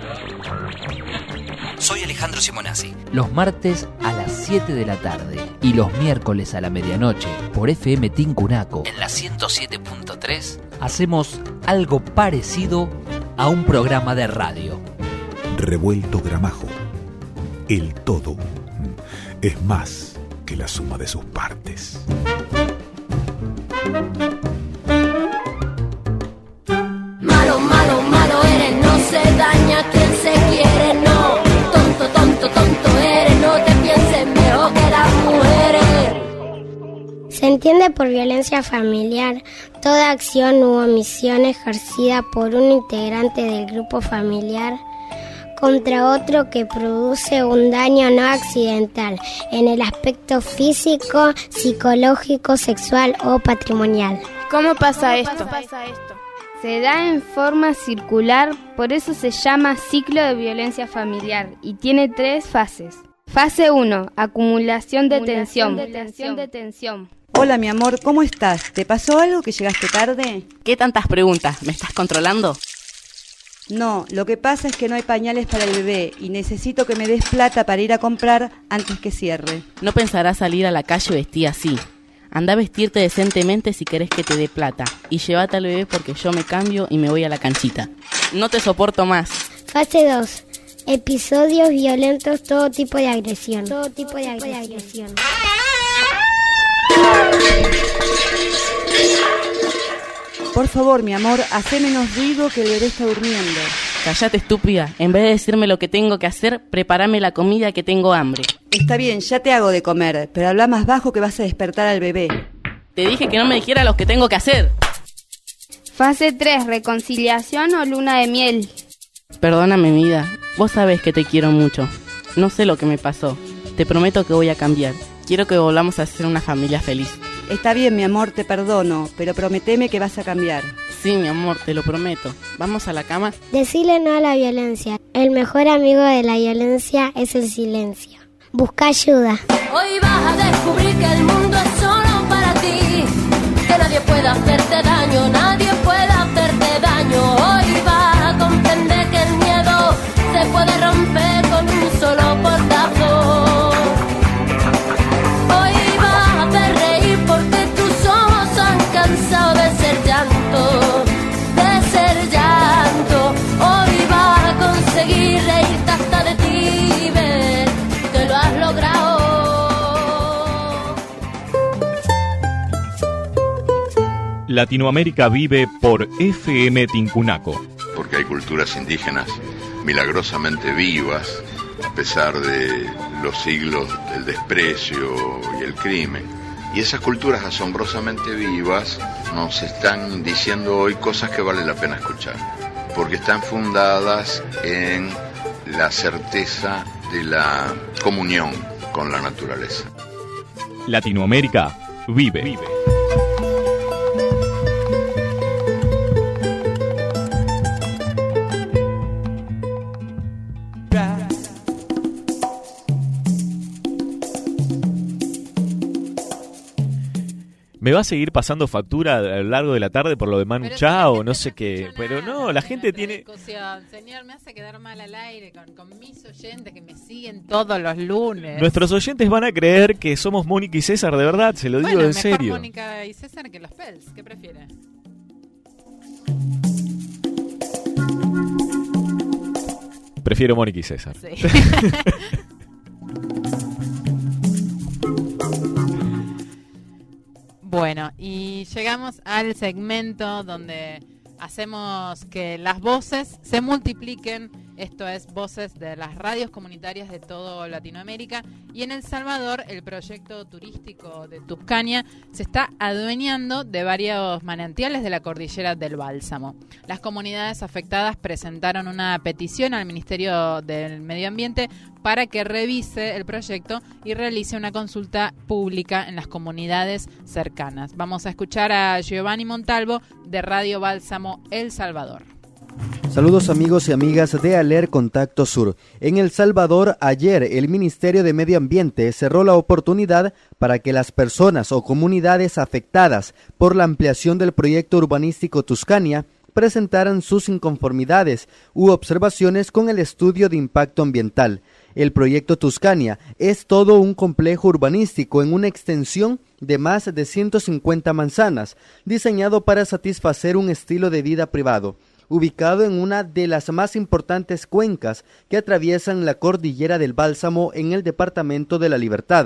S15: Soy Alejandro Simonazzi.
S16: Los martes a las siete de la tarde y los miércoles a la medianoche por F M Tincunaco
S15: En la ciento siete punto tres
S16: hacemos algo parecido a un programa de radio.
S26: Revuelto Gramajo. El todo es más que la suma de sus partes.
S11: Malo, malo, malo eres, no se daña quien se quiere, no. Tonto, tonto, tonto eres, no te pienses mejor que las mujeres.
S3: Se entiende por violencia familiar toda acción u omisión ejercida por un integrante del grupo familiar contra otro que produce un daño no accidental en el aspecto físico, psicológico, sexual o patrimonial.
S4: ¿Cómo pasa esto? Se da en forma circular, por eso se llama ciclo de violencia familiar y tiene tres fases. Fase uno, acumulación de tensión. de tensión.
S8: Hola, mi amor, ¿cómo estás? ¿Te pasó algo que llegaste tarde?
S20: ¿Qué tantas preguntas? ¿Me estás controlando?
S8: No, lo que pasa es que no hay pañales para el bebé y necesito que me des plata para ir a comprar antes que cierre.
S20: No pensarás salir a la calle vestida así. Anda a vestirte decentemente si querés que te dé plata. Y llévate al bebé porque yo me cambio y me voy a la canchita. No te soporto más.
S3: Fase dos. Episodios violentos, todo tipo de agresión. Todo tipo de agresión.
S8: Por favor, mi amor, hacé menos ruido que el bebé está durmiendo.
S20: Cállate, estúpida. En vez de decirme lo que tengo que hacer, prepárame la comida que tengo hambre.
S8: Está bien, ya te hago de comer, pero habla más bajo que vas a despertar al bebé.
S20: Te dije que no me dijera lo que tengo que hacer.
S4: Fase tres, reconciliación o luna de miel.
S20: Perdóname, vida. Vos sabés que te quiero mucho. No sé lo que me pasó. Te prometo que voy a cambiar. Quiero que volvamos a ser una familia feliz.
S8: Está bien, mi amor, te perdono, pero prometeme que vas a cambiar.
S20: Sí, mi amor, te lo prometo. ¿Vamos a la cama?
S3: Decile no a la violencia. El mejor amigo de la violencia es el silencio. Busca ayuda.
S11: Hoy vas a descubrir que el mundo es solo para ti, que nadie puede hacerte daño, nadie puede hacerte daño. Hoy vas a comprender que el miedo se puede romper con un solo portazo. Cansado de ser llanto, de ser llanto. Hoy vas a conseguir reírte hasta de ti, ver que lo has logrado.
S1: Latinoamérica vive por F M Tincunaco.
S21: Porque hay culturas indígenas milagrosamente vivas, a pesar de los siglos del desprecio y el crimen. Y esas culturas asombrosamente vivas nos están diciendo hoy cosas que vale la pena escuchar, porque están fundadas en la certeza de la comunión con la naturaleza.
S1: Latinoamérica vive. vive. Me va a seguir pasando factura a lo largo de la tarde por lo de Manu Chao, no sé qué. Pero no, la gente tiene...
S18: Señor, me hace quedar mal al aire con, con mis oyentes que me siguen todos los lunes.
S1: Nuestros oyentes van a creer que somos Mónica y César, de verdad, se lo digo
S18: bueno,
S1: en serio.
S18: Mónica y César que los Pels, ¿qué prefiere?
S1: Prefiero Mónica y César. Sí.
S18: Bueno, y llegamos al segmento donde hacemos que las voces se multipliquen, esto es voces de las radios comunitarias de toda Latinoamérica, y en El Salvador el proyecto turístico de Tuscania se está adueñando de varios manantiales de la cordillera del Bálsamo. Las comunidades afectadas presentaron una petición al Ministerio del Medio Ambiente para que revise el proyecto y realice una consulta pública en las comunidades cercanas. Vamos a escuchar a Giovanni Montalvo de Radio Bálsamo El Salvador.
S22: Saludos amigos y amigas de Aler Contacto Sur. En El Salvador, ayer el Ministerio de Medio Ambiente cerró la oportunidad para que las personas o comunidades afectadas por la ampliación del proyecto urbanístico Tuscania presentaran sus inconformidades u observaciones con el estudio de impacto ambiental. El proyecto Tuscania es todo un complejo urbanístico en una extensión de más de ciento cincuenta manzanas, diseñado para satisfacer un estilo de vida privado, ubicado en una de las más importantes cuencas que atraviesan la cordillera del Bálsamo en el departamento de La Libertad.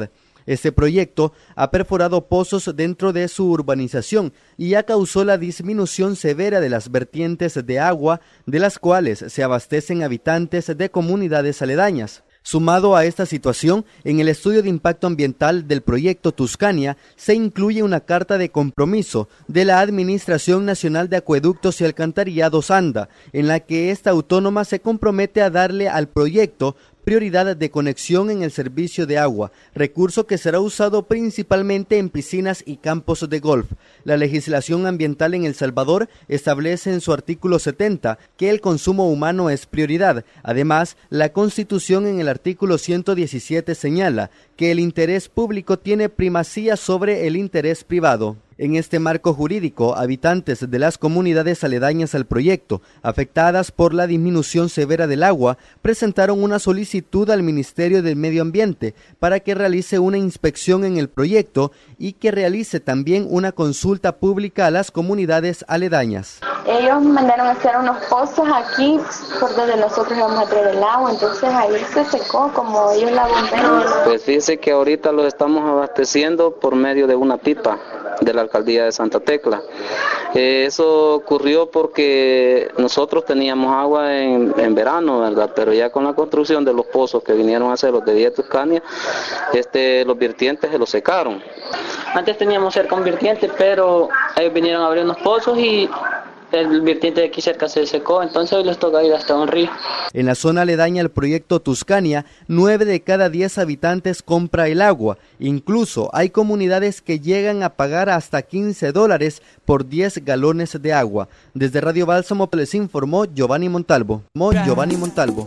S22: Este proyecto ha perforado pozos dentro de su urbanización y ya causó la disminución severa de las vertientes de agua de las cuales se abastecen habitantes de comunidades aledañas. Sumado a esta situación, en el estudio de impacto ambiental del proyecto Tuscania se incluye una carta de compromiso de la Administración Nacional de Acueductos y Alcantarillados ANDA, en la que esta autónoma se compromete a darle al proyecto prioridad de conexión en el servicio de agua, recurso que será usado principalmente en piscinas y campos de golf. La legislación ambiental en El Salvador establece en su artículo setenta que el consumo humano es prioridad. Además, la Constitución en el artículo ciento diecisiete señala que el interés público tiene primacía sobre el interés privado. En este marco jurídico, habitantes de las comunidades aledañas al proyecto, afectadas por la disminución severa del agua, presentaron una solicitud al Ministerio del Medio Ambiente para que realice una inspección en el proyecto y que realice también una consulta pública a las comunidades aledañas.
S2: Ellos mandaron a hacer unos pozos aquí por donde nosotros íbamos a traer el agua, entonces ahí se secó como ellos la bombearon.
S6: Pues fíjese que ahorita los estamos abasteciendo por medio de una pipa de la alcaldía de Santa Tecla. Eh, eso ocurrió porque nosotros teníamos agua en, en verano, ¿verdad? Pero ya con la construcción de los pozos que vinieron a hacer los de Villa Tuscania, este, los vertientes se los secaron. Antes teníamos cerca un vertiente, pero ellos vinieron a abrir unos pozos y el vertiente de aquí cerca se secó, entonces hoy les toca ir hasta un río.
S22: En la zona aledaña al proyecto Tuscania, nueve de cada diez habitantes compra el agua. Incluso hay comunidades que llegan a pagar hasta quince dólares por diez galones de agua. Desde Radio Bálsamo les informó Giovanni Montalvo. Mo Giovanni Montalvo.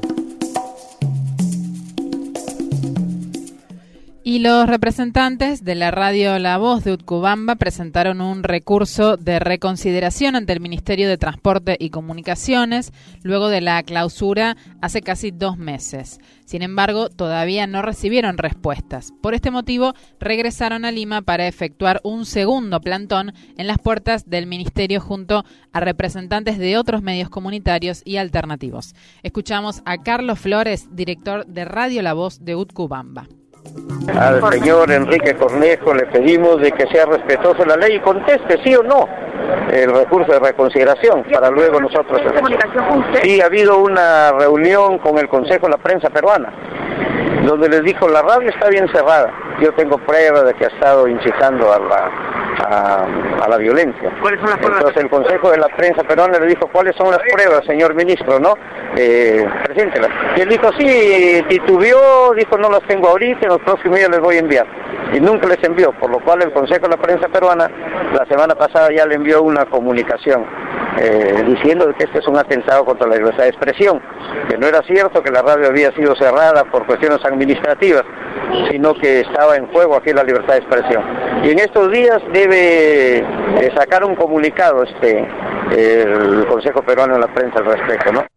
S18: Y los representantes de la radio La Voz de Utcubamba presentaron un recurso de reconsideración ante el Ministerio de Transporte y Comunicaciones luego de la clausura hace casi dos meses. Sin embargo, todavía no recibieron respuestas. Por este motivo, regresaron a Lima para efectuar un segundo plantón en las puertas del Ministerio junto a representantes de otros medios comunitarios y alternativos. Escuchamos a Carlos Flores, director de Radio La Voz de Utcubamba.
S7: Al señor Enrique Cornejo le pedimos de que sea respetuoso de la ley y conteste sí o no el recurso de reconsideración para luego nosotros. ¿Tiene comunicación con usted? Sí, ha habido una reunión con el Consejo de la Prensa Peruana donde les dijo la radio está bien cerrada. Yo tengo pruebas de que ha estado incitando a la a, a la violencia. ¿Cuáles son las pruebas? Entonces el Consejo de la Prensa Peruana le dijo ¿cuáles son las pruebas, señor ministro? ¿No? Eh, preséntelas. Y él dijo sí, titubeó, dijo no las tengo ahorita, en los próximos días les voy a enviar. Y nunca les envió, por lo cual el Consejo de la Prensa Peruana la semana pasada ya le envió una comunicación eh, diciendo que este es un atentado contra la libertad de expresión, que no era cierto que la radio había sido cerrada por cuestiones administrativas, sino que estaba en juego aquí la libertad de expresión. Y en estos días debe eh, sacar un comunicado este eh, el Consejo Peruano de la Prensa al respecto, ¿no?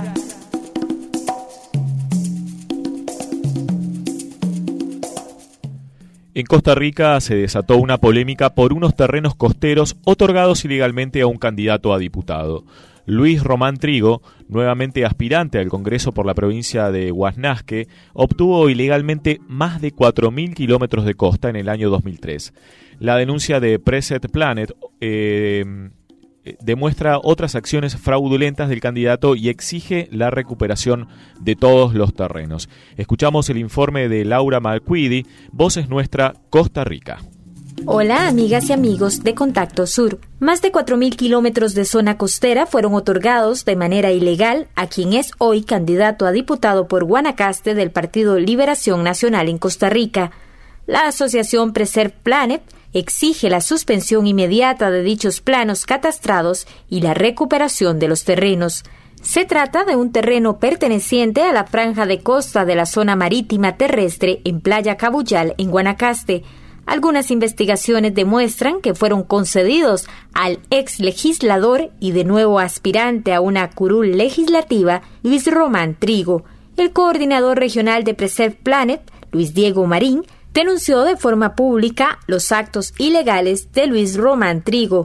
S1: En Costa Rica se desató una polémica por unos terrenos costeros otorgados ilegalmente a un candidato a diputado. Luis Román Trigo, nuevamente aspirante al Congreso por la provincia de Huasnasque, obtuvo ilegalmente más de cuatro mil kilómetros de costa en el año dos mil tres. La denuncia de Preset Planet eh, demuestra otras acciones fraudulentas del candidato y exige la recuperación de todos los terrenos. Escuchamos el informe de Laura Malcuidi, Voces Nuestra, Costa Rica.
S9: Hola, amigas y amigos de Contacto Sur. Más de cuatro mil kilómetros de zona costera fueron otorgados de manera ilegal a quien es hoy candidato a diputado por Guanacaste del Partido Liberación Nacional en Costa Rica. La asociación Preserve Planet exige la suspensión inmediata de dichos planos catastrados y la recuperación de los terrenos. Se trata de un terreno perteneciente a la franja de costa de la zona marítima terrestre en Playa Cabuyal, en Guanacaste. Algunas investigaciones demuestran que fueron concedidos al ex legislador y de nuevo aspirante a una curul legislativa, Luis Román Trigo. El coordinador regional de Preserve Planet, Luis Diego Marín, denunció de forma pública los actos ilegales de Luis Román Trigo.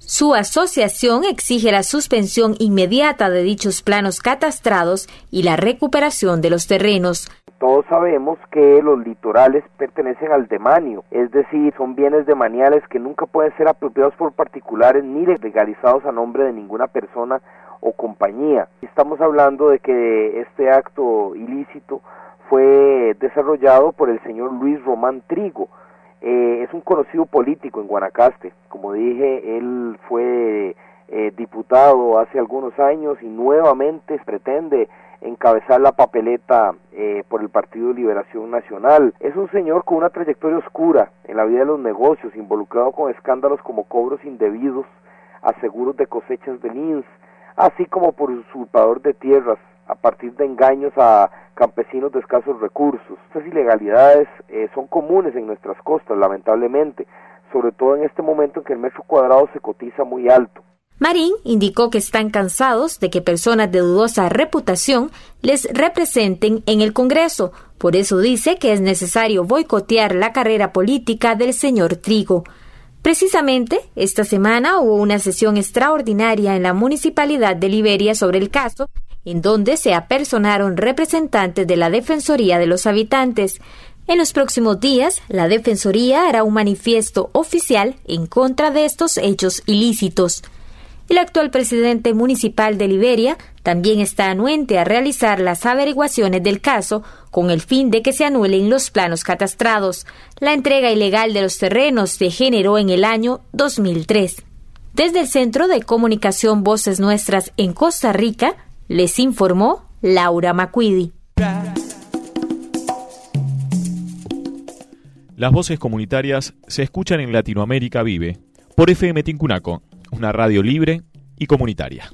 S9: Su asociación exige la suspensión inmediata de dichos planos catastrados y la recuperación de los terrenos.
S5: Todos sabemos que los litorales pertenecen al demanio, es decir, son bienes demaniales que nunca pueden ser apropiados por particulares ni legalizados a nombre de ninguna persona o compañía. Estamos hablando de que este acto ilícito fue desarrollado por el señor Luis Román Trigo. Eh, es un conocido político en Guanacaste. Como dije, él fue eh, diputado hace algunos años y nuevamente pretende encabezar la papeleta eh, por el Partido de Liberación Nacional. Es un señor con una trayectoria oscura en la vida de los negocios, involucrado con escándalos como cobros indebidos a seguros de cosechas del I N S, así como por usurpador de tierras a partir de engaños a campesinos de escasos recursos. Estas ilegalidades eh, son comunes en nuestras costas, lamentablemente, sobre todo en este momento en que el metro cuadrado se cotiza muy alto.
S9: Marín indicó que están cansados de que personas de dudosa reputación les representen en el Congreso. Por eso dice que es necesario boicotear la carrera política del señor Trigo. Precisamente, esta semana hubo una sesión extraordinaria en la Municipalidad de Liberia sobre el caso, en donde se apersonaron representantes de la Defensoría de los Habitantes. En los próximos días, la Defensoría hará un manifiesto oficial en contra de estos hechos ilícitos. El actual presidente municipal de Liberia también está anuente a realizar las averiguaciones del caso con el fin de que se anulen los planos catastrados. La entrega ilegal de los terrenos se generó en el año dos mil tres. Desde el Centro de Comunicación Voces Nuestras en Costa Rica, les informó Laura Macuidi.
S1: Las voces comunitarias se escuchan en Latinoamérica Vive, por F M Tincunaco, una radio libre y comunitaria.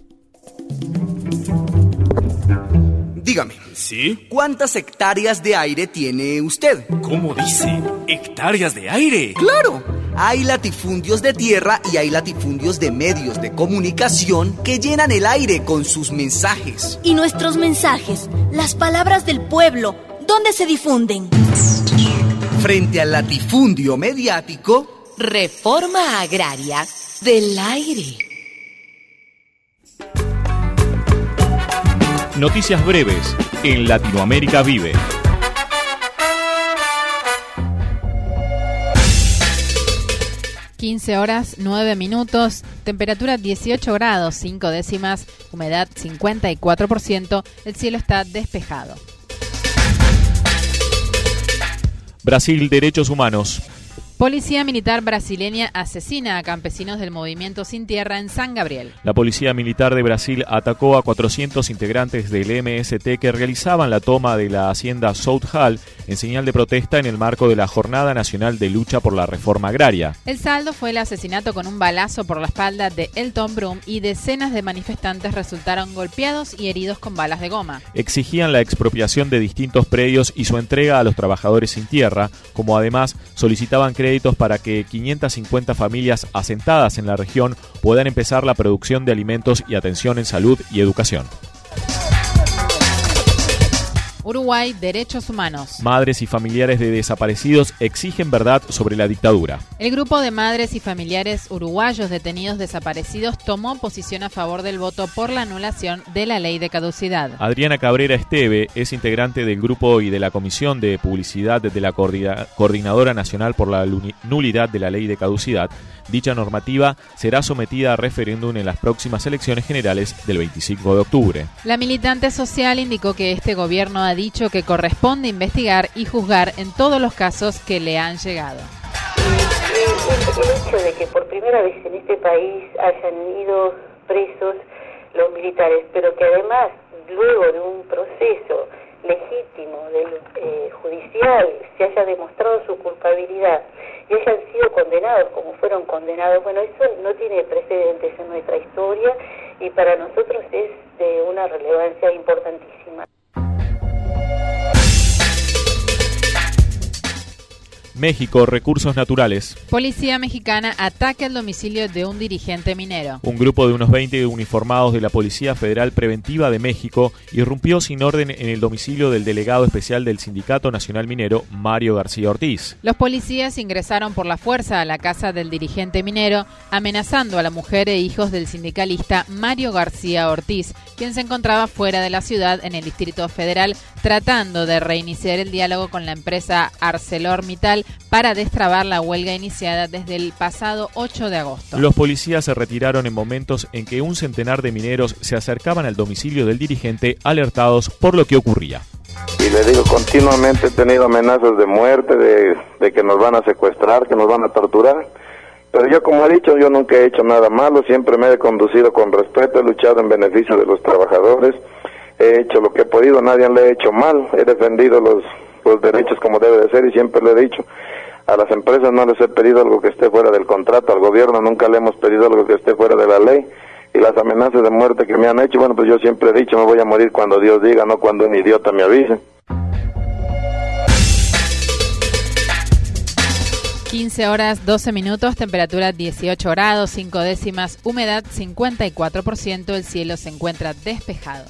S12: Dígame. ¿Sí? ¿Cuántas hectáreas de aire tiene usted?
S25: ¿Cómo dice? ¿Hectáreas de aire?
S12: ¡Claro! Hay latifundios de tierra y hay latifundios de medios de comunicación que llenan el aire con sus mensajes.
S13: ¿Y nuestros mensajes, las palabras del pueblo, dónde se difunden?
S12: Frente al latifundio mediático,
S13: reforma agraria del aire.
S1: Noticias breves en Latinoamérica Vive.
S18: quince horas, nueve minutos, temperatura dieciocho grados, cinco décimas, humedad cincuenta y cuatro por ciento, el cielo está despejado.
S1: Brasil, derechos humanos.
S18: Policía militar brasileña asesina a campesinos del movimiento Sin Tierra en San Gabriel.
S1: La Policía Militar de Brasil atacó a cuatrocientos integrantes del M S T que realizaban la toma de la hacienda South Hall en señal de protesta en el marco de la Jornada Nacional de Lucha por la Reforma Agraria.
S18: El saldo fue el asesinato con un balazo por la espalda de Elton Brum y decenas de manifestantes resultaron golpeados y heridos con balas de goma.
S1: Exigían la expropiación de distintos predios y su entrega a los trabajadores sin tierra, como además solicitaban créditos para que quinientas cincuenta familias asentadas en la región puedan empezar la producción de alimentos y atención en salud y educación.
S18: Uruguay, derechos humanos.
S1: Madres y familiares de desaparecidos exigen verdad sobre la dictadura.
S18: El grupo de madres y familiares uruguayos detenidos desaparecidos tomó posición a favor del voto por la anulación de la ley de caducidad.
S1: Adriana Cabrera Esteve es integrante del grupo y de la Comisión de Publicidad de la Coordina- Coordinadora Nacional por la Nulidad de la Ley de Caducidad. Dicha normativa será sometida a referéndum en las próximas elecciones generales del veinticinco de octubre.
S18: La militante social indicó que este gobierno ha dicho que corresponde investigar y juzgar en todos los casos que le han llegado.
S14: El hecho de que por primera vez en este país hayan ido presos los militares, pero que además luego de un proceso legítimo del eh, judicial se haya demostrado su culpabilidad y hayan sido condenados como fueron condenados, bueno, eso no tiene precedentes en nuestra historia y para nosotros es de una relevancia importantísima.
S1: México, recursos naturales.
S18: Policía mexicana ataca el domicilio de un dirigente minero.
S1: Un grupo de unos veinte uniformados de la Policía Federal Preventiva de México irrumpió sin orden en el domicilio del delegado especial del Sindicato Nacional Minero, Mario García Ortiz.
S18: Los policías ingresaron por la fuerza a la casa del dirigente minero, amenazando a la mujer e hijos del sindicalista Mario García Ortiz, quien se encontraba fuera de la ciudad en el Distrito Federal, tratando de reiniciar el diálogo con la empresa ArcelorMittal para destrabar la huelga iniciada desde el pasado ocho de agosto.
S1: Los policías se retiraron en momentos en que un centenar de mineros se acercaban al domicilio del dirigente, alertados por lo que ocurría.
S7: Y le digo, continuamente he tenido amenazas de muerte, de, de que nos van a secuestrar, que nos van a torturar. Pero yo, como he dicho, yo nunca he hecho nada malo, siempre me he conducido con respeto, he luchado en beneficio de los trabajadores, he hecho lo que he podido, nadie le he hecho mal, he defendido los, los derechos como debe de ser y siempre le he dicho. A las empresas no les he pedido algo que esté fuera del contrato, al gobierno nunca le hemos pedido algo que esté fuera de la ley. Y las amenazas de muerte que me han hecho, bueno, pues yo siempre he dicho, me voy a morir cuando Dios diga, no cuando un idiota me avise.
S18: quince horas, doce minutos, temperatura dieciocho grados, cinco décimas, humedad cincuenta y cuatro por ciento, el cielo se encuentra despejado.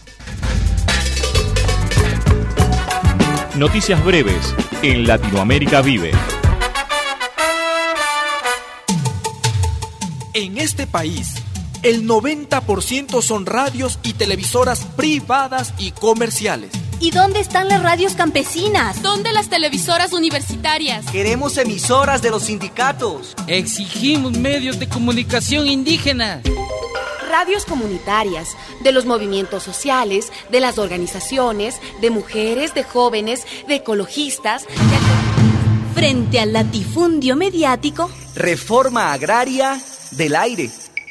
S1: Noticias breves en Latinoamérica Vive.
S25: En este país, el noventa por ciento son radios y televisoras privadas y comerciales.
S13: ¿Y dónde están las radios campesinas?
S10: ¿Dónde las televisoras universitarias?
S12: Queremos emisoras de los sindicatos.
S15: Exigimos medios de comunicación indígenas.
S17: Radios comunitarias, de los movimientos sociales, de las organizaciones, de mujeres, de jóvenes, de ecologistas. De...
S13: Frente al latifundio mediático.
S12: Reforma agraria del aire.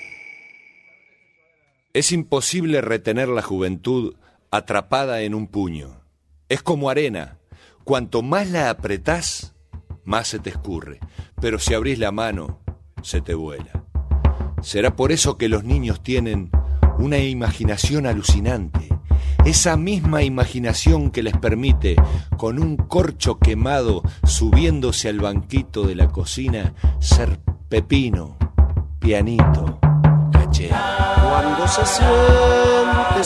S19: Es imposible retener la juventud atrapada en un puño. Es como arena. Cuanto más la apretás, más se te escurre. Pero si abrís la mano, se te vuela. Será por eso que los niños tienen una imaginación alucinante. Esa misma imaginación que les permite, con un corcho quemado, subiéndose al banquito de la cocina, ser Pepino, pianito, caché.
S23: Cuando se siente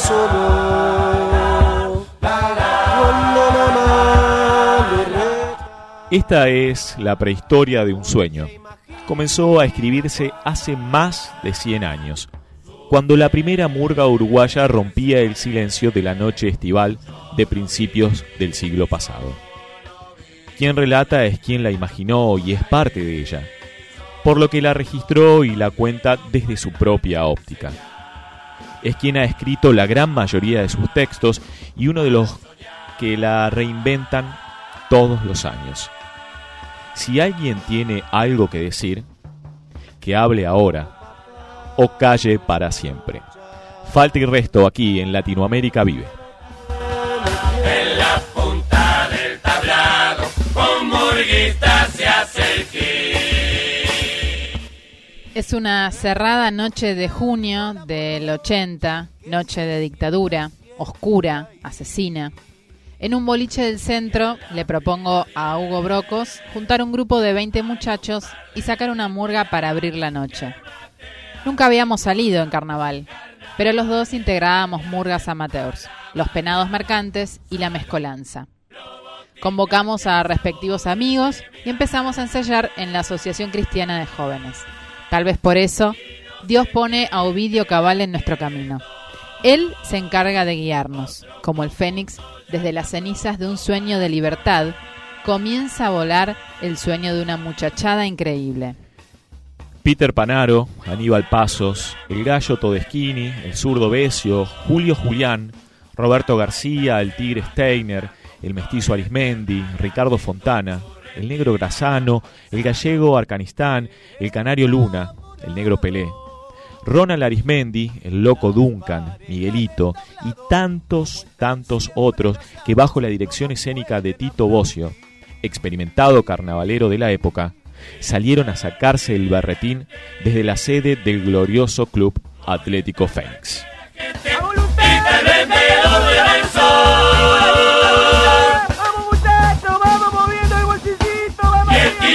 S23: solo, cuando mamá le re...
S1: Esta es la prehistoria de un sueño. Comenzó a escribirse hace más de cien años, cuando la primera murga uruguaya rompía el silencio de la noche estival de principios del siglo pasado. Quien relata es quien la imaginó y es parte de ella, por lo que la registró y la cuenta desde su propia óptica. Es quien ha escrito la gran mayoría de sus textos y uno de los que la reinventan todos los años. Si alguien tiene algo que decir, que hable ahora o calle para siempre. Falta y resto aquí en Latinoamérica Vive.
S11: En la punta del tablado, con murguita se hace el hit.
S18: Es una cerrada noche de junio del ochenta, noche de dictadura, oscura, asesina. En un boliche del centro le propongo a Hugo Brocos juntar un grupo de veinte muchachos y sacar una murga para abrir la noche. Nunca habíamos salido en carnaval, pero los dos integrábamos murgas amateurs, los penados mercantes y la mezcolanza. Convocamos a respectivos amigos y empezamos a ensayar en la Asociación Cristiana de Jóvenes. Tal vez por eso, Dios pone a Ovidio Cabal en nuestro camino. Él se encarga de guiarnos, como el fénix, desde las cenizas de un sueño de libertad, comienza a volar el sueño de una muchachada increíble.
S1: Peter Panaro, Aníbal Pasos, el Gallo Todeschini, el Zurdo Besio, Julio Julián, Roberto García, el Tigre Steiner, el Mestizo Arismendi, Ricardo Fontana, el Negro Grazano, el Gallego Arcanistán, el Canario Luna, el Negro Pelé, Ronald Arismendi, el Loco Duncan, Miguelito y tantos, tantos otros que bajo la dirección escénica de Tito Bocio, experimentado carnavalero de la época, salieron a sacarse el berretín desde la sede del glorioso Club Atlético Fénix.
S11: ¡Vamos muchachos! ¡Vamos moviendo el bolsillito! ¡Vamos!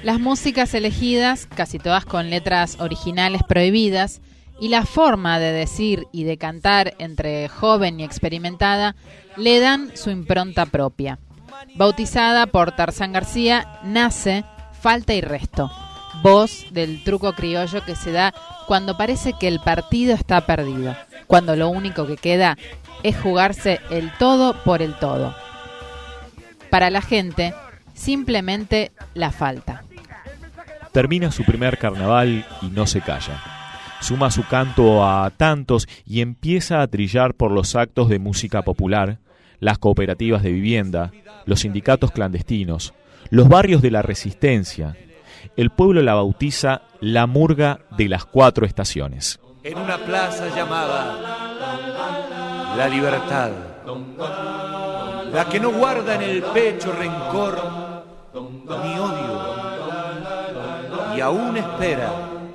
S18: Las músicas elegidas, casi todas con letras originales prohibidas, y la forma de decir y de cantar entre joven y experimentada le dan su impronta propia. Bautizada por Tarzán García, nace Falta y Resto, voz del truco criollo que se da cuando parece que el partido está perdido, cuando lo único que queda es jugarse el todo por el todo. Para la gente, simplemente la falta.
S1: Termina su primer carnaval y no se calla. Suma su canto a tantos y empieza a trillar por los actos de música popular, las cooperativas de vivienda, los sindicatos clandestinos, los barrios de la Resistencia. El pueblo la bautiza la murga de las cuatro estaciones.
S19: En una plaza llamada La Libertad, la que no guarda en el pecho rencor ni odio, y aún espera,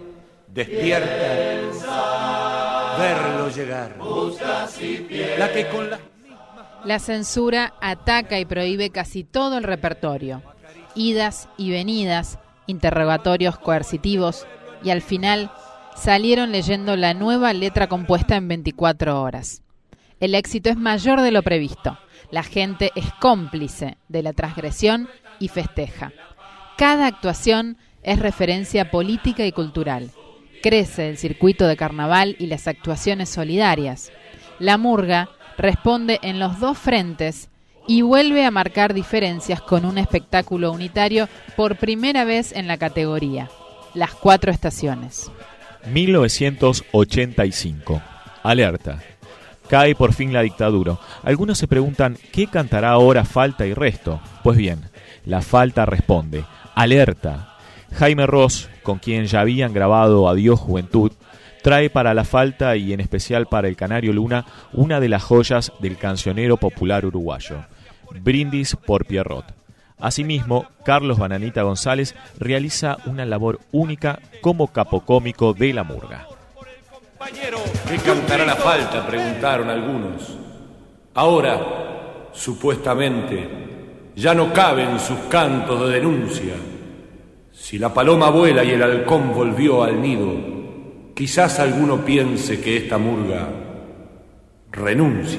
S19: despierta, verlo llegar. La que con la...
S18: La censura ataca y prohíbe casi todo el repertorio. Idas y venidas, interrogatorios coercitivos, y al final salieron leyendo la nueva letra compuesta en veinticuatro horas. El éxito es mayor de lo previsto. La gente es cómplice de la transgresión y festeja. Cada actuación es referencia política y cultural. Crece el circuito de carnaval y las actuaciones solidarias. La murga responde en los dos frentes y vuelve a marcar diferencias con un espectáculo unitario por primera vez en la categoría, Las Cuatro Estaciones.
S1: mil novecientos ochenta y cinco. Alerta. Cae por fin la dictadura. Algunos se preguntan, ¿qué cantará ahora Falta y Resto? Pues bien, la Falta responde, alerta. Jaime Ross, con quien ya habían grabado Adiós Juventud, trae para la Falta y en especial para el Canario Luna una de las joyas del cancionero popular uruguayo, Brindis por Pierrot. Asimismo, Carlos Bananita González realiza una labor única como capocómico de la murga.
S19: ¿Qué cantará la Falta?, preguntaron algunos. Ahora, supuestamente, ya no caben sus cantos de denuncia. Si la paloma vuela y el halcón volvió al nido, quizás alguno piense que esta murga renuncia.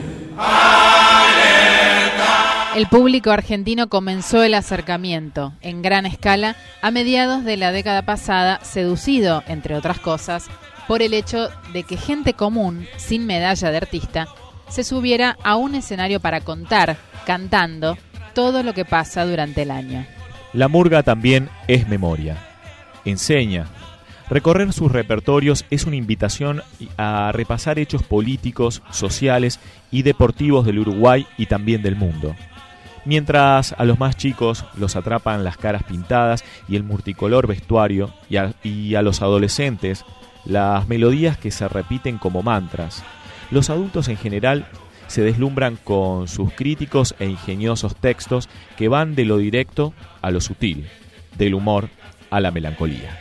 S18: El público argentino comenzó el acercamiento, en gran escala, a mediados de la década pasada, seducido, entre otras cosas, por el hecho de que gente común, sin medalla de artista, se subiera a un escenario para contar, cantando, todo lo que pasa durante el año.
S1: La murga también es memoria. Enseña. Recorrer sus repertorios es una invitación a repasar hechos políticos, sociales y deportivos del Uruguay y también del mundo. Mientras a los más chicos los atrapan las caras pintadas y el multicolor vestuario, y a, y a los adolescentes las melodías que se repiten como mantras, los adultos en general se deslumbran con sus críticos e ingeniosos textos que van de lo directo a lo sutil, del humor a la melancolía.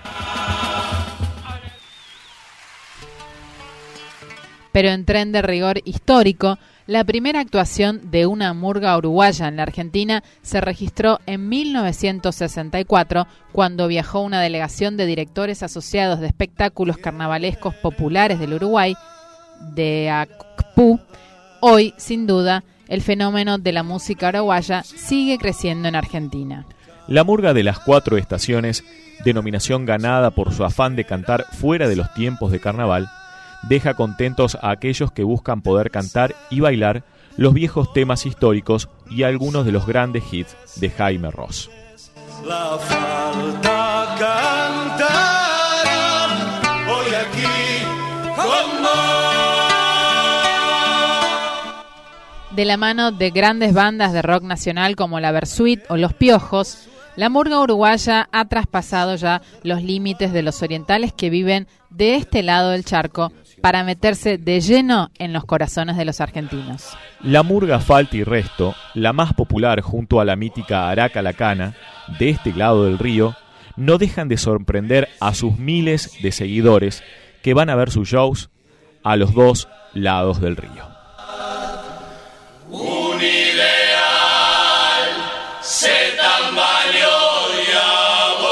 S18: Pero en tren de rigor histórico, la primera actuación de una murga uruguaya en la Argentina se registró en mil novecientos sesenta y cuatro, cuando viajó una delegación de directores asociados de espectáculos carnavalescos populares del Uruguay, de A C P U. Hoy, sin duda, el fenómeno de la música uruguaya sigue creciendo en Argentina.
S1: La murga de las cuatro estaciones, denominación ganada por su afán de cantar fuera de los tiempos de carnaval, deja contentos a aquellos que buscan poder cantar y bailar los viejos temas históricos y algunos de los grandes hits de Jaime Ross.
S23: La falta cantará hoy aquí con
S18: De la mano de grandes bandas de rock nacional como la Versuit o Los Piojos, la murga uruguaya ha traspasado ya los límites de los orientales que viven de este lado del charco para meterse de lleno en los corazones de los argentinos.
S1: La murga Falta y Resto, la más popular junto a la mítica Araca la Cana, de este lado del río, no dejan de sorprender a sus miles de seguidores que van a ver sus shows a los dos lados del río.
S23: un ideal se tambaleó y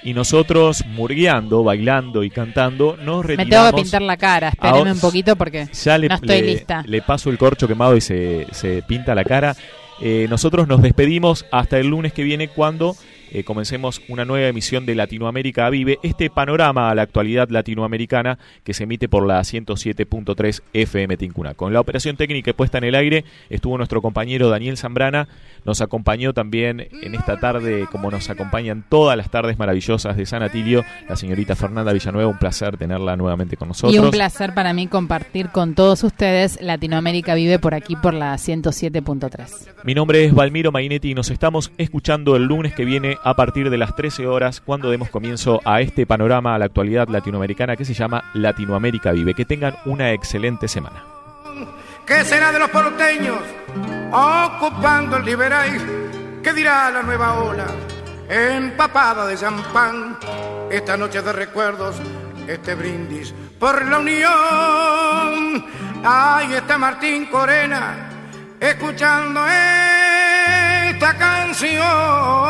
S1: y nosotros, murgueando, bailando y cantando, nos retiramos.
S18: Me tengo que pintar la cara, espérenme un poquito porque
S1: ya le,
S18: no estoy
S1: le,
S18: lista.
S1: Le paso el corcho quemado y se, se pinta la cara. Eh, nosotros nos despedimos hasta el lunes que viene, cuando eh, comencemos una nueva emisión de Latinoamérica Vive, este panorama a la actualidad latinoamericana que se emite por la ciento siete punto tres F M Tincuna. Con la operación técnica puesta en el aire estuvo nuestro compañero Daniel Zambrana. Nos acompañó también en esta tarde, como nos acompañan todas las tardes maravillosas de San Atilio, la señorita Fernanda Villanueva. Un placer tenerla nuevamente con nosotros.
S18: Y un placer para mí compartir con todos ustedes Latinoamérica Vive por aquí, por la ciento siete punto tres.
S1: Mi nombre es Valmiro Mainetti y nos estamos escuchando el lunes que viene a partir de las trece horas, cuando demos comienzo a este panorama a la actualidad latinoamericana que se llama Latinoamérica Vive. Que tengan una excelente semana.
S4: ¿Qué será de los porteños ocupando el Liberay? ¿Qué dirá la nueva ola empapada de champán? Esta noche de recuerdos, este brindis por la unión. Ahí está Martín Corena escuchando esta canción.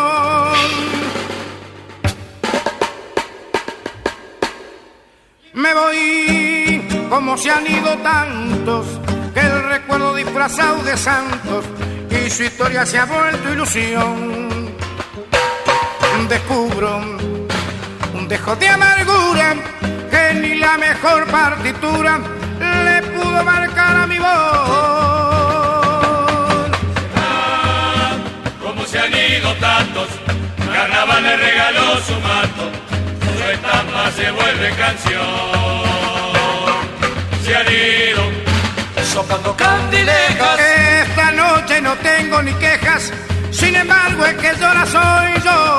S4: Me voy como se han ido tantos, que el recuerdo disfrazado de santos y su historia se ha vuelto ilusión. Descubro un dejo de amargura que ni la mejor partitura le pudo marcar a mi voz.
S23: Ah, como se han ido tantos, Carnaval le regaló su manto, su estampa se vuelve canción. Se han ido sopando candilejas.
S4: Esta noche no tengo ni quejas, sin embargo el que llora soy yo.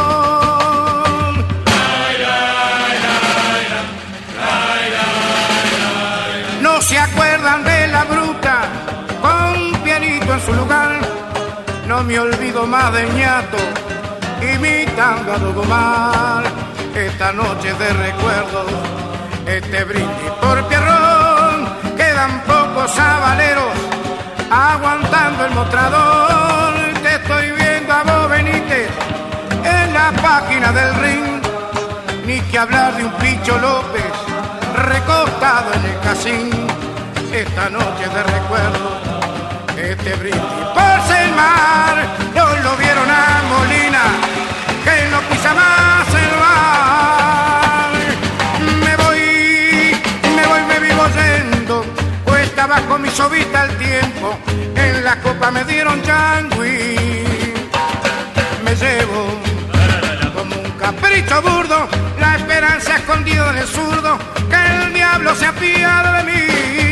S23: Ay, ay, ay, ay, ay, ay.
S4: No se acuerdan de la bruta con pianito en su lugar. No me olvido más de ñato imitando a Don Omar. Esta noche de recuerdos, este brindis por Pierrón, quedan pocos sabaleros aguantando el mostrador. Te estoy viendo a vos, Benítez, en la página del ring. Ni que hablar de un Picho López recostado en el casín. Esta noche de recuerdo, este brindis por Selmar. No lo vieron a Molina, que no pisa más el bar. Me voy, me voy, me vivo yendo, cuesta abajo mi sovita el tiempo. En la copa me dieron changüí. Me llevo como un capricho burdo la esperanza escondida en el zurdo, que el diablo se apiade de mí.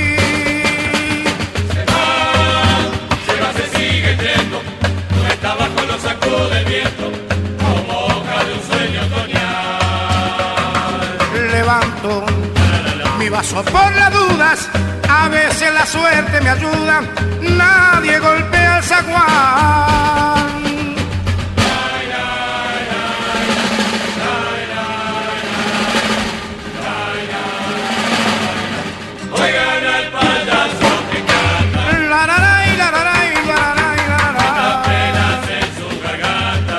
S23: Se va, se va, se sigue yendo, cuesta abajo lo sacude el viento, como hoja de un sueño otoñal.
S4: Levanto mi vaso por las dudas, a veces la suerte me ayuda, nadie golpea el zaguán.
S23: Oigan al payaso que canta,
S4: La la la y la la la y la la y la la.
S23: penas en su garganta,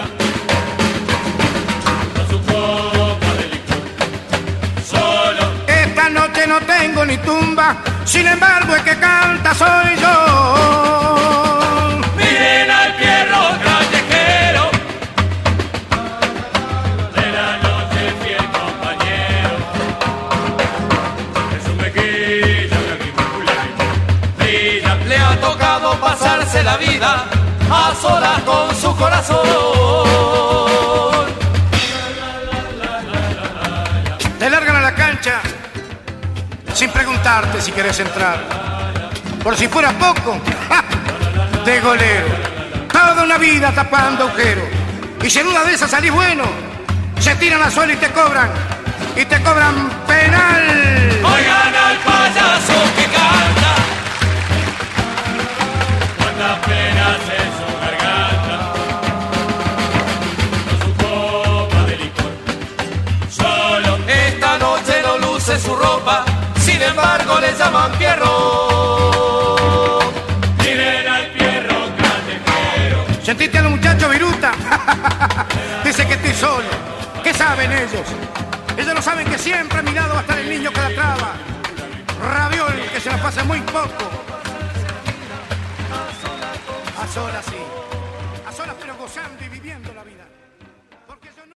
S23: con su copa de licor, solo.
S4: Esta noche no tengo ni tumba, sin embargo el que canta soy yo.
S23: Miren al Pierro callejero, de la noche fiel compañero, de su mejilla una grimula brilla. Le ha tocado pasarse la vida a solas con su corazón.
S4: Te largan a la cancha sin preguntarte si querés entrar. Por si fuera poco, ¡ja!, de golero. Toda una vida tapando agujeros. Y si en una de esas salís bueno, se tiran al suelo y te cobran. Y te cobran penal.
S23: Oigan al payaso que canta, cuántas penas en su garganta, con su copa de licor, solo. Esta noche no luce su ropa, sin embargo le llaman Pierro. Miren al Pierro callejero.
S4: ¿Sentiste a los muchachos viruta? Dice que estoy solo, saben ellos. Ellos no saben que siempre a mi lado va a estar el niño que la traba. Raviol, que se la pasa muy poco. A solas sí. A solas pero gozando y viviendo.